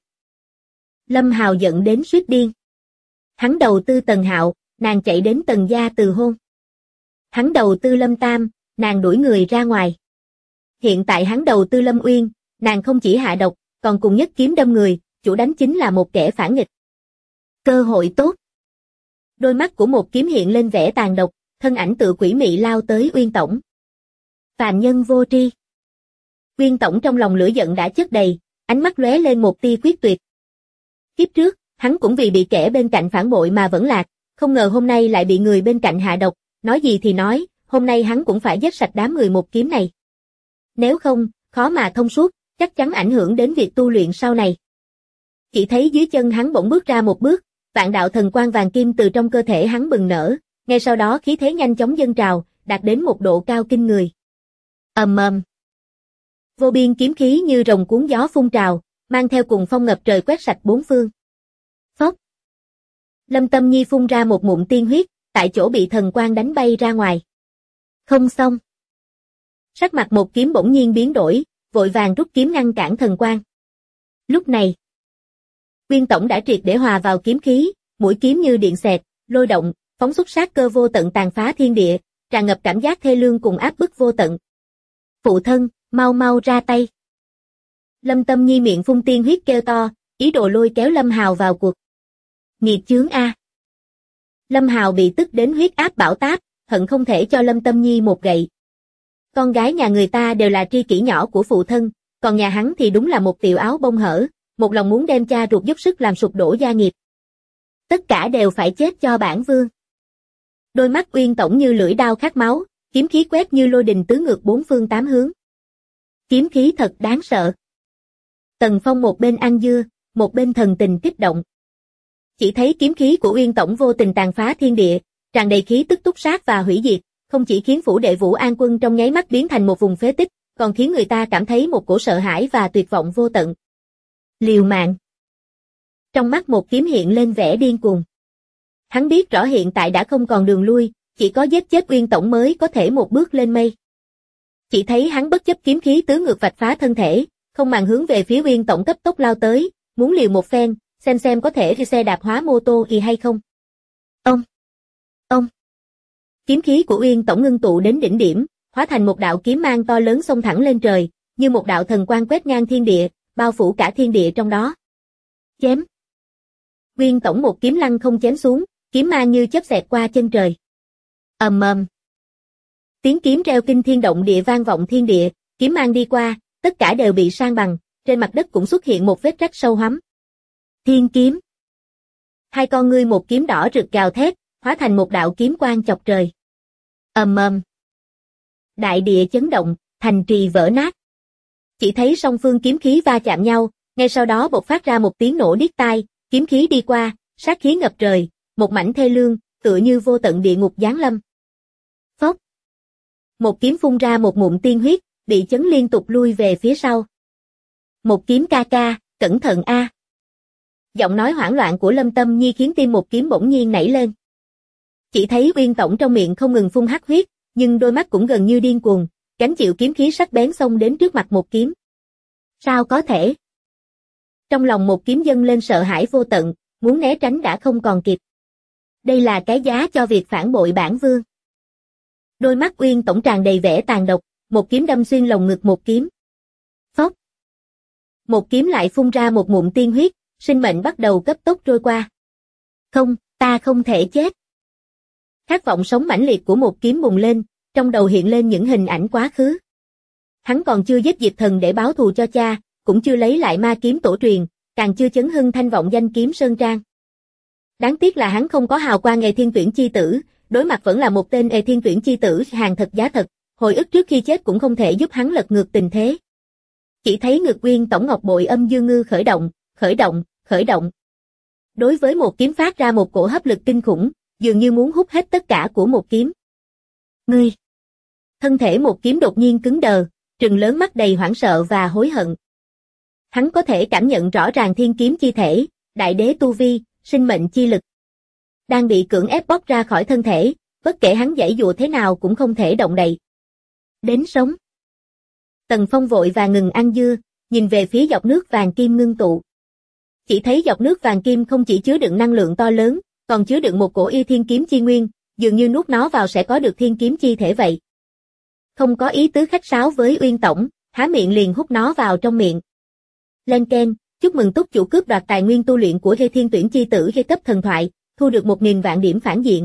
Lâm Hào giận đến suýt điên. Hắn đầu tư Tần Hạo, nàng chạy đến Tần gia từ hôn. Hắn đầu tư Lâm Tam, nàng đuổi người ra ngoài. Hiện tại hắn đầu tư Lâm Uyên, nàng không chỉ hạ độc, còn cùng nhất kiếm đâm người, chủ đánh chính là một kẻ phản nghịch. Cơ hội tốt. Đôi mắt của một kiếm hiện lên vẻ tàn độc, thân ảnh tự quỷ mị lao tới Uyên Tổng. Phàm nhân vô tri. Uyên Tổng trong lòng lửa giận đã chất đầy, ánh mắt lóe lên một tia quyết tuyệt. Kiếp trước, hắn cũng vì bị kẻ bên cạnh phản bội mà vẫn lạc, không ngờ hôm nay lại bị người bên cạnh hạ độc, nói gì thì nói, hôm nay hắn cũng phải giết sạch đám người một kiếm này. Nếu không, khó mà thông suốt, chắc chắn ảnh hưởng đến việc tu luyện sau này. Chỉ thấy dưới chân hắn bỗng bước ra một bước, vạn đạo thần quang vàng kim từ trong cơ thể hắn bừng nở, ngay sau đó khí thế nhanh chóng dâng trào, đạt đến một độ cao kinh người. Ầm ầm. Vô biên kiếm khí như rồng cuốn gió phun trào, mang theo cuồng phong ngập trời quét sạch bốn phương. Phốc. Lâm Tâm Nhi phun ra một ngụm tiên huyết, tại chỗ bị thần quang đánh bay ra ngoài. Không xong. Sắc mặt một kiếm bỗng nhiên biến đổi, vội vàng rút kiếm ngăn cản thần quang. Lúc này, Uyên Tổng đã triệt để hòa vào kiếm khí, mũi kiếm như điện xẹt, lôi động, phóng xuất sát cơ vô tận tàn phá thiên địa, tràn ngập cảm giác thê lương cùng áp bức vô tận. Phụ thân, mau mau ra tay. Lâm Tâm Nhi miệng phun tiên huyết kêu to, ý đồ lôi kéo Lâm Hào vào cuộc. Nghiệt chướng a. Lâm Hào bị tức đến huyết áp bão táp, hận không thể cho Lâm Tâm Nhi một gậy. Con gái nhà người ta đều là tri kỷ nhỏ của phụ thân, còn nhà hắn thì đúng là một tiểu áo bông hở, một lòng muốn đem cha ruột dốc sức làm sụp đổ gia nghiệp. Tất cả đều phải chết cho bản vương. Đôi mắt Uyên Tổng như lưỡi đao khát máu, kiếm khí quét như lôi đình tứ ngược bốn phương tám hướng. Kiếm khí thật đáng sợ. Tần Phong một bên ăn dưa, một bên thần tình kích động. Chỉ thấy kiếm khí của Uyên Tổng vô tình tàn phá thiên địa, tràn đầy khí tức túc sát và hủy diệt, không chỉ khiến phủ đệ Vũ An Quân trong nháy mắt biến thành một vùng phế tích, còn khiến người ta cảm thấy một cổ sợ hãi và tuyệt vọng vô tận. Liều mạng. Trong mắt một kiếm hiện lên vẻ điên cuồng. Hắn biết rõ hiện tại đã không còn đường lui, chỉ có giết chết Uyên Tổng mới có thể một bước lên mây. Chỉ thấy hắn bất chấp kiếm khí tứ ngược vạch phá thân thể, không màng hướng về phía Uyên Tổng cấp tốc lao tới, muốn liều một phen, xem có thể đi xe đạp hóa mô tô y hay không. Ông. Kiếm khí của Uyên Tổng ngưng tụ đến đỉnh điểm, hóa thành một đạo kiếm mang to lớn xông thẳng lên trời, như một đạo thần quang quét ngang thiên địa, bao phủ cả thiên địa trong đó. Chém. Uyên Tổng một kiếm lăng không chém xuống, kiếm mang như chớp xẹt qua chân trời. Ầm ầm. Tiếng kiếm reo kinh thiên động địa vang vọng thiên địa, kiếm mang đi qua, tất cả đều bị san bằng, trên mặt đất cũng xuất hiện một vết rách sâu hoắm. Thiên kiếm. Hai con ngươi một kiếm đỏ rực gào thét, hóa thành một đạo kiếm quang chọc trời. Ầm ầm. Đại địa chấn động, thành trì vỡ nát. Chỉ thấy song phương kiếm khí va chạm nhau, ngay sau đó bộc phát ra một tiếng nổ điếc tai, kiếm khí đi qua, sát khí ngập trời, một mảnh thê lương, tựa như vô tận địa ngục giáng lâm. Phốc. Một kiếm phun ra một ngụm tiên huyết, bị chấn liên tục lui về phía sau. Một kiếm ca ca, cẩn thận a. Giọng nói hoảng loạn của Lâm Tâm Nhi khiến tim một kiếm bỗng nhiên nảy lên. Chỉ thấy Uyên Tổng trong miệng không ngừng phun hắc huyết, nhưng đôi mắt cũng gần như điên cuồng, gánh chịu kiếm khí sắc bén xông đến trước mặt một kiếm. Sao có thể? Trong lòng một kiếm dâng lên sợ hãi vô tận, muốn né tránh đã không còn kịp. Đây là cái giá cho việc phản bội bản vương. Đôi mắt Uyên Tổng tràn đầy vẻ tàn độc, một kiếm đâm xuyên lồng ngực một kiếm. Phốc. Một kiếm lại phun ra một ngụm tiên huyết, sinh mệnh bắt đầu cấp tốc trôi qua. Không, ta không thể chết. Khát vọng sống mãnh liệt của một kiếm bùng lên, trong đầu hiện lên những hình ảnh quá khứ. Hắn còn chưa giết Diệp Thần để báo thù cho cha, cũng cũng chưa lấy lại ma kiếm tổ truyền, càng chưa chấn hưng thanh vọng danh kiếm sơn trang. Đáng tiếc là hắn không có hào quang Ê Thiên Tuyển chi tử, đối mặt vẫn là một tên Ê Thiên Tuyển chi tử hàng thật giá thật, hồi ức trước khi chết cũng không thể giúp hắn lật ngược tình thế. Chỉ thấy ngực Uyên Tổng ngọc bội âm dương ngư khởi động. Đối với một kiếm phát ra một cổ hấp lực kinh khủng, dường như muốn hút hết tất cả của một kiếm. Ngươi! Thân thể một kiếm đột nhiên cứng đờ, trừng lớn mắt đầy hoảng sợ và hối hận. Hắn có thể cảm nhận rõ ràng thiên kiếm chi thể, đại đế tu vi, sinh mệnh chi lực. Đang bị cưỡng ép bóc ra khỏi thân thể, bất kể hắn giãy dụa thế nào cũng không thể động đậy. Đến sống. Tần Phong vội và ngừng ăn dưa, nhìn về phía giọt nước vàng kim ngưng tụ. Chỉ thấy giọt nước vàng kim không chỉ chứa đựng năng lượng to lớn, còn chứa đựng một cổ y thiên kiếm chi nguyên, dường như nuốt nó vào sẽ có được thiên kiếm chi thể vậy. Không có ý tứ khách sáo với Uyên Tổng, há miệng liền hút nó vào trong miệng. Lên keng, chúc mừng túc chủ cướp đoạt tài nguyên tu luyện của Ê Thiên Tuyển chi tử giai cấp thần thoại, thu được 1000 vạn điểm phản diện.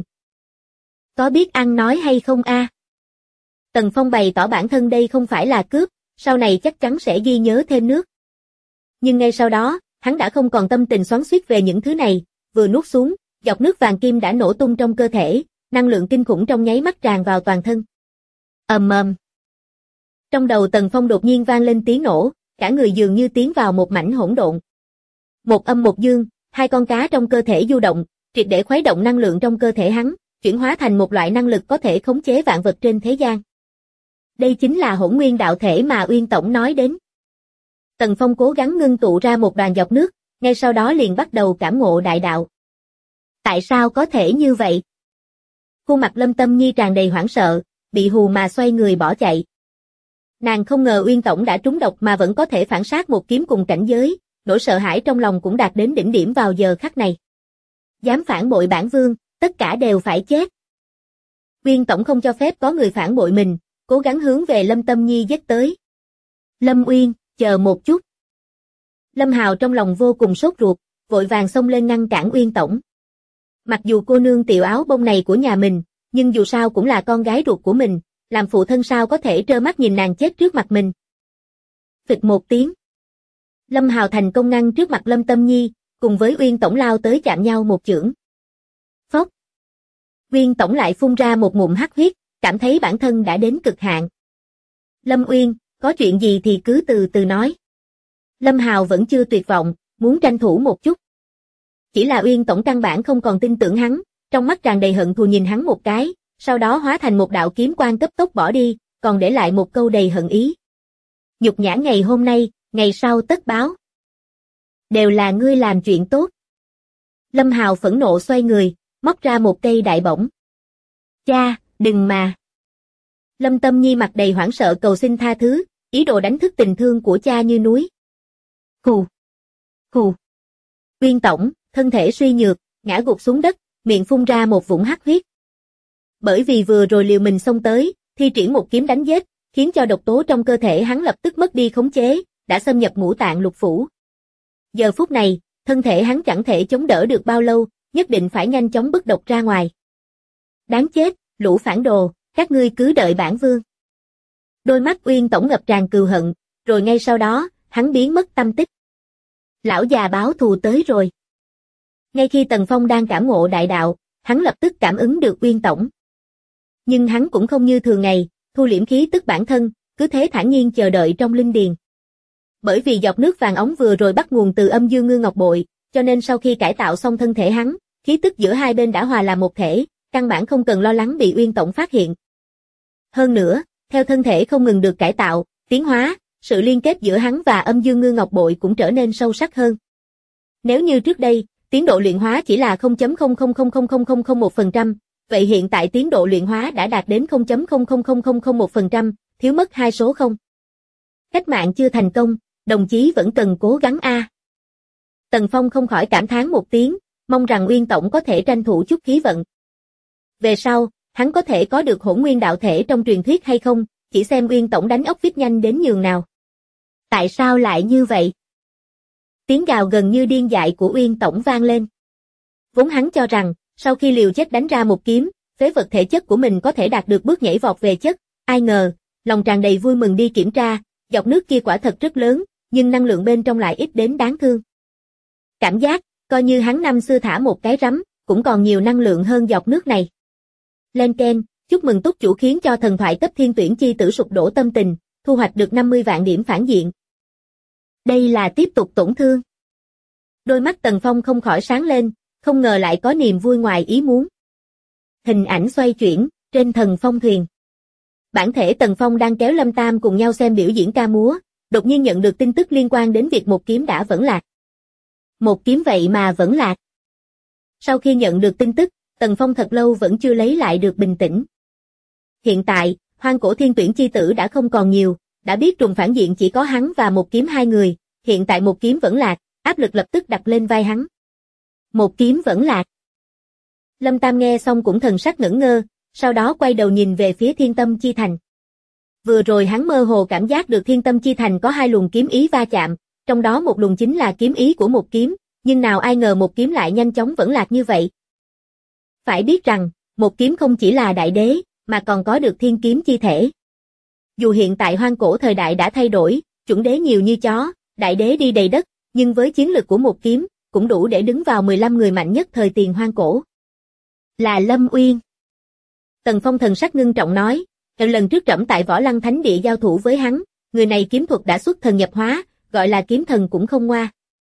Có biết ăn nói hay không a? Tần Phong bày tỏ bản thân đây không phải là cướp, sau này chắc chắn sẽ ghi nhớ thêm nước. Nhưng ngay sau đó, hắn đã không còn tâm tình xoắn xuýt về những thứ này, vừa nuốt xuống, giọt nước vàng kim đã nổ tung trong cơ thể, năng lượng kinh khủng trong nháy mắt tràn vào toàn thân. Ầm ầm. Trong đầu Tần Phong đột nhiên vang lên tiếng nổ, cả người dường như tiến vào một mảnh hỗn độn. Một âm một dương, hai con cá trong cơ thể du động, triệt để khuấy động năng lượng trong cơ thể hắn, chuyển hóa thành một loại năng lực có thể khống chế vạn vật trên thế gian. Đây chính là hỗn nguyên đạo thể mà Uyên Tổng nói đến. Tần Phong cố gắng ngưng tụ ra một đoàn giọt nước, ngay sau đó liền bắt đầu cảm ngộ đại đạo. Tại sao có thể như vậy? Khuôn mặt Lâm Tâm Nhi tràn đầy hoảng sợ, bị hù mà xoay người bỏ chạy. Nàng không ngờ Uyên Tổng đã trúng độc mà vẫn có thể phản sát một kiếm cùng cảnh giới, nỗi sợ hãi trong lòng cũng đạt đến đỉnh điểm vào giờ khắc này. Dám phản bội bản vương, tất cả đều phải chết. Uyên Tổng không cho phép có người phản bội mình, cố gắng hướng về Lâm Tâm Nhi giết tới. Lâm Uyên, chờ một chút. Lâm Hào trong lòng vô cùng sốt ruột, vội vàng xông lên ngăn cản Uyên Tổng. Mặc dù cô nương tiểu áo bông này của nhà mình, nhưng dù sao cũng là con gái ruột của mình, làm phụ thân sao có thể trơ mắt nhìn nàng chết trước mặt mình. Phịch một tiếng. Lâm Hào thành công ngăn trước mặt Lâm Tâm Nhi, cùng với Uyên Tổng lao tới chạm nhau một chưởng. Phốc. Uyên Tổng lại phun ra một ngụm hắc huyết, cảm thấy bản thân đã đến cực hạn. Lâm Uyên, có chuyện gì thì cứ từ từ nói. Lâm Hào vẫn chưa tuyệt vọng, muốn tranh thủ một chút. Chỉ là Uyên Tổng căn bản không còn tin tưởng hắn, trong mắt tràn đầy hận thù nhìn hắn một cái, sau đó hóa thành một đạo kiếm quang cấp tốc bỏ đi, còn để lại một câu đầy hận ý. Nhục nhã ngày hôm nay, ngày sau tất báo. Đều là ngươi làm chuyện tốt. Lâm Hào phẫn nộ xoay người, móc ra một cây đại bổng. Cha, đừng mà. Lâm Tâm Nhi mặt đầy hoảng sợ cầu xin tha thứ, ý đồ đánh thức tình thương của cha như núi. Khù. Khù. Uyên Tổng, thân thể suy nhược, ngã gục xuống đất, miệng phun ra một vũng hắc huyết. Bởi vì vừa rồi liều mình xông tới, thi triển một kiếm đánh giết, khiến cho độc tố trong cơ thể hắn lập tức mất đi khống chế, đã xâm nhập ngũ tạng lục phủ. Giờ phút này, thân thể hắn chẳng thể chống đỡ được bao lâu, nhất định phải nhanh chóng bứt độc ra ngoài. Đáng chết, lũ phản đồ, các ngươi cứ đợi bản vương. Đôi mắt Uyên Tổng ngập tràn cừu hận, rồi ngay sau đó, hắn biến mất tâm tích. Lão già báo thù tới rồi. Ngay khi Tần Phong đang cảm ngộ đại đạo, hắn lập tức cảm ứng được Uyên Tổng. Nhưng hắn cũng không như thường ngày, thu liễm khí tức bản thân, cứ thế thản nhiên chờ đợi trong linh điền. Bởi vì giọt nước vàng óng vừa rồi bắt nguồn từ âm dương ngư ngọc bội, cho nên sau khi cải tạo xong thân thể hắn, khí tức giữa hai bên đã hòa làm một thể, căn bản không cần lo lắng bị Uyên Tổng phát hiện. Hơn nữa, theo thân thể không ngừng được cải tạo, tiến hóa, sự liên kết giữa hắn và âm dương ngư ngọc bội cũng trở nên sâu sắc hơn. Nếu như trước đây, tiến độ luyện hóa chỉ là 0.000001%, vậy hiện tại tiến độ luyện hóa đã đạt đến 0.000001%, thiếu mất 2 số 0. Cách mạng chưa thành công, đồng chí vẫn cần cố gắng a. Tần Phong không khỏi cảm thán một tiếng, mong rằng Uyên Tổng có thể tranh thủ chút khí vận. Về sau, hắn có thể có được hỗn nguyên đạo thể trong truyền thuyết hay không, chỉ xem Uyên Tổng đánh ốc vít nhanh đến nhường nào. Tại sao lại như vậy? Tiếng gào gần như điên dại của Uyên Tổng vang lên. Vốn hắn cho rằng, sau khi liều chết đánh ra một kiếm, phế vật thể chất của mình có thể đạt được bước nhảy vọt về chất, ai ngờ, lòng tràn đầy vui mừng đi kiểm tra, giọt nước kia quả thật rất lớn, nhưng năng lượng bên trong lại ít đến đáng thương. Cảm giác, coi như hắn năm xưa thả một cái rắm, cũng còn nhiều năng lượng hơn giọt nước này. Lên Ken, chúc mừng túc chủ khiến cho thần thoại cấp thiên tuyển chi tử sụp đổ tâm tình, thu hoạch được 50 vạn điểm phản diện. Đây là tiếp tục tổn thương. Đôi mắt Tần Phong không khỏi sáng lên, không ngờ lại có niềm vui ngoài ý muốn. Hình ảnh xoay chuyển, trên thần phong thuyền. Bản thể Tần Phong đang kéo Lâm Tam cùng nhau xem biểu diễn ca múa, đột nhiên nhận được tin tức liên quan đến việc một kiếm đã vẫn lạc. Một kiếm vậy mà vẫn lạc. Sau khi nhận được tin tức, Tần Phong thật lâu vẫn chưa lấy lại được bình tĩnh. Hiện tại, hoang cổ thiên tuyển chi tử đã không còn nhiều, đã biết trùng phản diện chỉ có hắn và một kiếm hai người, hiện tại một kiếm vẫn lạc, áp lực lập tức đặt lên vai hắn. Một kiếm vẫn lạc. Lâm Tam nghe xong cũng thần sắc ngẩn ngơ, sau đó quay đầu nhìn về phía Thiên Tâm Chi Thành. Vừa rồi hắn mơ hồ cảm giác được Thiên Tâm Chi Thành có hai luồng kiếm ý va chạm, trong đó một luồng chính là kiếm ý của một kiếm, nhưng nào ai ngờ một kiếm lại nhanh chóng vẫn lạc như vậy. Phải biết rằng, một kiếm không chỉ là đại đế, mà còn có được thiên kiếm chi thể. Dù hiện tại hoang cổ thời đại đã thay đổi, chuẩn đế nhiều như chó, đại đế đi đầy đất, nhưng với chiến lực của một kiếm, cũng đủ để đứng vào 15 người mạnh nhất thời tiền hoang cổ. Là Lâm Uyên. Tần Phong thần sắc ngưng trọng nói, lần trước trẫm tại Võ Lăng Thánh Địa giao thủ với hắn, người này kiếm thuật đã xuất thần nhập hóa, gọi là kiếm thần cũng không ngoa.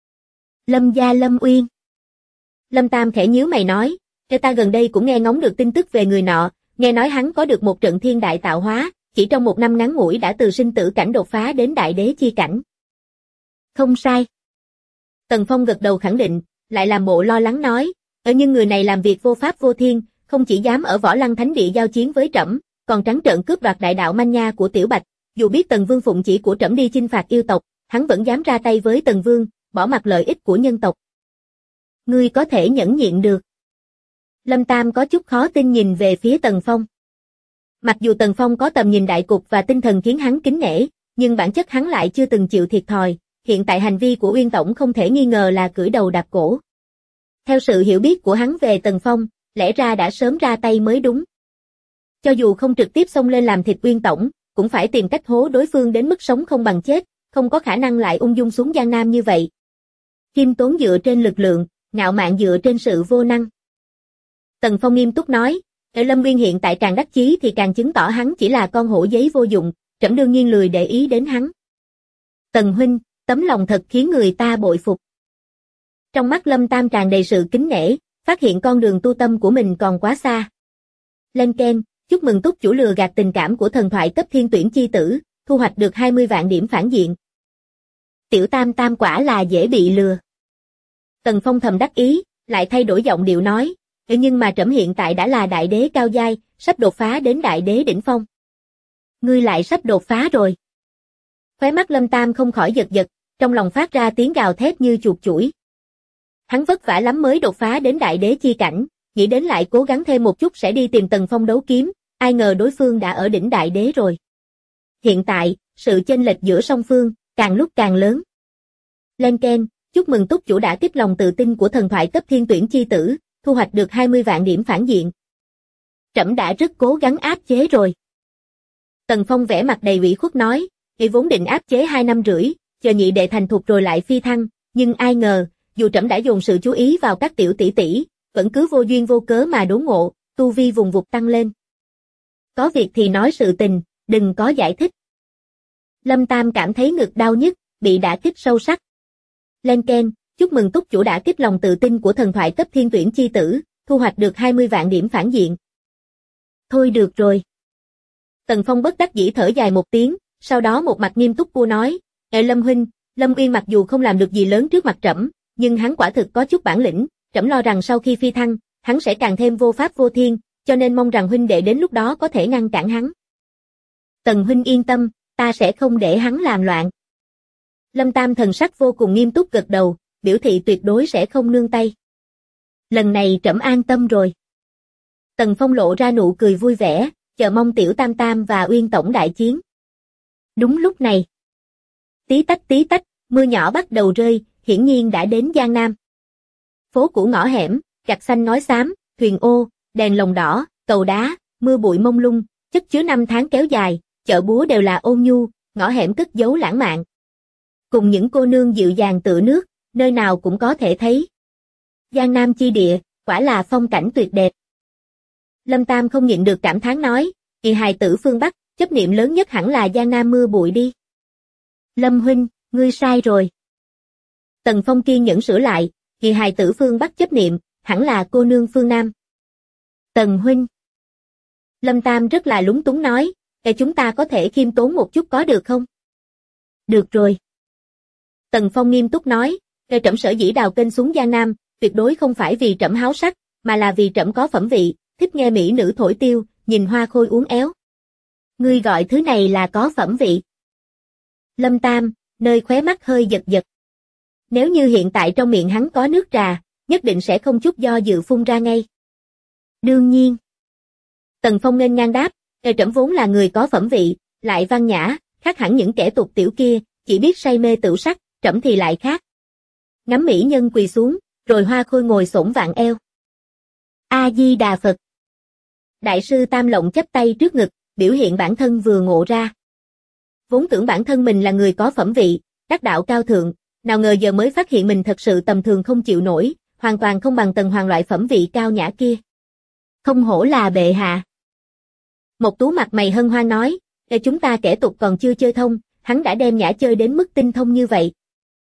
Lâm gia Lâm Uyên. Lâm Tam khẽ nhíu mày nói, ta gần đây cũng nghe ngóng được tin tức về người nọ, nghe nói hắn có được một trận thiên đại tạo hóa, chỉ trong một năm ngắn ngủi đã từ sinh tử cảnh đột phá đến đại đế chi cảnh. Không sai. Tần Phong gật đầu khẳng định, lại làm bộ lo lắng nói, nhưng người này làm việc vô pháp vô thiên, không chỉ dám ở Võ Lăng Thánh Địa giao chiến với trẫm, còn trắng trợn cướp đoạt đại đạo manh nha của Tiểu Bạch, dù biết Tần Vương phụng chỉ của trẫm đi chinh phạt yêu tộc, hắn vẫn dám ra tay với Tần Vương, bỏ mặc lợi ích của nhân tộc. Ngươi có thể nhẫn nhịn được. Lâm Tam có chút khó tin nhìn về phía Tần Phong. Mặc dù Tần Phong có tầm nhìn đại cục và tinh thần khiến hắn kính nể, nhưng bản chất hắn lại chưa từng chịu thiệt thòi, hiện tại hành vi của Uyên Tổng không thể nghi ngờ là cưỡi đầu đạp cổ. Theo sự hiểu biết của hắn về Tần Phong, lẽ ra đã sớm ra tay mới đúng. Cho dù không trực tiếp xông lên làm thịt Uyên Tổng, cũng phải tìm cách hố đối phương đến mức sống không bằng chết, không có khả năng lại ung dung xuống Giang Nam như vậy. Khiêm tốn dựa trên lực lượng, ngạo mạn dựa trên sự vô năng. Tần Phong nghiêm túc nói, Lâm Uyên hiện tại càng đắc chí thì càng chứng tỏ hắn chỉ là con hổ giấy vô dụng, trẫm đương nhiên lười để ý đến hắn. Tần huynh, tấm lòng thật khiến người ta bội phục. Trong mắt Lâm Tam tràn đầy sự kính nể, phát hiện con đường tu tâm của mình còn quá xa. Lên Ken, chúc mừng túc chủ lừa gạt tình cảm của thần thoại cấp thiên tuyển chi tử, thu hoạch được 20 vạn điểm phản diện. Tiểu Tam Tam quả là dễ bị lừa. Tần Phong thầm đắc ý, lại thay đổi giọng điệu nói, nhưng mà trẫm hiện tại đã là đại đế cao giai, sắp đột phá đến đại đế đỉnh phong. Ngươi lại sắp đột phá rồi. Khóe mắt Lâm Tam không khỏi giật giật, trong lòng phát ra tiếng gào thét như chuột chủi. Hắn vất vả lắm mới đột phá đến đại đế chi cảnh, nghĩ đến lại cố gắng thêm một chút sẽ đi tìm Tần Phong đấu kiếm, ai ngờ đối phương đã ở đỉnh đại đế rồi. Hiện tại, sự chênh lệch giữa song phương, càng lúc càng lớn. Lên Ken, chúc mừng túc chủ đã kích lòng tự tin của thần thoại cấp thiên tuyển chi tử, thu hoạch được 20 vạn điểm phản diện. Trẫm đã rất cố gắng áp chế rồi. Tần Phong vẻ mặt đầy ủy khuất nói, y vốn định áp chế 2 năm rưỡi, chờ nhị đệ thành thục rồi lại phi thăng, nhưng ai ngờ, dù trẫm đã dồn sự chú ý vào các tiểu tỷ tỷ, vẫn cứ vô duyên vô cớ mà đốn ngộ, tu vi vùng vụt tăng lên. Có việc thì nói sự tình, đừng có giải thích. Lâm Tam cảm thấy ngực đau nhức, bị đả kích sâu sắc. Lên Ken, chúc mừng túc chủ đã kích lòng tự tin của thần thoại cấp thiên tuyển chi tử, thu hoạch được 20 vạn điểm phản diện. Thôi được rồi. Tần Phong bất đắc dĩ thở dài một tiếng, sau đó một mặt nghiêm túc cua nói, Lâm huynh, Lâm Uyên mặc dù không làm được gì lớn trước mặt trẫm, nhưng hắn quả thực có chút bản lĩnh, trẫm lo rằng sau khi phi thăng, hắn sẽ càng thêm vô pháp vô thiên, cho nên mong rằng huynh đệ đến lúc đó có thể ngăn cản hắn. Tần huynh yên tâm, ta sẽ không để hắn làm loạn. Lâm Tam thần sắc vô cùng nghiêm túc gật đầu, biểu thị tuyệt đối sẽ không nương tay. Lần này trẫm an tâm rồi. Tần Phong lộ ra nụ cười vui vẻ, chờ mong Tiểu Tam Tam và Uyên Tổng đại chiến. Đúng lúc này, tí tách, mưa nhỏ bắt đầu rơi, hiển nhiên đã đến Giang Nam. Phố cũ ngõ hẻm, gạch xanh ngói xám, thuyền ô, đèn lồng đỏ, cầu đá, mưa bụi mông lung, chất chứa năm tháng kéo dài, chợ búa đều là ôn nhu, ngõ hẻm cất giấu lãng mạn. cùng những cô nương dịu dàng tựa nước, nơi nào cũng có thể thấy. Giang Nam chi địa, quả là phong cảnh tuyệt đẹp. Lâm Tam không nhịn được cảm thán nói, kỳ hài tử phương Bắc, chấp niệm lớn nhất hẳn là Giang Nam mưa bụi đi. Lâm huynh, ngươi sai rồi. Tần Phong kiên nhẫn sửa lại, kỳ hài tử phương Bắc chấp niệm, hẳn là cô nương phương Nam. Tần huynh. Lâm Tam rất là lúng túng nói, chúng ta có thể khiêm tốn một chút có được không? Được rồi. Tần Phong nghiêm túc nói, trẫm sở dĩ đào kênh xuống Giang Nam, tuyệt đối không phải vì trẫm háo sắc, mà là vì trẫm có phẩm vị, thích nghe mỹ nữ thổi tiêu, nhìn hoa khôi uốn éo. Ngươi gọi thứ này là có phẩm vị. Lâm Tam, nơi khóe mắt hơi giật giật. Nếu như hiện tại trong miệng hắn có nước trà, nhất định sẽ không chút do dự phun ra ngay. Đương nhiên. Tần Phong nghênh ngang đáp, trẫm vốn là người có phẩm vị, lại văn nhã, khác hẳn những kẻ tục tiểu kia, chỉ biết say mê tửu sắc, trẫm thì lại khác. Ngắm mỹ nhân quỳ xuống, rồi hoa khôi ngồi xổm vạn eo. A Di Đà Phật. Đại sư Tam Lộng chắp tay trước ngực, biểu hiện bản thân vừa ngộ ra. Vốn tưởng bản thân mình là người có phẩm vị, đắc đạo cao thượng, nào ngờ giờ mới phát hiện mình thật sự tầm thường không chịu nổi, hoàn toàn không bằng Tần Hoàng loại phẩm vị cao nhã kia. Không hổ là bệ hạ. Một Tú mặt mày hân hoan nói, chúng ta kẻ tục còn chưa chơi thông, hắn đã đem nhã chơi đến mức tinh thông như vậy.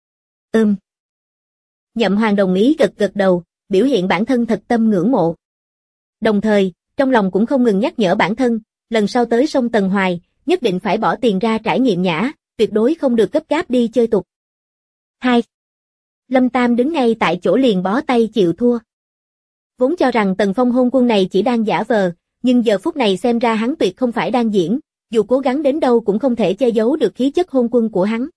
Nhậm Hoàng đồng ý gật gật đầu, biểu hiện bản thân thật tâm ngưỡng mộ. Đồng thời, trong lòng cũng không ngừng nhắc nhở bản thân, lần sau tới sông Tần Hoài, nhất định phải bỏ tiền ra trải nghiệm nhã, tuyệt đối không được gấp gáp đi chơi tục. 2. Lâm Tam đứng ngay tại chỗ liền bó tay chịu thua. Vốn cho rằng Tần Phong hôn quân này chỉ đang giả vờ, nhưng giờ phút này xem ra hắn tuyệt không phải đang diễn, dù cố gắng đến đâu cũng không thể che giấu được khí chất hôn quân của hắn.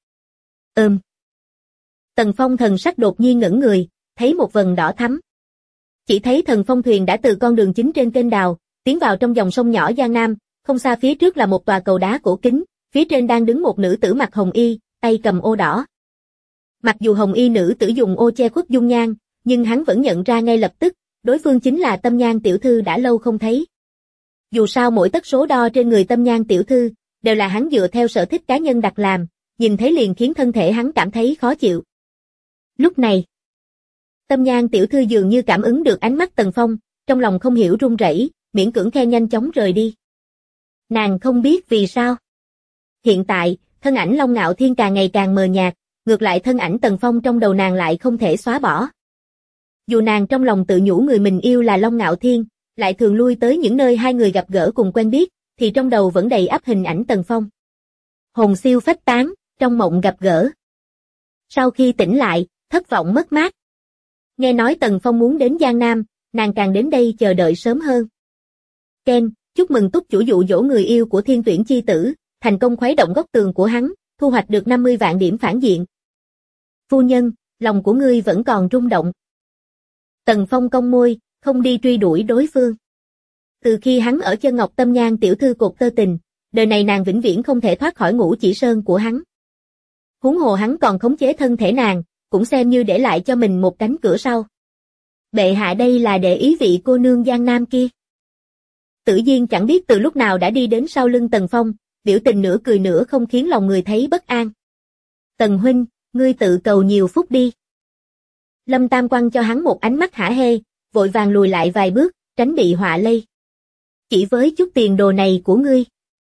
Tần Phong thần sắc đột nhiên ngẩn người, thấy một vần đỏ thắm. Chỉ thấy Thần Phong thuyền đã từ con đường chính trên kênh đào, tiến vào trong dòng sông nhỏ Giang Nam, không xa phía trước là một tòa cầu đá cổ kính, phía trên đang đứng một nữ tử mặc hồng y, tay cầm ô đỏ. Mặc dù hồng y nữ tử dùng ô che khuất dung nhan, nhưng hắn vẫn nhận ra ngay lập tức, đối phương chính là Tâm Nhan tiểu thư đã lâu không thấy. Dù sao mỗi tấc số đo trên người Tâm Nhan tiểu thư, đều là hắn dựa theo sở thích cá nhân đặt làm, nhìn thấy liền khiến thân thể hắn cảm thấy khó chịu. Lúc này, Tâm Nhan tiểu thư dường như cảm ứng được ánh mắt Tần Phong, trong lòng không hiểu run rẩy, miễn cưỡng khe nhanh chóng rời đi. Nàng không biết vì sao. Hiện tại, thân ảnh Long Ngạo Thiên càng ngày càng mờ nhạt, ngược lại thân ảnh Tần Phong trong đầu nàng lại không thể xóa bỏ. Dù nàng trong lòng tự nhủ người mình yêu là Long Ngạo Thiên, lại thường lui tới những nơi hai người gặp gỡ cùng quen biết, thì trong đầu vẫn đầy ắp hình ảnh Tần Phong. Hồn siêu phách tán, trong mộng gặp gỡ. Sau khi tỉnh lại, thất vọng mất mát. Nghe nói Tần Phong muốn đến Giang Nam, nàng càng đến đây chờ đợi sớm hơn. Ken, chúc mừng túc chủ dụ dỗ người yêu của Thiên Tuyển chi tử, thành công khuấy động góc tường của hắn, thu hoạch được 50 vạn điểm phản diện. Phu nhân, lòng của ngươi vẫn còn rung động. Tần Phong cong môi, không đi truy đuổi đối phương. Từ khi hắn ở chân ngọc Tâm Nhan tiểu thư cột tơ tình, đời này nàng vĩnh viễn không thể thoát khỏi ngũ chỉ sơn của hắn. Huống hồ hắn còn khống chế thân thể nàng, cũng xem như để lại cho mình một cánh cửa sau. Bệ hạ đây là để ý vị cô nương Giang Nam kia. Tử Diên chẳng biết từ lúc nào đã đi đến sau lưng Tần Phong, biểu tình nửa cười nửa không khiến lòng người thấy bất an. Tần huynh, ngươi tự cầu nhiều phúc đi. Lâm Tam quăng cho hắn một ánh mắt hả hê, vội vàng lùi lại vài bước, tránh bị họa lây. Chỉ với chút tiền đồ này của ngươi.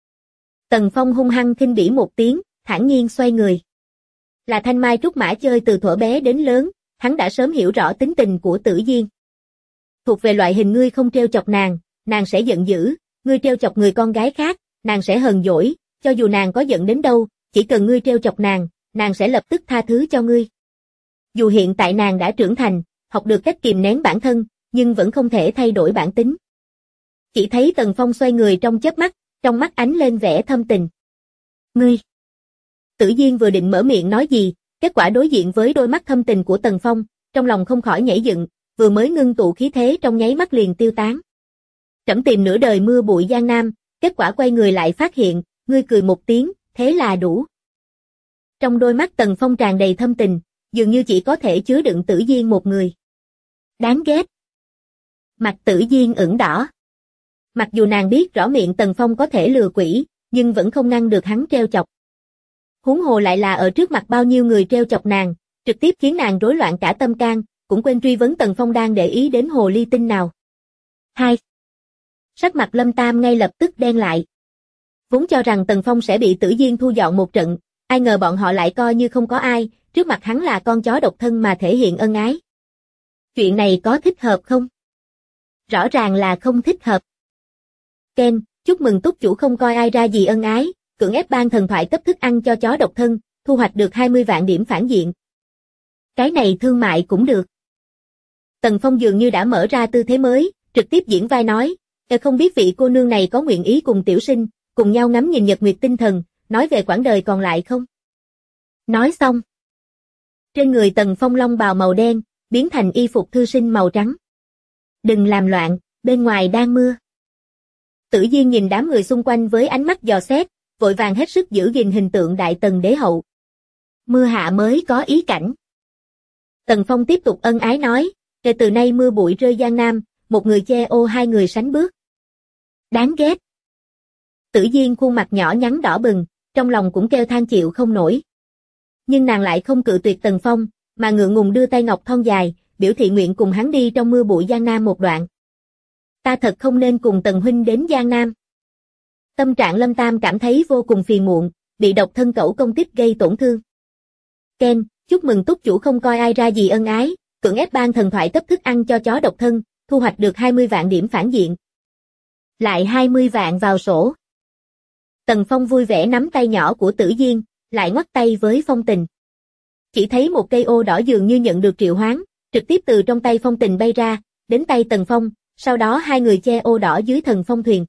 Tần Phong hung hăng khinh bỉ một tiếng, thản nhiên xoay người. Là thanh mai trúc mã chơi từ thuở bé đến lớn, hắn đã sớm hiểu rõ tính tình của Tử Diên. Thuộc về loại hình ngươi không trêu chọc nàng sẽ giận dữ, ngươi trêu chọc người con gái khác, nàng sẽ hờn dỗi, cho dù nàng có giận đến đâu, chỉ cần ngươi trêu chọc nàng sẽ lập tức tha thứ cho ngươi. Dù hiện tại nàng đã trưởng thành, học được cách kìm nén bản thân, nhưng vẫn không thể thay đổi bản tính. Chỉ thấy Tần Phong xoay người trong chớp mắt, trong mắt ánh lên vẻ thâm tình. Ngươi! Tử Diên vừa định mở miệng nói gì, kết quả đối diện với đôi mắt thâm tình của Tần Phong, trong lòng không khỏi nhảy dựng, vừa mới ngưng tụ khí thế trong nháy mắt liền tiêu tán. Trẫm tìm nửa đời mưa bụi Giang Nam, kết quả quay người lại phát hiện, ngươi cười một tiếng, thế là đủ. Trong đôi mắt Tần Phong tràn đầy thâm tình, dường như chỉ có thể chứa đựng Tử Diên một người. Đáng ghét. Mặt Tử Diên ửng đỏ. Mặc dù nàng biết rõ miệng Tần Phong có thể lừa quỷ, nhưng vẫn không ngăn được hắn trêu chọc. Huống hồ lại là ở trước mặt bao nhiêu người treo chọc nàng, trực tiếp khiến nàng rối loạn cả tâm can, cũng quên truy vấn Tần Phong đang để ý đến hồ ly tinh nào. 2. Sắc mặt Lâm Tam ngay lập tức đen lại. Vốn cho rằng Tần Phong sẽ bị Tử Diên thu dọn một trận, ai ngờ bọn họ lại coi như không có ai, trước mặt hắn là con chó độc thân mà thể hiện ân ái. Chuyện này có thích hợp không? Rõ ràng là không thích hợp. Ken, chúc mừng túc chủ không coi ai ra gì ân ái, cưỡng ép ban thần thoại cấp thức ăn cho chó độc thân, thu hoạch được 20 vạn điểm phản diện. Cái này thương mại cũng được. Tần Phong dường như đã mở ra tư thế mới, trực tiếp diễn vai nói, không biết vị cô nương này có nguyện ý cùng tiểu sinh, cùng nhau ngắm nhìn nhật nguyệt tinh thần, nói về quãng đời còn lại không? Nói xong. Trên người Tần Phong long bào màu đen, biến thành y phục thư sinh màu trắng. Đừng làm loạn, bên ngoài đang mưa. Tử Diên nhìn đám người xung quanh với ánh mắt dò xét, vội vàng hết sức giữ gìn hình tượng đại tần đế hậu. Mưa hạ mới có ý cảnh. Tần Phong tiếp tục ân ái nói, kể từ nay mưa bụi rơi Giang Nam, một người che ô hai người sánh bước. Đáng ghét. Tử Diên khuôn mặt nhỏ nhắn đỏ bừng, trong lòng cũng kêu than chịu không nổi. Nhưng nàng lại không cự tuyệt Tần Phong, mà ngượng ngùng đưa tay ngọc thon dài, biểu thị nguyện cùng hắn đi trong mưa bụi Giang Nam một đoạn. Ta thật không nên cùng Tần huynh đến Giang Nam. Tâm trạng Lâm Tam cảm thấy vô cùng phiền muộn, bị độc thân cẩu công kích gây tổn thương. Ken, chúc mừng túc chủ không coi ai ra gì ân ái, cưỡng ép ban thần thoại cấp thức ăn cho chó độc thân, thu hoạch được 20 vạn điểm phản diện. Lại 20 vạn vào sổ. Tần Phong vui vẻ nắm tay nhỏ của Tử Diên, lại ngoắt tay với Phong Tình. Chỉ thấy một cây ô đỏ dường như nhận được triệu hoán, trực tiếp từ trong tay Phong Tình bay ra, đến tay Tần Phong, sau đó hai người che ô đỏ dưới thần phong thuyền.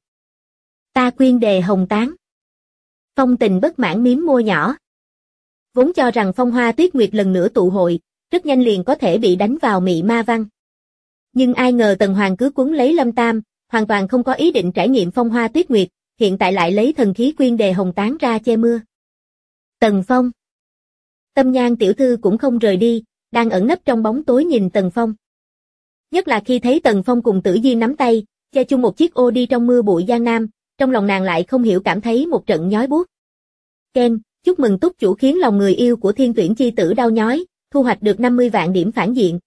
Ta quyên đề hồng tán. Phong Tình bất mãn miếm môi nhỏ. Vốn cho rằng phong hoa tuyết nguyệt lần nữa tụ hội, rất nhanh liền có thể bị đánh vào mị ma văn. Nhưng ai ngờ Tần Hoàng cứ quấn lấy Lâm Tam, hoàn toàn không có ý định trải nghiệm phong hoa tuyết nguyệt, hiện tại lại lấy thần khí quyên đề hồng tán ra che mưa. Tần Phong. Tâm Nhan tiểu thư cũng không rời đi, đang ẩn nấp trong bóng tối nhìn Tần Phong. Nhất là khi thấy Tần Phong cùng Tử Diên nắm tay, che chung một chiếc ô đi trong mưa bụi Giang Nam, trong lòng nàng lại không hiểu cảm thấy một trận nhói buốt. Ken, chúc mừng túc chủ khiến lòng người yêu của Thiên Tuyển chi tử đau nhói, thu hoạch được 50 vạn điểm phản diện.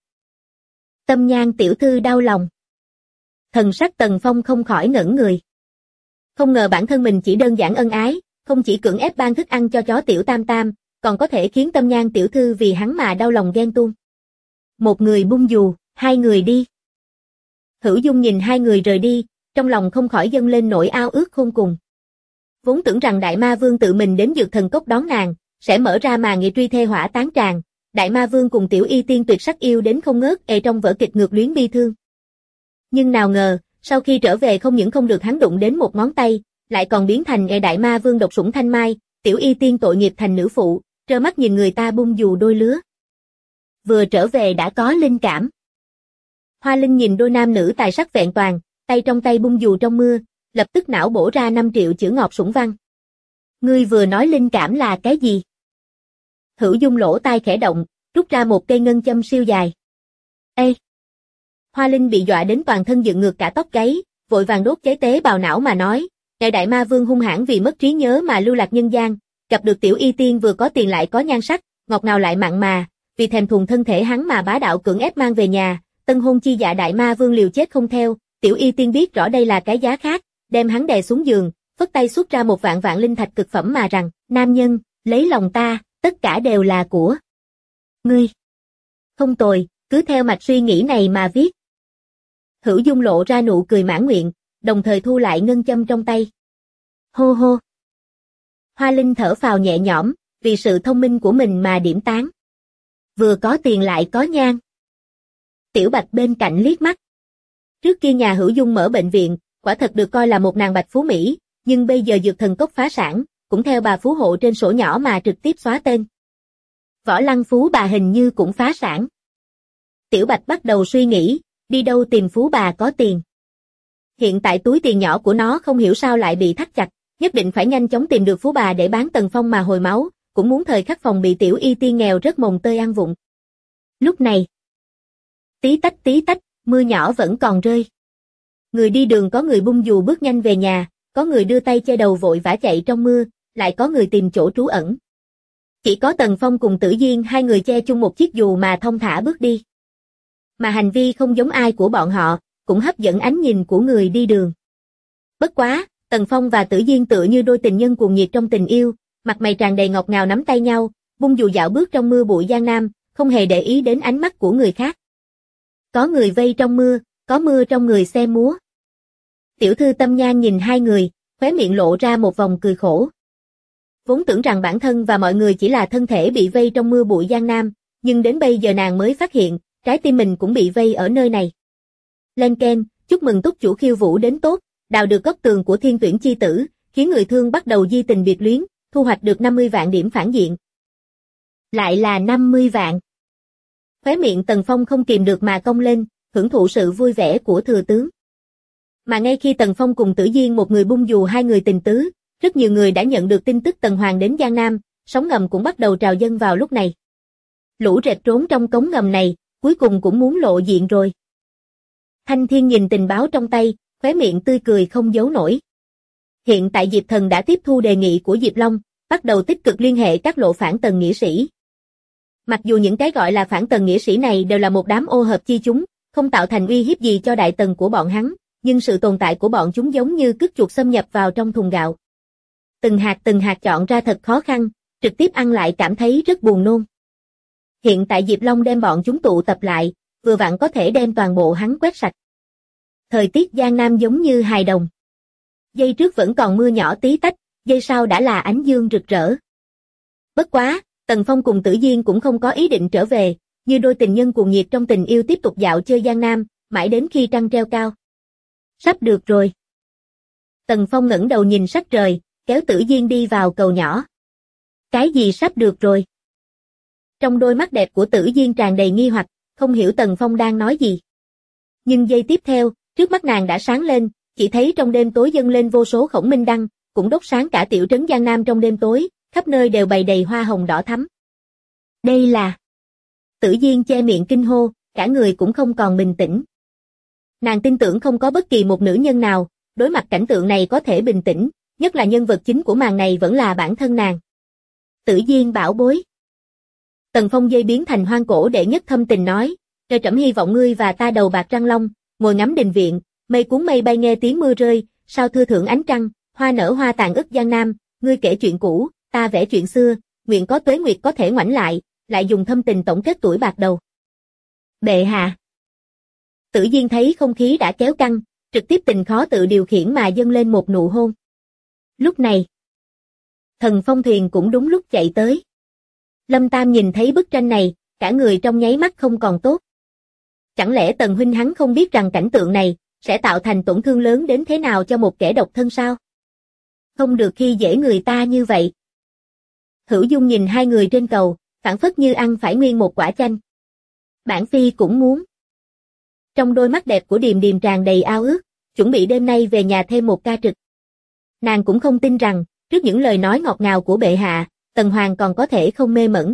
Tâm Nhan tiểu thư đau lòng. Thần sắc Tần Phong không khỏi ngẩn người. Không ngờ bản thân mình chỉ đơn giản ân ái, không chỉ cưỡng ép ban thức ăn cho chó tiểu tam tam, còn có thể khiến Tâm Nhan tiểu thư vì hắn mà đau lòng ghen tuông. Một người bung dù, hai người đi. Hữu Dung nhìn hai người rời đi, trong lòng không khỏi dâng lên nỗi ao ước khôn cùng. Vốn tưởng rằng Đại Ma Vương tự mình đến Dược Thần Cốc đón nàng, sẽ mở ra màn nghị truy thê hỏa tán tràng, Đại Ma Vương cùng Tiểu Y Tiên tuyệt sắc yêu đến không ngớt trong vở kịch ngược luyến bi thương. Nhưng nào ngờ, sau khi trở về không những không được hắn đụng đến một ngón tay, lại còn biến thành Đại Ma Vương độc sủng thanh mai, Tiểu Y Tiên tội nghiệp thành nữ phụ, trơ mắt nhìn người ta bung dù đôi lứa. Vừa trở về đã có linh cảm. Hoa Linh nhìn đôi nam nữ tài sắc vẹn toàn, tay trong tay bung dù trong mưa, lập tức não bổ ra 5 triệu chữ ngọt sủng văn. Ngươi vừa nói linh cảm là cái gì? Hữu Dung lỗ tai khẽ động, rút ra một cây ngân châm siêu dài. Ê! Hoa Linh bị dọa đến toàn thân dựng ngược cả tóc gáy, vội vàng đốt cháy tế bào não mà nói, Đại Ma Vương hung hãn vì mất trí nhớ mà lưu lạc nhân gian, gặp được Tiểu Y Tiên vừa có tiền lại có nhan sắc, ngọt ngào lại mặn mà, vì thèm thuồng thân thể hắn mà bá đạo cưỡng ép mang về nhà, tân hôn chi dạ Đại Ma Vương liều chết không theo, Tiểu Y Tiên biết rõ đây là cái giá khác, đem hắn đè xuống giường, phất tay xuất ra một vạn linh thạch cực phẩm mà rằng, nam nhân, lấy lòng ta, tất cả đều là của ngươi. Không tồi, cứ theo mạch suy nghĩ này mà viết. Hữu Dung lộ ra nụ cười mãn nguyện, đồng thời thu lại ngân châm trong tay. Hô hô. Hoa Linh thở phào nhẹ nhõm, vì sự thông minh của mình mà điểm tán. Vừa có tiền lại có nhan. Tiểu Bạch bên cạnh liếc mắt. Trước kia nhà Hữu Dung mở bệnh viện, quả thật được coi là một nàng bạch phú Mỹ, nhưng bây giờ Dược Thần Cốc phá sản, cũng theo bà phú hộ trên sổ nhỏ mà trực tiếp xóa tên. Võ Lăng phú bà hình như cũng phá sản. Tiểu Bạch bắt đầu suy nghĩ, đi đâu tìm phú bà có tiền. Hiện tại túi tiền nhỏ của nó không hiểu sao lại bị thắt chặt, nhất định phải nhanh chóng tìm được phú bà để bán Tần Phong mà hồi máu, cũng muốn thời khắc phòng bị Tiểu Y Tiên nghèo rất mồng tơi ăn vụng. Lúc này, tí tách, mưa nhỏ vẫn còn rơi. Người đi đường có người bung dù bước nhanh về nhà, có người đưa tay che đầu vội vã chạy trong mưa, lại có người tìm chỗ trú ẩn. Chỉ có Tần Phong cùng Tử Diên hai người che chung một chiếc dù mà thong thả bước đi. Mà hành vi không giống ai của bọn họ, cũng hấp dẫn ánh nhìn của người đi đường. Bất quá, Tần Phong và Tử Diên tựa như đôi tình nhân cuồng nhiệt trong tình yêu, mặt mày tràn đầy ngọt ngào nắm tay nhau, bung dù dạo bước trong mưa bụi Giang Nam, không hề để ý đến ánh mắt của người khác. Có người vây trong mưa, có mưa trong người xem múa. Tiểu thư Tâm Nhan nhìn hai người, khóe miệng lộ ra một vòng cười khổ. Vốn tưởng rằng bản thân và mọi người chỉ là thân thể bị vây trong mưa bụi Giang Nam, nhưng đến bây giờ nàng mới phát hiện, trái tim mình cũng bị vây ở nơi này. Lên Ken, chúc mừng túc chủ khiêu vũ đến tốt, đào được góc tường của Thiên Tuyển chi tử, khiến người thương bắt đầu di tình biệt luyến, thu hoạch được 50 vạn điểm phản diện. Lại là 50 vạn. Khóe miệng Tần Phong không kìm được mà cong lên, hưởng thụ sự vui vẻ của thừa tướng. Mà ngay khi Tần Phong cùng Tử Diên một người bung dù hai người tình tứ, rất nhiều người đã nhận được tin tức Tần Hoàng đến Giang Nam, sóng ngầm cũng bắt đầu trào dâng vào lúc này. Lũ rệp trốn trong cống ngầm này, cuối cùng cũng muốn lộ diện rồi. Thanh Thiên nhìn tình báo trong tay, khóe miệng tươi cười không giấu nổi. Hiện tại Diệp Thần đã tiếp thu đề nghị của Diệp Long, bắt đầu tích cực liên hệ các lộ phản tần nghĩa sĩ. Mặc dù những cái gọi là phản tần nghĩa sĩ này đều là một đám ô hợp chi chúng, không tạo thành uy hiếp gì cho đại tần của bọn hắn, nhưng sự tồn tại của bọn chúng giống như cứt chuột xâm nhập vào trong thùng gạo. Từng hạt chọn ra thật khó khăn, trực tiếp ăn lại cảm thấy rất buồn nôn. Hiện tại Diệp Long đem bọn chúng tụ tập lại, vừa vặn có thể đem toàn bộ hắn quét sạch. Thời tiết Giang Nam giống như hài đồng. Giây trước vẫn còn mưa nhỏ tí tách, giây sau đã là ánh dương rực rỡ. Bất quá, Tần Phong cùng Tử Diên cũng không có ý định trở về, như đôi tình nhân cuồng nhiệt trong tình yêu tiếp tục dạo chơi Giang Nam, mãi đến khi trăng treo cao. Sắp được rồi. Tần Phong ngẩng đầu nhìn sắc trời, kéo Tử Diên đi vào cầu nhỏ. Cái gì sắp được rồi? Trong đôi mắt đẹp của Tử Diên tràn đầy nghi hoặc, không hiểu Tần Phong đang nói gì. Nhưng giây tiếp theo, trước mắt nàng đã sáng lên, chỉ thấy trong đêm tối dâng lên vô số khổng minh đăng, cũng đốt sáng cả tiểu trấn Giang Nam trong đêm tối, khắp nơi đều bày đầy hoa hồng đỏ thắm. Đây là... Tử Diên che miệng kinh hô, cả người cũng không còn bình tĩnh. Nàng tin tưởng không có bất kỳ một nữ nhân nào, đối mặt cảnh tượng này có thể bình tĩnh, nhất là nhân vật chính của màn này vẫn là bản thân nàng. Tử Diên bảo bối. Tần Phong dây biến thành hoang cổ đệ nhất thâm tình nói, trời trẫm hy vọng ngươi và ta đầu bạc răng long, ngồi ngắm đình viện, mây cuốn mây bay nghe tiếng mưa rơi, sao thưa thượng ánh trăng, hoa nở hoa tàn ức Giang Nam, ngươi kể chuyện cũ, ta vẽ chuyện xưa, nguyện có tuế nguyệt có thể ngoảnh lại dùng thâm tình tổng kết tuổi bạc đầu. Bệ hạ. Tử Diên thấy không khí đã kéo căng, trực tiếp tình khó tự điều khiển mà dâng lên một nụ hôn. Lúc này, Thần Phong thuyền cũng đúng lúc chạy tới. Lâm Tam nhìn thấy bức tranh này, cả người trong nháy mắt không còn tốt. Chẳng lẽ Tần huynh hắn không biết rằng cảnh tượng này sẽ tạo thành tổn thương lớn đến thế nào cho một kẻ độc thân sao? Không được khi dễ người ta như vậy. Hữu Dung nhìn hai người trên cầu, phảng phất như ăn phải nguyên một quả chanh. Bản phi cũng muốn. Trong đôi mắt đẹp của Điềm Điềm tràn đầy ao ước, chuẩn bị đêm nay về nhà thêm một ca trực. Nàng cũng không tin rằng, trước những lời nói ngọt ngào của bệ hạ, Tần Hoàng còn có thể không mê mẩn.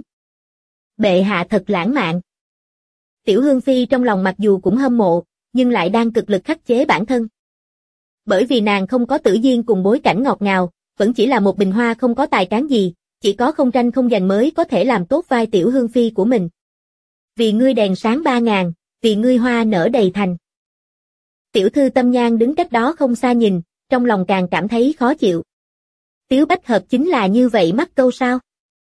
Bệ hạ thật lãng mạn. Tiểu Hương Phi trong lòng mặc dù cũng hâm mộ, nhưng lại đang cực lực khắc chế bản thân. Bởi vì nàng không có Tử Diên cùng bối cảnh ngọt ngào, vẫn chỉ là một bình hoa không có tài cán gì, chỉ có không tranh không giành mới có thể làm tốt vai Tiểu Hương Phi của mình. Vì ngươi đèn sáng 3000, vì ngươi hoa nở đầy thành. Tiểu thư Tâm Nhan đứng cách đó không xa nhìn, trong lòng càng cảm thấy khó chịu. Tiếu Bách Hợp chính là như vậy mắc câu sao?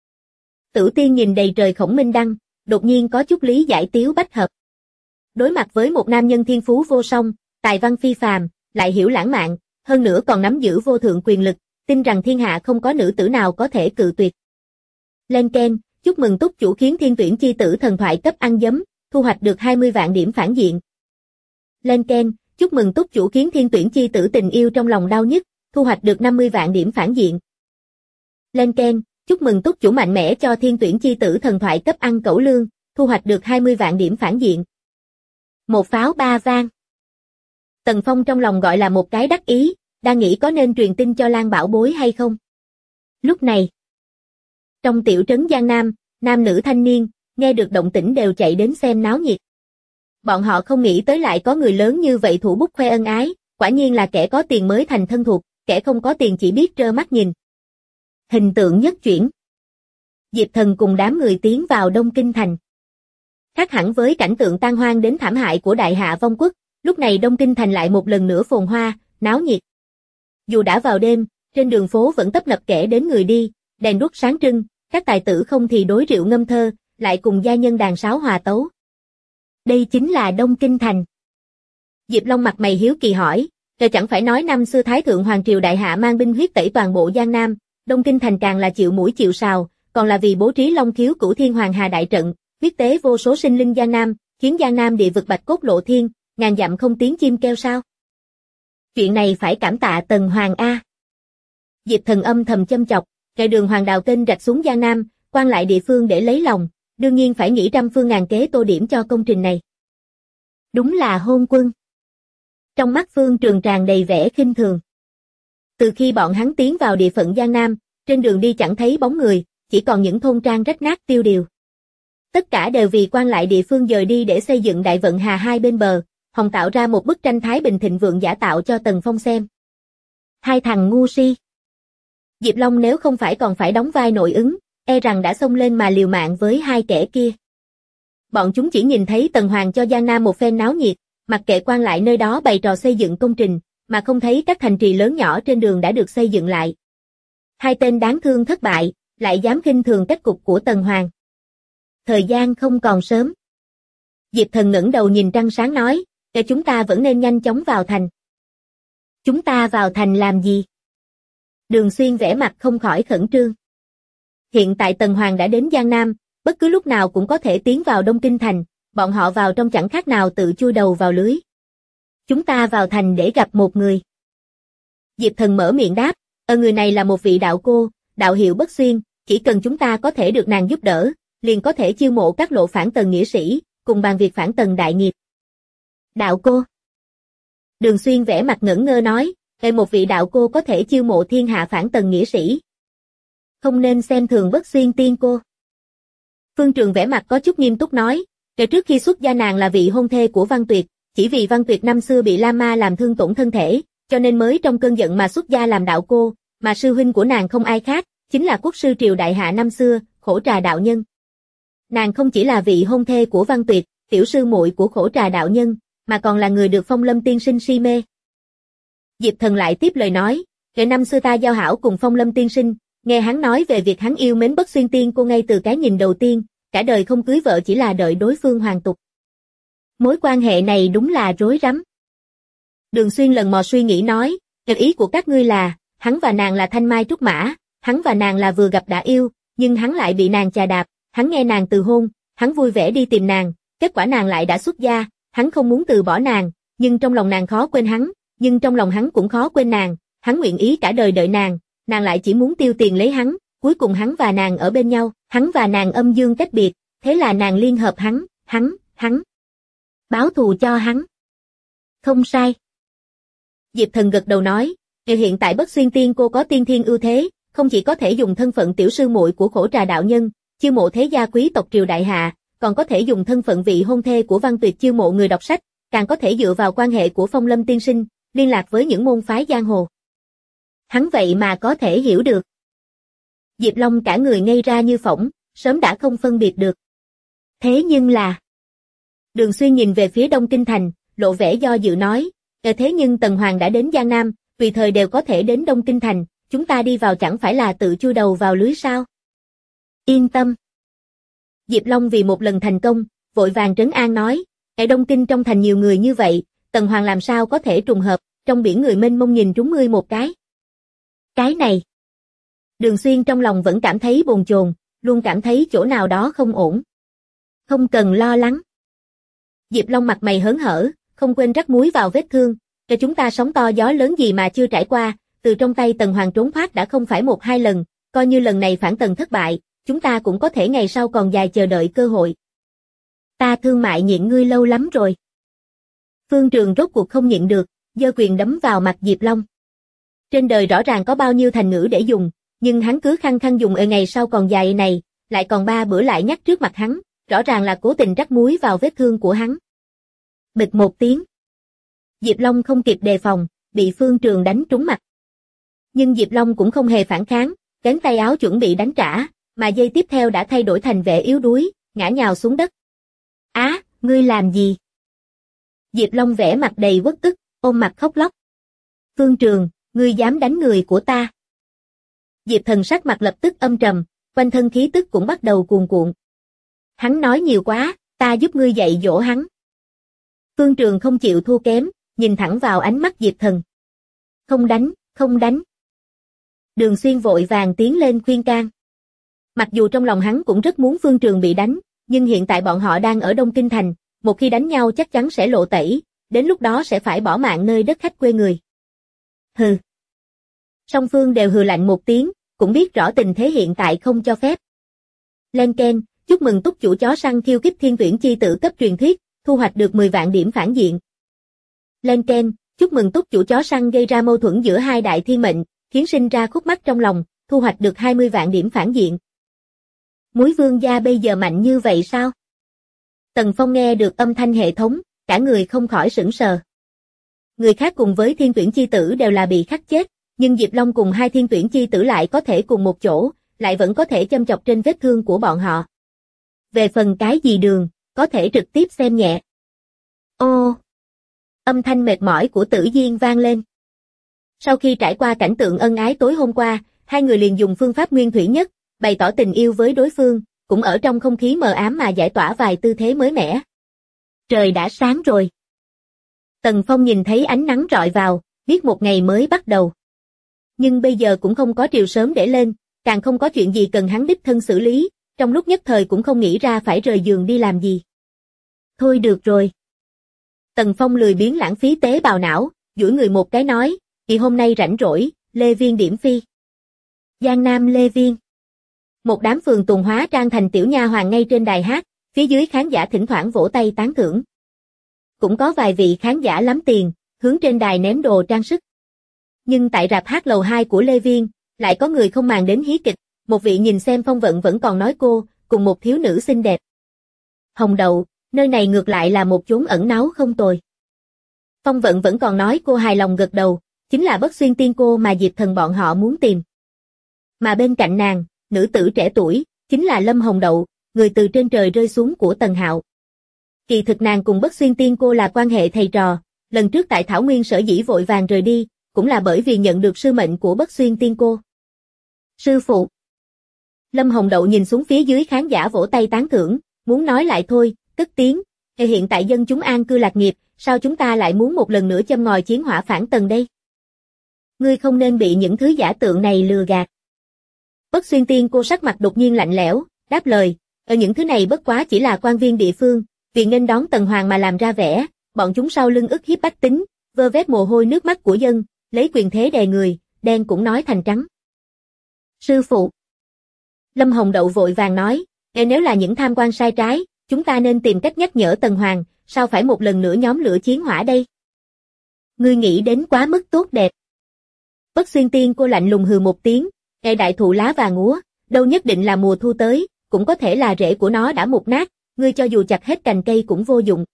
Tử Tiên nhìn đầy trời khổng minh đăng, đột nhiên có chút lý giải Tiếu Bách Hợp. Đối mặt với một nam nhân thiên phú vô song, tài văn phi phàm, lại hiểu lãng mạn, hơn nữa còn nắm giữ vô thượng quyền lực, tin rằng thiên hạ không có nữ tử nào có thể cự tuyệt. Lên Ken, chúc mừng túc chủ khiến Thiên Tuyển chi tử thần thoại cấp ăn giấm, thu hoạch được 20 vạn điểm phản diện. Lên Ken, chúc mừng túc chủ khiến Thiên Tuyển chi tử tình yêu trong lòng đau nhất, thu hoạch được 50 vạn điểm phản diện. Lên Ken, chúc mừng túc chủ mạnh mẽ cho Thiên Tuyển chi tử thần thoại cấp ăn cẩu lương, thu hoạch được 20 vạn điểm phản diện. Một pháo ba vang. Tần Phong trong lòng gọi là một cái đắc ý, đang nghĩ có nên truyền tin cho Lan Bảo Bối hay không. Lúc này, trong tiểu trấn Giang Nam, nam nữ thanh niên, nghe được động tĩnh đều chạy đến xem náo nhiệt. Bọn họ không nghĩ tới lại có người lớn như vậy thủ bút khoe ân ái, quả nhiên là kẻ có tiền mới thành thân thuộc, kẻ không có tiền chỉ biết trơ mắt nhìn. Hình tượng nhất chuyển. Diệp Thần cùng đám người tiến vào Đông Kinh thành. Khác hẳn với cảnh tượng tan hoang đến thảm hại của Đại Hạ Vong Quốc, lúc này Đông Kinh thành lại một lần nữa phồn hoa, náo nhiệt. Dù đã vào đêm, trên đường phố vẫn tấp nập kẻ đến người đi, đèn đuốc sáng trưng, các tài tử không thì đối rượu ngâm thơ, lại cùng gia nhân đàn sáo hòa tấu. Đây chính là Đông Kinh thành. Diệp Long mặt mày hiếu kỳ hỏi, rồi chẳng phải nói năm xưa Thái Thượng Hoàng Triều Đại Hạ mang binh huyết tẩy toàn bộ Giang Nam, Đông Kinh thành càng là chịu mũi chịu sào, còn là vì bố trí Long Khiếu Cửu Thiên Hoàng Hà đại trận, huyết tế vô số sinh linh Giang Nam, khiến Giang Nam địa vực bạch cốt lộ thiên, ngàn dặm không tiếng chim kêu sao? Chuyện này phải cảm tạ Tần Hoàng a. Diệp Thần âm thầm châm chọc, kẻ đường hoàng đào kênh rạch xuống Giang Nam, quan lại địa phương để lấy lòng, đương nhiên phải nghĩ trăm phương ngàn kế tô điểm cho công trình này. Đúng là hôn quân. Trong mắt Phương Trường tràn đầy vẻ khinh thường. Từ khi bọn hắn tiến vào địa phận Giang Nam, trên đường đi chẳng thấy bóng người, chỉ còn những thôn trang rách nát tiêu điều. Tất cả đều vì quan lại địa phương dời đi để xây dựng đại vận hà hai bên bờ, hòng tạo ra một bức tranh thái bình thịnh vượng giả tạo cho Tần Phong xem. Hai thằng ngu si. Diệp Long nếu không phải còn phải đóng vai nội ứng, e rằng đã xông lên mà liều mạng với hai kẻ kia. Bọn chúng chỉ nhìn thấy Tần Hoàng cho Giang Nam một phen náo nhiệt, mặc kệ quan lại nơi đó bày trò xây dựng công trình, mà không thấy các thành trì lớn nhỏ trên đường đã được xây dựng lại. Hai tên đáng thương thất bại, lại dám khinh thường cách cục của Tần Hoàng. Thời gian không còn sớm. Diệp Thần ngẩng đầu nhìn trăng sáng nói, chúng ta vẫn nên nhanh chóng vào thành. Chúng ta vào thành làm gì? Đường Xuyên vẻ mặt không khỏi khẩn trương. Hiện tại Tần Hoàng đã đến Giang Nam, bất cứ lúc nào cũng có thể tiến vào Đông Kinh thành, bọn họ vào trong chẳng khác nào tự chui đầu vào lưới. Chúng ta vào thành để gặp một người. Diệp Thần mở miệng đáp, người này là một vị đạo cô, đạo hiệu Bất Xuyên, chỉ cần chúng ta có thể được nàng giúp đỡ, liền có thể chiêu mộ các lộ phản tần nghĩa sĩ, cùng bàn việc phản tần đại nghiệp. Đạo cô. Đường Xuyên vẻ mặt ngẩn ngơ nói, một vị đạo cô có thể chiêu mộ thiên hạ phản tần nghĩa sĩ. Không nên xem thường Bất Xuyên tiên cô. Phương Trường vẻ mặt có chút nghiêm túc nói, trước khi xuất gia nàng là vị hôn thê của Văn Tuyệt, chỉ vì Văn Tuyệt năm xưa bị La Ma làm thương tổn thân thể, cho nên mới trong cơn giận mà xuất gia làm đạo cô, mà sư huynh của nàng không ai khác, chính là quốc sư triều Đại Hạ năm xưa, Khổ Trà đạo nhân. Nàng không chỉ là vị hôn thê của Văn Tuyệt, tiểu sư muội của Khổ Trà đạo nhân, mà còn là người được Phong Lâm tiên sinh si mê. Diệp Thần lại tiếp lời nói, năm xưa ta giao hảo cùng Phong Lâm tiên sinh, nghe hắn nói về việc hắn yêu mến Bất Xuyên tiên cô ngay từ cái nhìn đầu tiên, cả đời không cưới vợ chỉ là đợi đối phương hoàn tục. Mối quan hệ này đúng là rối rắm. Đường Xuyên lần mò suy nghĩ nói, ý của các ngươi là, hắn và nàng là thanh mai trúc mã, hắn và nàng là vừa gặp đã yêu, nhưng hắn lại bị nàng chà đạp, hắn nghe nàng từ hôn, hắn vui vẻ đi tìm nàng, kết quả nàng lại đã xuất gia, hắn không muốn từ bỏ nàng, nhưng trong lòng nàng khó quên hắn, nhưng trong lòng hắn cũng khó quên nàng, hắn nguyện ý cả đời đợi nàng lại chỉ muốn tiêu tiền lấy hắn, cuối cùng hắn và nàng ở bên nhau, hắn và nàng âm dương cách biệt, thế là nàng liên hợp hắn, báo thù cho hắn. Không sai. Diệp Thần gật đầu nói, hiện tại Bất Xuyên tiên cô có tiên thiên ưu thế, không chỉ có thể dùng thân phận tiểu sư muội của Khổ Trà đạo nhân, chiêu mộ thế gia quý tộc triều Đại Hạ, còn có thể dùng thân phận vị hôn thê của Văn Tuyệt chiêu mộ người đọc sách, càng có thể dựa vào quan hệ của Phong Lâm tiên sinh, liên lạc với những môn phái giang hồ. Hắn vậy mà có thể hiểu được. Diệp Long cả người ngây ra như phỗng, sớm đã không phân biệt được. Thế nhưng là... Đường Xuyên nhìn về phía Đông Kinh thành, lộ vẻ do dự nói, thế nhưng Tần Hoàng đã đến Giang Nam, tùy thời đều có thể đến Đông Kinh thành, chúng ta đi vào chẳng phải là tự chui đầu vào lưới sao? Yên tâm. Diệp Long vì một lần thành công, vội vàng trấn an nói, ở Đông Kinh trong thành nhiều người như vậy, Tần Hoàng làm sao có thể trùng hợp, trong biển người mênh mông nhìn trúng ngươi một cái. Cái này. Đường Xuyên trong lòng vẫn cảm thấy bồn chồn, luôn cảm thấy chỗ nào đó không ổn. Không cần lo lắng. Diệp Long mặt mày hớn hở, không quên rắc muối vào vết thương, cho chúng ta sóng to gió lớn gì mà chưa trải qua, từ trong tay Tần Hoàng trốn thoát đã không phải một hai lần, coi như lần này phản Tần thất bại, chúng ta cũng có thể ngày sau còn dài chờ đợi cơ hội. Ta thương mại nhịn ngươi lâu lắm rồi. Phương Trường rốt cuộc không nhịn được, giơ quyền đấm vào mặt Diệp Long. Trên đời rõ ràng có bao nhiêu thành ngữ để dùng, nhưng hắn cứ khăng khăng dùng ở ngày sau còn dài này, lại còn 3 bữa lại nhắc trước mặt hắn, rõ ràng là cố tình rắc muối vào vết thương của hắn. Bịch một tiếng. Diệp Long không kịp đề phòng, bị Phương Trường đánh trúng mặt. Nhưng Diệp Long cũng không hề phản kháng, cánh tay áo chuẩn bị đánh trả, mà giây tiếp theo đã thay đổi thành vẻ yếu đuối, ngã nhào xuống đất. Á, ngươi làm gì? Diệp Long vẻ mặt đầy uất ức, ôm mặt khóc lóc. Phương Trường, ngươi dám đánh người của ta. Diệp Thần sắc mặt lập tức âm trầm, quanh thân khí tức cũng bắt đầu cuồn cuộn. Hắn nói nhiều quá, ta giúp ngươi dạy dỗ hắn. Phương Trường không chịu thua kém, nhìn thẳng vào ánh mắt Diệp Thần. Không đánh, không đánh. Đường Xuyên vội vàng tiến lên khuyên can. Mặc dù trong lòng hắn cũng rất muốn Phương Trường bị đánh, nhưng hiện tại bọn họ đang ở Đông Kinh Thành, một khi đánh nhau chắc chắn sẽ lộ tẩy, đến lúc đó sẽ phải bỏ mạng nơi đất khách quê người. Hừ. Song phương đều hừ lạnh một tiếng, cũng biết rõ tình thế hiện tại không cho phép. Len keng, chúc mừng túc chủ chó săn khiêu khích thiên tuyển chi tử cấp truyền thuyết, thu hoạch được 10 vạn điểm phản diện. Len keng, chúc mừng túc chủ chó săn gây ra mâu thuẫn giữa hai đại thiên mệnh, khiến sinh ra khúc mắc trong lòng, thu hoạch được 20 vạn điểm phản diện. Múi vương gia bây giờ mạnh như vậy sao? Tần Phong nghe được âm thanh hệ thống, cả người không khỏi sửng sờ. Người khác cùng với thiên tuyển chi tử đều là bị khắc chết, nhưng Diệp Long cùng hai thiên tuyển chi tử lại có thể cùng một chỗ, lại vẫn có thể châm chọc trên vết thương của bọn họ. Về phần cái gì đường, có thể trực tiếp xem nhẹ. Ô! Âm thanh mệt mỏi của Tử Diên vang lên. Sau khi trải qua cảnh tượng ân ái tối hôm qua, hai người liền dùng phương pháp nguyên thủy nhất, bày tỏ tình yêu với đối phương, cũng ở trong không khí mờ ám mà giải tỏa vài tư thế mới mẻ. Trời đã sáng rồi. Tần Phong nhìn thấy ánh nắng rọi vào, biết một ngày mới bắt đầu. Nhưng bây giờ cũng không có triều sớm để lên, càng không có chuyện gì cần hắn đích thân xử lý, trong lúc nhất thời cũng không nghĩ ra phải rời giường đi làm gì. Thôi được rồi. Tần Phong lười biếng lãng phí tế bào não, duỗi người một cái nói, thì hôm nay rảnh rỗi, Lê Viên điểm phi. Giang Nam Lê Viên. Một đám phường tuần hóa trang thành tiểu nha hoàn ngay trên đài hát, phía dưới khán giả thỉnh thoảng vỗ tay tán thưởng. Cũng có vài vị khán giả lắm tiền, hướng trên đài ném đồ trang sức. Nhưng tại rạp hát lầu 2 của Lê Viên, lại có người không màng đến hí kịch, một vị nhìn xem Phong Vận vẫn còn nói cô, cùng một thiếu nữ xinh đẹp. Hồng Đậu, nơi này ngược lại là một chốn ẩn náu không tồi. Phong Vận vẫn còn nói cô hài lòng gật đầu, chính là Bất Xuyên Tiên cô mà Diệp Thần bọn họ muốn tìm. Mà bên cạnh nàng, nữ tử trẻ tuổi, chính là Lâm Hồng Đậu, người từ trên trời rơi xuống của Tần Hạo. Kỳ thực nàng cùng Bất Xuyên Tiên cô là quan hệ thầy trò, lần trước tại Thảo Nguyên sở dĩ vội vàng rời đi, cũng là bởi vì nhận được sư mệnh của Bất Xuyên Tiên cô. Sư phụ. Lâm Hồng Đậu nhìn xuống phía dưới khán giả vỗ tay tán thưởng, muốn nói lại thôi, cất tiếng, hiện tại dân chúng an cư lạc nghiệp, sao chúng ta lại muốn một lần nữa châm ngòi chiến hỏa phản Tần đây? Ngươi không nên bị những thứ giả tượng này lừa gạt. Bất Xuyên Tiên cô sắc mặt đột nhiên lạnh lẽo, đáp lời, ở những thứ này bất quá chỉ là quan viên địa phương, vì nghênh đón Tần Hoàng mà làm ra vẻ, bọn chúng sau lưng ức hiếp bách tính, vơ vét mồ hôi nước mắt của dân, lấy quyền thế đè người, đen cũng nói thành trắng. Sư phụ. Lâm Hồng Đậu vội vàng nói, nếu là những tham quan sai trái, chúng ta nên tìm cách nhắc nhở Tần Hoàng, sao phải một lần nữa nhóm lửa chiến hỏa đây? Ngươi nghĩ đến quá mức tốt đẹp. Bất Xuyên Tiên cô lạnh lùng hừ một tiếng, đại thụ lá vàng úa, đâu nhất định là mùa thu tới, cũng có thể là rễ của nó đã mục nát, ngươi cho dù chặt hết cành cây cũng vô dụng.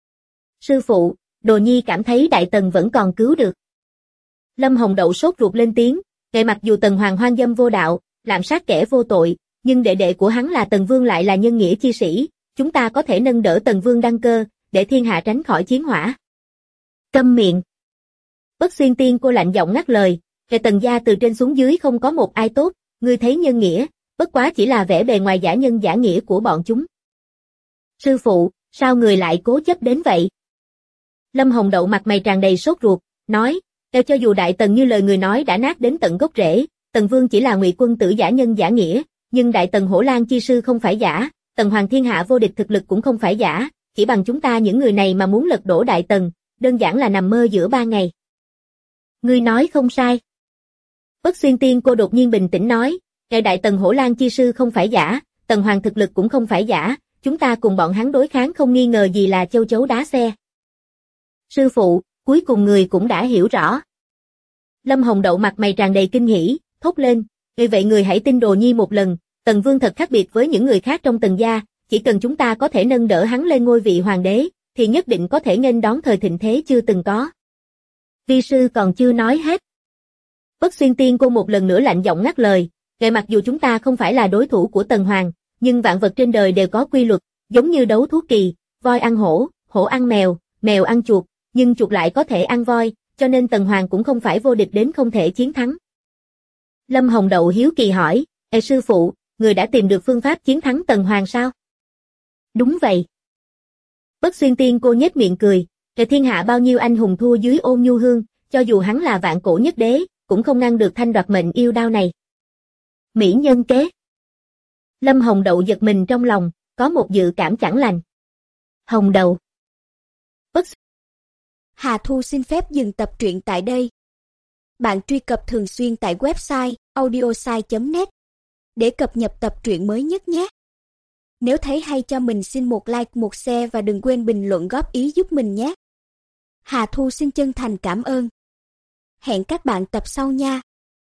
Sư phụ, Đồ Nhi cảm thấy Đại Tần vẫn còn cứu được. Lâm Hồng Đậu sốt ruột lên tiếng, mặc dù Tần Hoàng hoang dâm vô đạo, lạm sát kẻ vô tội, nhưng đệ đệ của hắn là Tần Vương lại là nhân nghĩa chi sĩ, chúng ta có thể nâng đỡ Tần Vương đăng cơ, để thiên hạ tránh khỏi chiến hỏa. Câm miệng. Bất Xuyên Tiên cô lạnh giọng ngắt lời, Tần gia từ trên xuống dưới không có một ai tốt, ngươi thấy nhân nghĩa, bất quá chỉ là vẻ bề ngoài giả nhân giả nghĩa của bọn chúng. Sư phụ, sao người lại cố chấp đến vậy? Lâm Hồng Đậu mặt mày tràn đầy sốt ruột, nói, cho dù Đại Tần như lời người nói đã nát đến tận gốc rễ, Tần Vương chỉ là ngụy quân tử giả nhân giả nghĩa, nhưng Đại Tần Hổ Lang chi sư không phải giả, Tần Hoàng thiên hạ vô địch thực lực cũng không phải giả, chỉ bằng chúng ta những người này mà muốn lật đổ Đại Tần, đơn giản là nằm mơ giữa ban ngày. Ngươi nói không sai. Bất Xuyên Tiên cô đột nhiên bình tĩnh nói, Đại Tần Hổ Lang chi sư không phải giả, Tần Hoàng thực lực cũng không phải giả, chúng ta cùng bọn hắn đối kháng không nghi ngờ gì là châu chấu đá xe. Sư phụ, cuối cùng người cũng đã hiểu rõ. Lâm Hồng Đậu mặt mày tràn đầy kinh hỉ, thốt lên, vậy người hãy tin Đồ Nhi một lần, Tần Vương thật khác biệt với những người khác trong Tần gia, chỉ cần chúng ta có thể nâng đỡ hắn lên ngôi vị hoàng đế, thì nhất định có thể nghênh đón thời thịnh thế chưa từng có. Vi sư còn chưa nói hết. Bất Xuyên Tiên cô một lần nữa lạnh giọng ngắt lời, Vậy mặc dù chúng ta không phải là đối thủ của Tần Hoàng, nhưng vạn vật trên đời đều có quy luật, giống như đấu thú kỳ, voi ăn hổ, hổ ăn mèo, mèo ăn chuột, nhưng chuột lại có thể ăn voi, cho nên Tần Hoàng cũng không phải vô địch đến không thể chiến thắng. Lâm Hồng Đậu hiếu kỳ hỏi, sư phụ, người đã tìm được phương pháp chiến thắng Tần Hoàng sao? Đúng vậy. Bất Xuyên Tiên cô nhếch miệng cười, thiên hạ bao nhiêu anh hùng thua dưới Ôn Nhu Hương, cho dù hắn là vạn cổ nhất đế, cũng không ngăn được thanh đoạt mệnh yêu đao này. Mỹ nhân kế. Lâm Hồng Đậu giật mình trong lòng, có một dự cảm chẳng lành. Hồng Đậu. Bất. Hà Thu xin phép dừng tập truyện tại đây. Bạn truy cập thường xuyên tại website audiosai.net để cập nhật tập truyện mới nhất nhé. Nếu thấy hay cho mình xin một like, một share và đừng quên bình luận góp ý giúp mình nhé. Hà Thu xin chân thành cảm ơn. Hẹn các bạn tập sau nha.